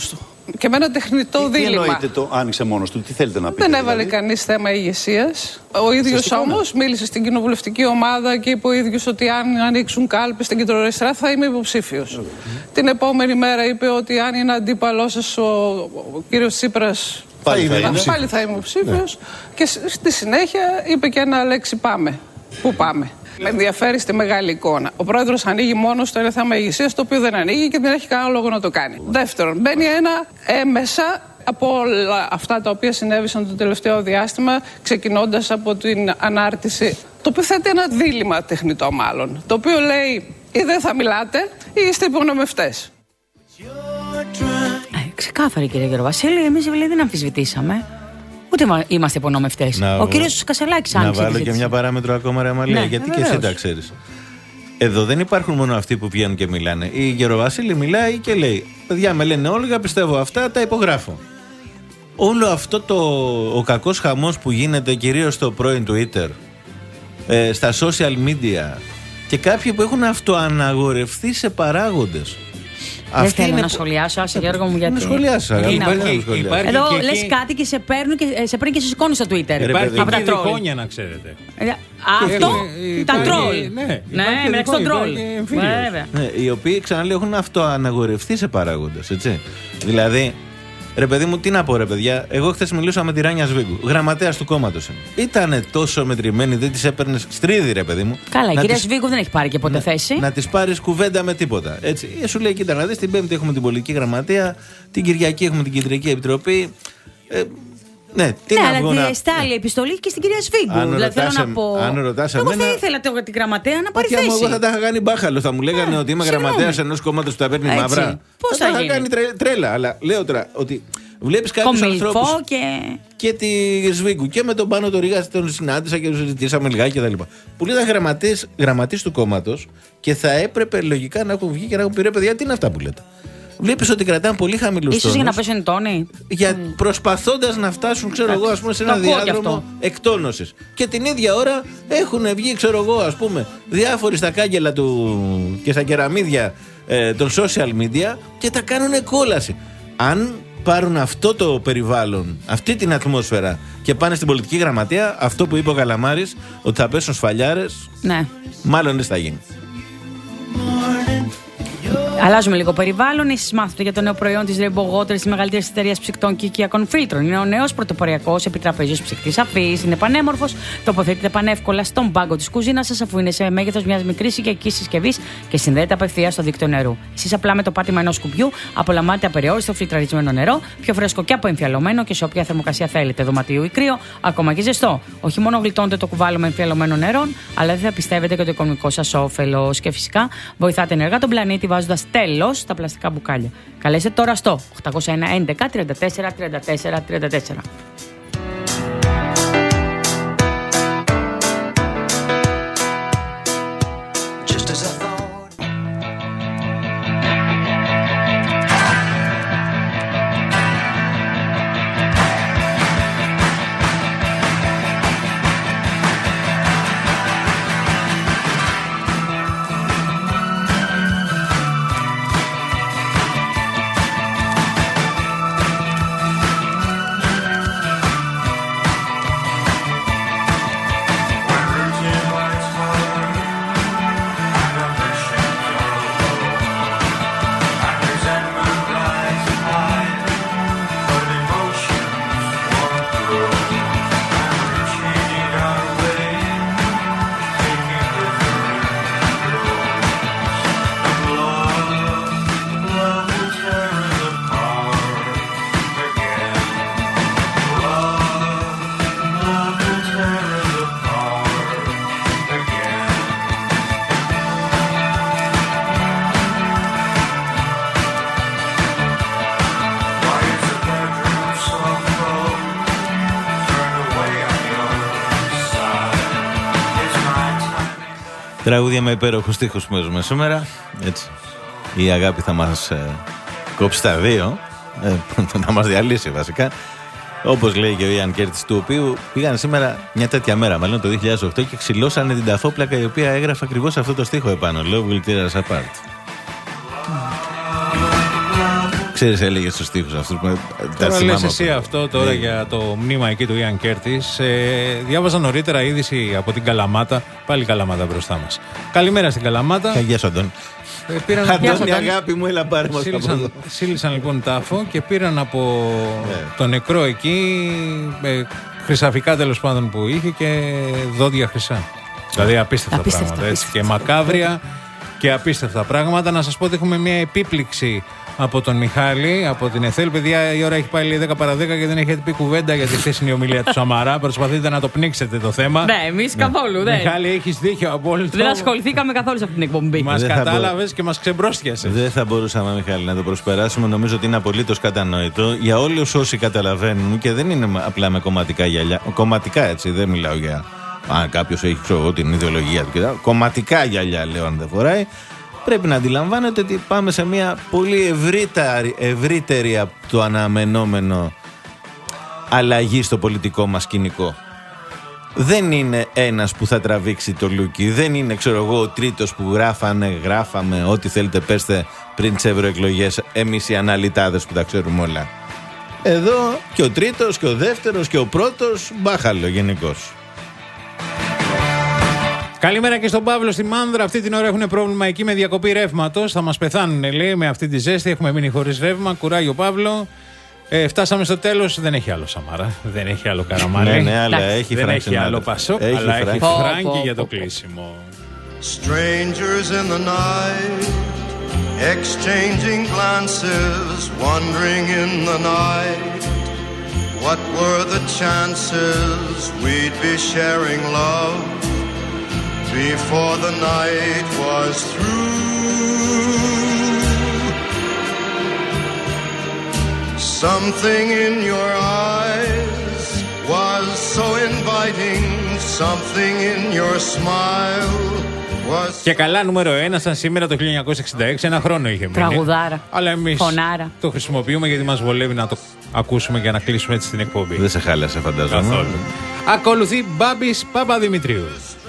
S14: και με ένα τεχνητό
S15: τι,
S14: δίλημμα.
S15: Τι εννοείται το άνοιξε μόνος του, τι θέλετε να πείτε?
S14: Δεν έβαλε
S15: δηλαδή
S14: κανείς θέμα ηγεσίας. Ο ίδιος όμως μίλησε στην κοινοβουλευτική ομάδα και είπε ο ίδιος ότι αν ανοίξουν κάλπες στην κεντροαριστερά θα είμαι υποψήφιος. Okay. Την επόμενη μέρα είπε ότι αν είναι αντίπαλός σας ο, ο κύριος Τσίπρας
S15: πάλι θα,
S14: θα, πάλι θα είμαι υποψήφιος. Ναι. Και στη συνέχεια είπε και ένα λέξη πάμε. Πού πάμε? Με ενδιαφέρει στη μεγάλη εικόνα. Ο πρόεδρος ανοίγει μόνος το ένα θέμα ηγεσίας, το οποίο δεν ανοίγει και δεν έχει κανένα λόγο να το κάνει. Δεύτερον, μπαίνει ένα έμεσα από όλα αυτά τα οποία συνέβησαν το τελευταίο διάστημα, ξεκινώντας από την ανάρτηση, το οποίο θέτει ένα δίλημμα τεχνητό μάλλον, το οποίο λέει ή δεν θα μιλάτε ή είστε υπονομευτές.
S4: Ε, ξεκάθαρη κύριε Γεροβασίλη, εμείς δηλαδή δεν αμφισβητήσαμε. Ούτε είμαστε υπονομευτές. Ο κύριος Κασελάκης άνοιξε.
S3: Να βάλω και μια παράμετρο ακόμα, ρε Αμαλία, ναι, γιατί βεβαίως. Και εσύ τα ξέρεις. Εδώ δεν υπάρχουν μόνο αυτοί που βγαίνουν και μιλάνε. Η Γεροβασίλη μιλάει και λέει: παιδιά, με λένε όλοι, πιστεύω αυτά, τα υπογράφω. Όλο αυτό το, ο κακός χαμός που γίνεται κυρίως στο πρώην Twitter, ε, στα social media και κάποιοι που έχουν αυτοαναγορευτεί σε παράγοντες.
S4: Δεν θέλω είναι... να σχολιάσω, άσε Γιώργο μου, γιατί.
S3: Να σχολιάσω, αλλά υπάρχει,
S4: υπάρχει εδώ και λες και... κάτι και σε παίρνουν και σε παίρνει και σε σηκώνει στο Twitter.
S2: Υπάρχει από τα διχόνια, να ξέρετε.
S4: Αυτό, τα τρόλ. Ναι, μεταξύ των τρόλ.
S3: Οι οποίοι, ξαναλέω, έχουν αυτοαναγορευτεί σε παράγοντες, έτσι. Δηλαδή, ρε παιδί μου, τι να πω, ρε παιδιά. Εγώ χθες μιλούσα με τη Ράνια Σβίγκου, γραμματέας του κόμματος. Ήτανε τόσο μετρημένη, δεν της έπαιρνε στρίδι, ρε παιδί μου.
S4: Καλά, η κυρία της... Σβίγκου δεν έχει πάρει και ποτέ να, θέση.
S3: Να της πάρεις κουβέντα με τίποτα. Έτσι. Σου λέει, κοίτα να δεις, την Πέμπτη έχουμε την πολιτική γραμματεία, την Κυριακή έχουμε την Κεντρική Επιτροπή. Ε, ναι, τι
S4: ναι,
S3: να
S4: αλλά
S3: βγω, να...
S4: στάλει επιστολή και στην κυρία Σβίγκου.
S3: Αν
S4: δηλαδή θέλω να πω.
S3: Αν ρωτάς
S4: εγώ
S3: εμένα...
S4: θα ήθελα το, την γραμματέα να πάρει θέση.
S3: Εγώ θα τα είχα κάνει μπάχαλο. Θα μου λέγανε yeah, ότι είμαι γραμματέας ενός κόμματος που τα παίρνει μαύρα.
S4: Πώς θα, θα
S3: είχα κάνει τρε, τρέλα. Αλλά λέω τώρα ότι βλέπεις κάποιους ανθρώπους
S4: και...
S3: και τη Σβίγκου και με τον Πάνο το Ρίγα τον συνάντησα και τον συζητήσαμε λιγάκι κτλ. Που ήταν γραμματής, γραμματής του κόμματος και θα έπρεπε λογικά να έχουν βγει και να έχουν πει ρε παιδιά, τι είναι αυτά που λέτε. Βλέπεις ότι κρατάνε πολύ χαμηλούς τόνους.
S4: Ίσως για να πέσουν τόνοι.
S3: Για mm. προσπαθώντας να φτάσουν, ξέρω εγώ, ας πούμε, σε ένα διάδρομο εκτόνωσης. Και την ίδια ώρα έχουν βγει, ξέρω εγώ, ας πούμε, διάφοροι στα κάγκελα του και στα κεραμίδια ε, των social media και τα κάνουν κόλαση. Αν πάρουν αυτό το περιβάλλον, αυτή την ατμόσφαιρα και πάνε στην πολιτική γραμματεία, αυτό που είπε ο Καλαμάρης, ότι θα πέσουν σφαλιάρες,
S4: ναι.
S3: Μάλλον δεν θα γίνει.
S4: Αλλάζουμε λίγο περιβάλλον. Εσείς μάθετε για το νέο προϊόν της Rainbow Water, της μεγαλύτερης εταιρείας ψυκτών και οικιακών φίλτρων. Είναι ο νέος πρωτοποριακός επιτραπέζιος ψυκτής αφής. Είναι πανέμορφος, τοποθετείται πανεύκολα στον πάγκο της κουζίνας σας, αφού είναι σε μέγεθος μιας μικρής οικιακής συσκευής και συνδέεται απευθείας στο δίκτυο νερού. Εσείς απλά με το πάτημα ενός κουμπιού απολαμβάνετε απεριόριστο φιλτραρισμένο νερό, πιο φρέσκο και αποεμφιαλωμένο και σε όποια θερμοκρασία θέλετε, δωματίου ή κρύο, ακόμα και ζεστό. Όχι μόνο γλιτώνετε το κουβάλωμα εμφιαλωμένο νερό, αλλά δεν θα πιστεύετε και το οικονομικό σας όφελος. Και φυσικά βοηθάτε ενεργά τον πλανήτη βάζοντας τέλος στα πλαστικά μπουκάλια. Καλέστε τώρα στο οκτώ ένα ένα τριάντα τέσσερα τριάντα τέσσερα τριάντα τέσσερα.
S3: Τραγούδια με υπέροχους στίχους που παίζουμε σήμερα. Έτσι. Η αγάπη θα μας ε, κόψει τα δύο. Ε, να μας διαλύσει βασικά. Όπως λέει και ο Ιαν Κέρτης, του οποίου πήγαν σήμερα μια τέτοια μέρα, μάλλον το δύο χιλιάδες οκτώ, και ξυλώσανε την ταφόπλακα η οποία έγραφε ακριβώς αυτό το στίχο επάνω. Love will tear us apart. Ξέρεις, έλεγε στους στίχους αυτούς.
S2: Τώρα λες εσύ αυτό τώρα yeah. για το μνήμα εκεί του Ιαν Κέρτις. Ε, διάβαζα νωρίτερα είδηση από την Καλαμάτα. Πάλι Καλαμάτα μπροστά μας. Καλημέρα στην Καλαμάτα.
S3: Γεια σου, Αντώνη.
S2: Ε, πήραν
S3: Αντώνη, αγάπη μου, έλα πάρε μας.
S2: Σύλλησαν, σύλλησαν λοιπόν τάφο και πήραν από yeah. το νεκρό εκεί ε, χρυσαφικά τέλος πάντων που είχε και δόντια χρυσά. Δηλαδή απίστευτα, απίστευτα πράγματα. Απίστευτα, έτσι, και μακάβρια και απίστευτα πράγματα. Να σας πω ότι έχουμε μια επίπληξη από τον Μιχάλη, από την ΕΘΕΛ. Παιδιά, η ώρα έχει πάει λέει δέκα παρά δέκα και δεν έχετε πει κουβέντα για τη χθεσινή ομιλία του Σαμαρά. Προσπαθείτε να το πνίξετε το θέμα.
S4: Ναι, εμείς ναι. καθόλου. Ναι.
S2: Μιχάλη, έχεις δίκιο απόλυτο.
S4: Δεν ασχοληθήκαμε καθόλου σε αυτή την εκπομπή.
S2: Μας κατάλαβες και μας ξεμπρόστιασες.
S3: Δεν θα μπορούσαμε, Μιχάλη, να το προσπεράσουμε. Νομίζω ότι είναι απολύτως κατανοητό για όλους όσοι καταλαβαίνουν και δεν είναι απλά με κομματικά γυαλιά. Κομματικά έτσι, δεν μιλάω για. Αν κάποιος έχει ξέρω, την ιδεολογία του κτλ. Κομματικά γυαλιά, λέω, αν δεν φοράει. Πρέπει να αντιλαμβάνετε ότι πάμε σε μια πολύ ευρύτερη, ευρύτερη από το αναμενόμενο αλλαγή στο πολιτικό μας σκηνικό. Δεν είναι ένας που θα τραβήξει το λούκι. Δεν είναι, ξέρω εγώ, ο τρίτος που γράφανε, γράφαμε, ό,τι θέλετε πέστε πριν τις ευρωεκλογές, εμείς οι αναλυτάδες που τα ξέρουμε όλα. Εδώ και ο τρίτος και ο δεύτερος και ο πρώτος, μπάχαλο γενικώς.
S2: Καλημέρα και στον Παύλο στη Μάνδρα. Αυτή την ώρα έχουν πρόβλημα εκεί με διακοπή ρεύματος. Θα μας πεθάνουν, λέει, με αυτή τη ζέστη. Έχουμε μείνει χωρίς ρεύμα. Κουράγιο, Παύλο. Ε, φτάσαμε στο τέλος. Δεν έχει άλλο Σαμάρα. Δεν έχει άλλο Καραμάνλη.
S3: Ναι, ναι, αλλά έχει
S2: δεν έχει άλλο Πασόκ.
S3: Έχει
S2: αλλά
S3: φράξει.
S2: έχει Φράγκη για το κλείσιμο.
S16: Strangers in the night, exchanging glances, wandering in the night. What were the chances we'd be sharing love before the night was through? Something in your eyes was so inviting, something in your smile was...
S2: Και καλά νούμερο ένα, σαν σήμερα το χίλια εννιακόσια εξήντα έξι, ένα χρόνο είχε μείνει.
S4: Τραγουδάρα.
S2: Αλλά εμείς
S4: φωνάρα.
S2: Το χρησιμοποιούμε γιατί μας βολεύει να το ακούσουμε και να κλείσουμε έτσι την εκπομπή.
S3: Δεν σε χάλασε, φαντάζομαι.
S2: Καθόλου. Ακολουθεί Μπάμπης Παπαδημητρίου.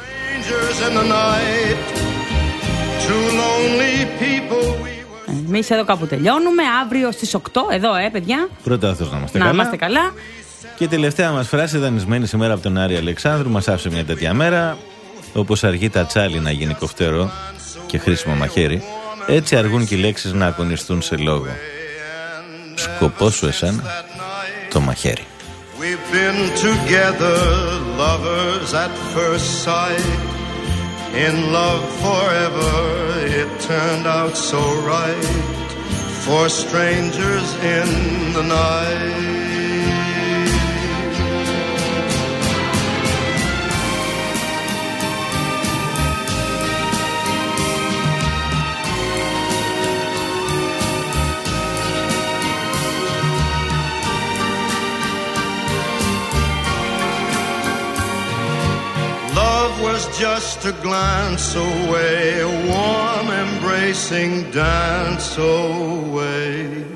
S4: Εμείς εδώ κάπου τελειώνουμε. Αύριο στις οκτώ, εδώ, ε, παιδιά.
S3: Πρώτα αυτός να είμαστε
S4: να
S3: καλά.
S4: Να είμαστε καλά.
S3: Και η τελευταία μας φράση, δανεισμένη σήμερα από τον Άρη Αλεξάνδρου, μας άφησε μια τέτοια μέρα. Όπως αργεί τα τσάλι να γίνει κοφτερό και χρήσιμο μαχαίρι, έτσι αργούν και οι λέξεις να αγωνιστούν σε λόγο. Σκοπός σου εσένα, το μαχαίρι.
S16: We've been together, lovers at first sight. In love forever, it turned out so right. For strangers in the night. Was just a glance away, a warm embracing dance away.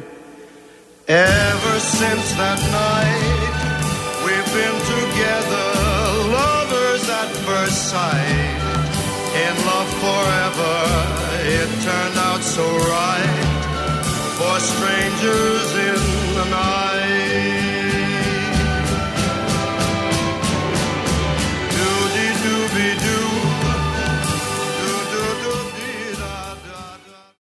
S16: Ever since that night, we've been together, lovers at first sight. In love forever, it turned out so right. For strangers in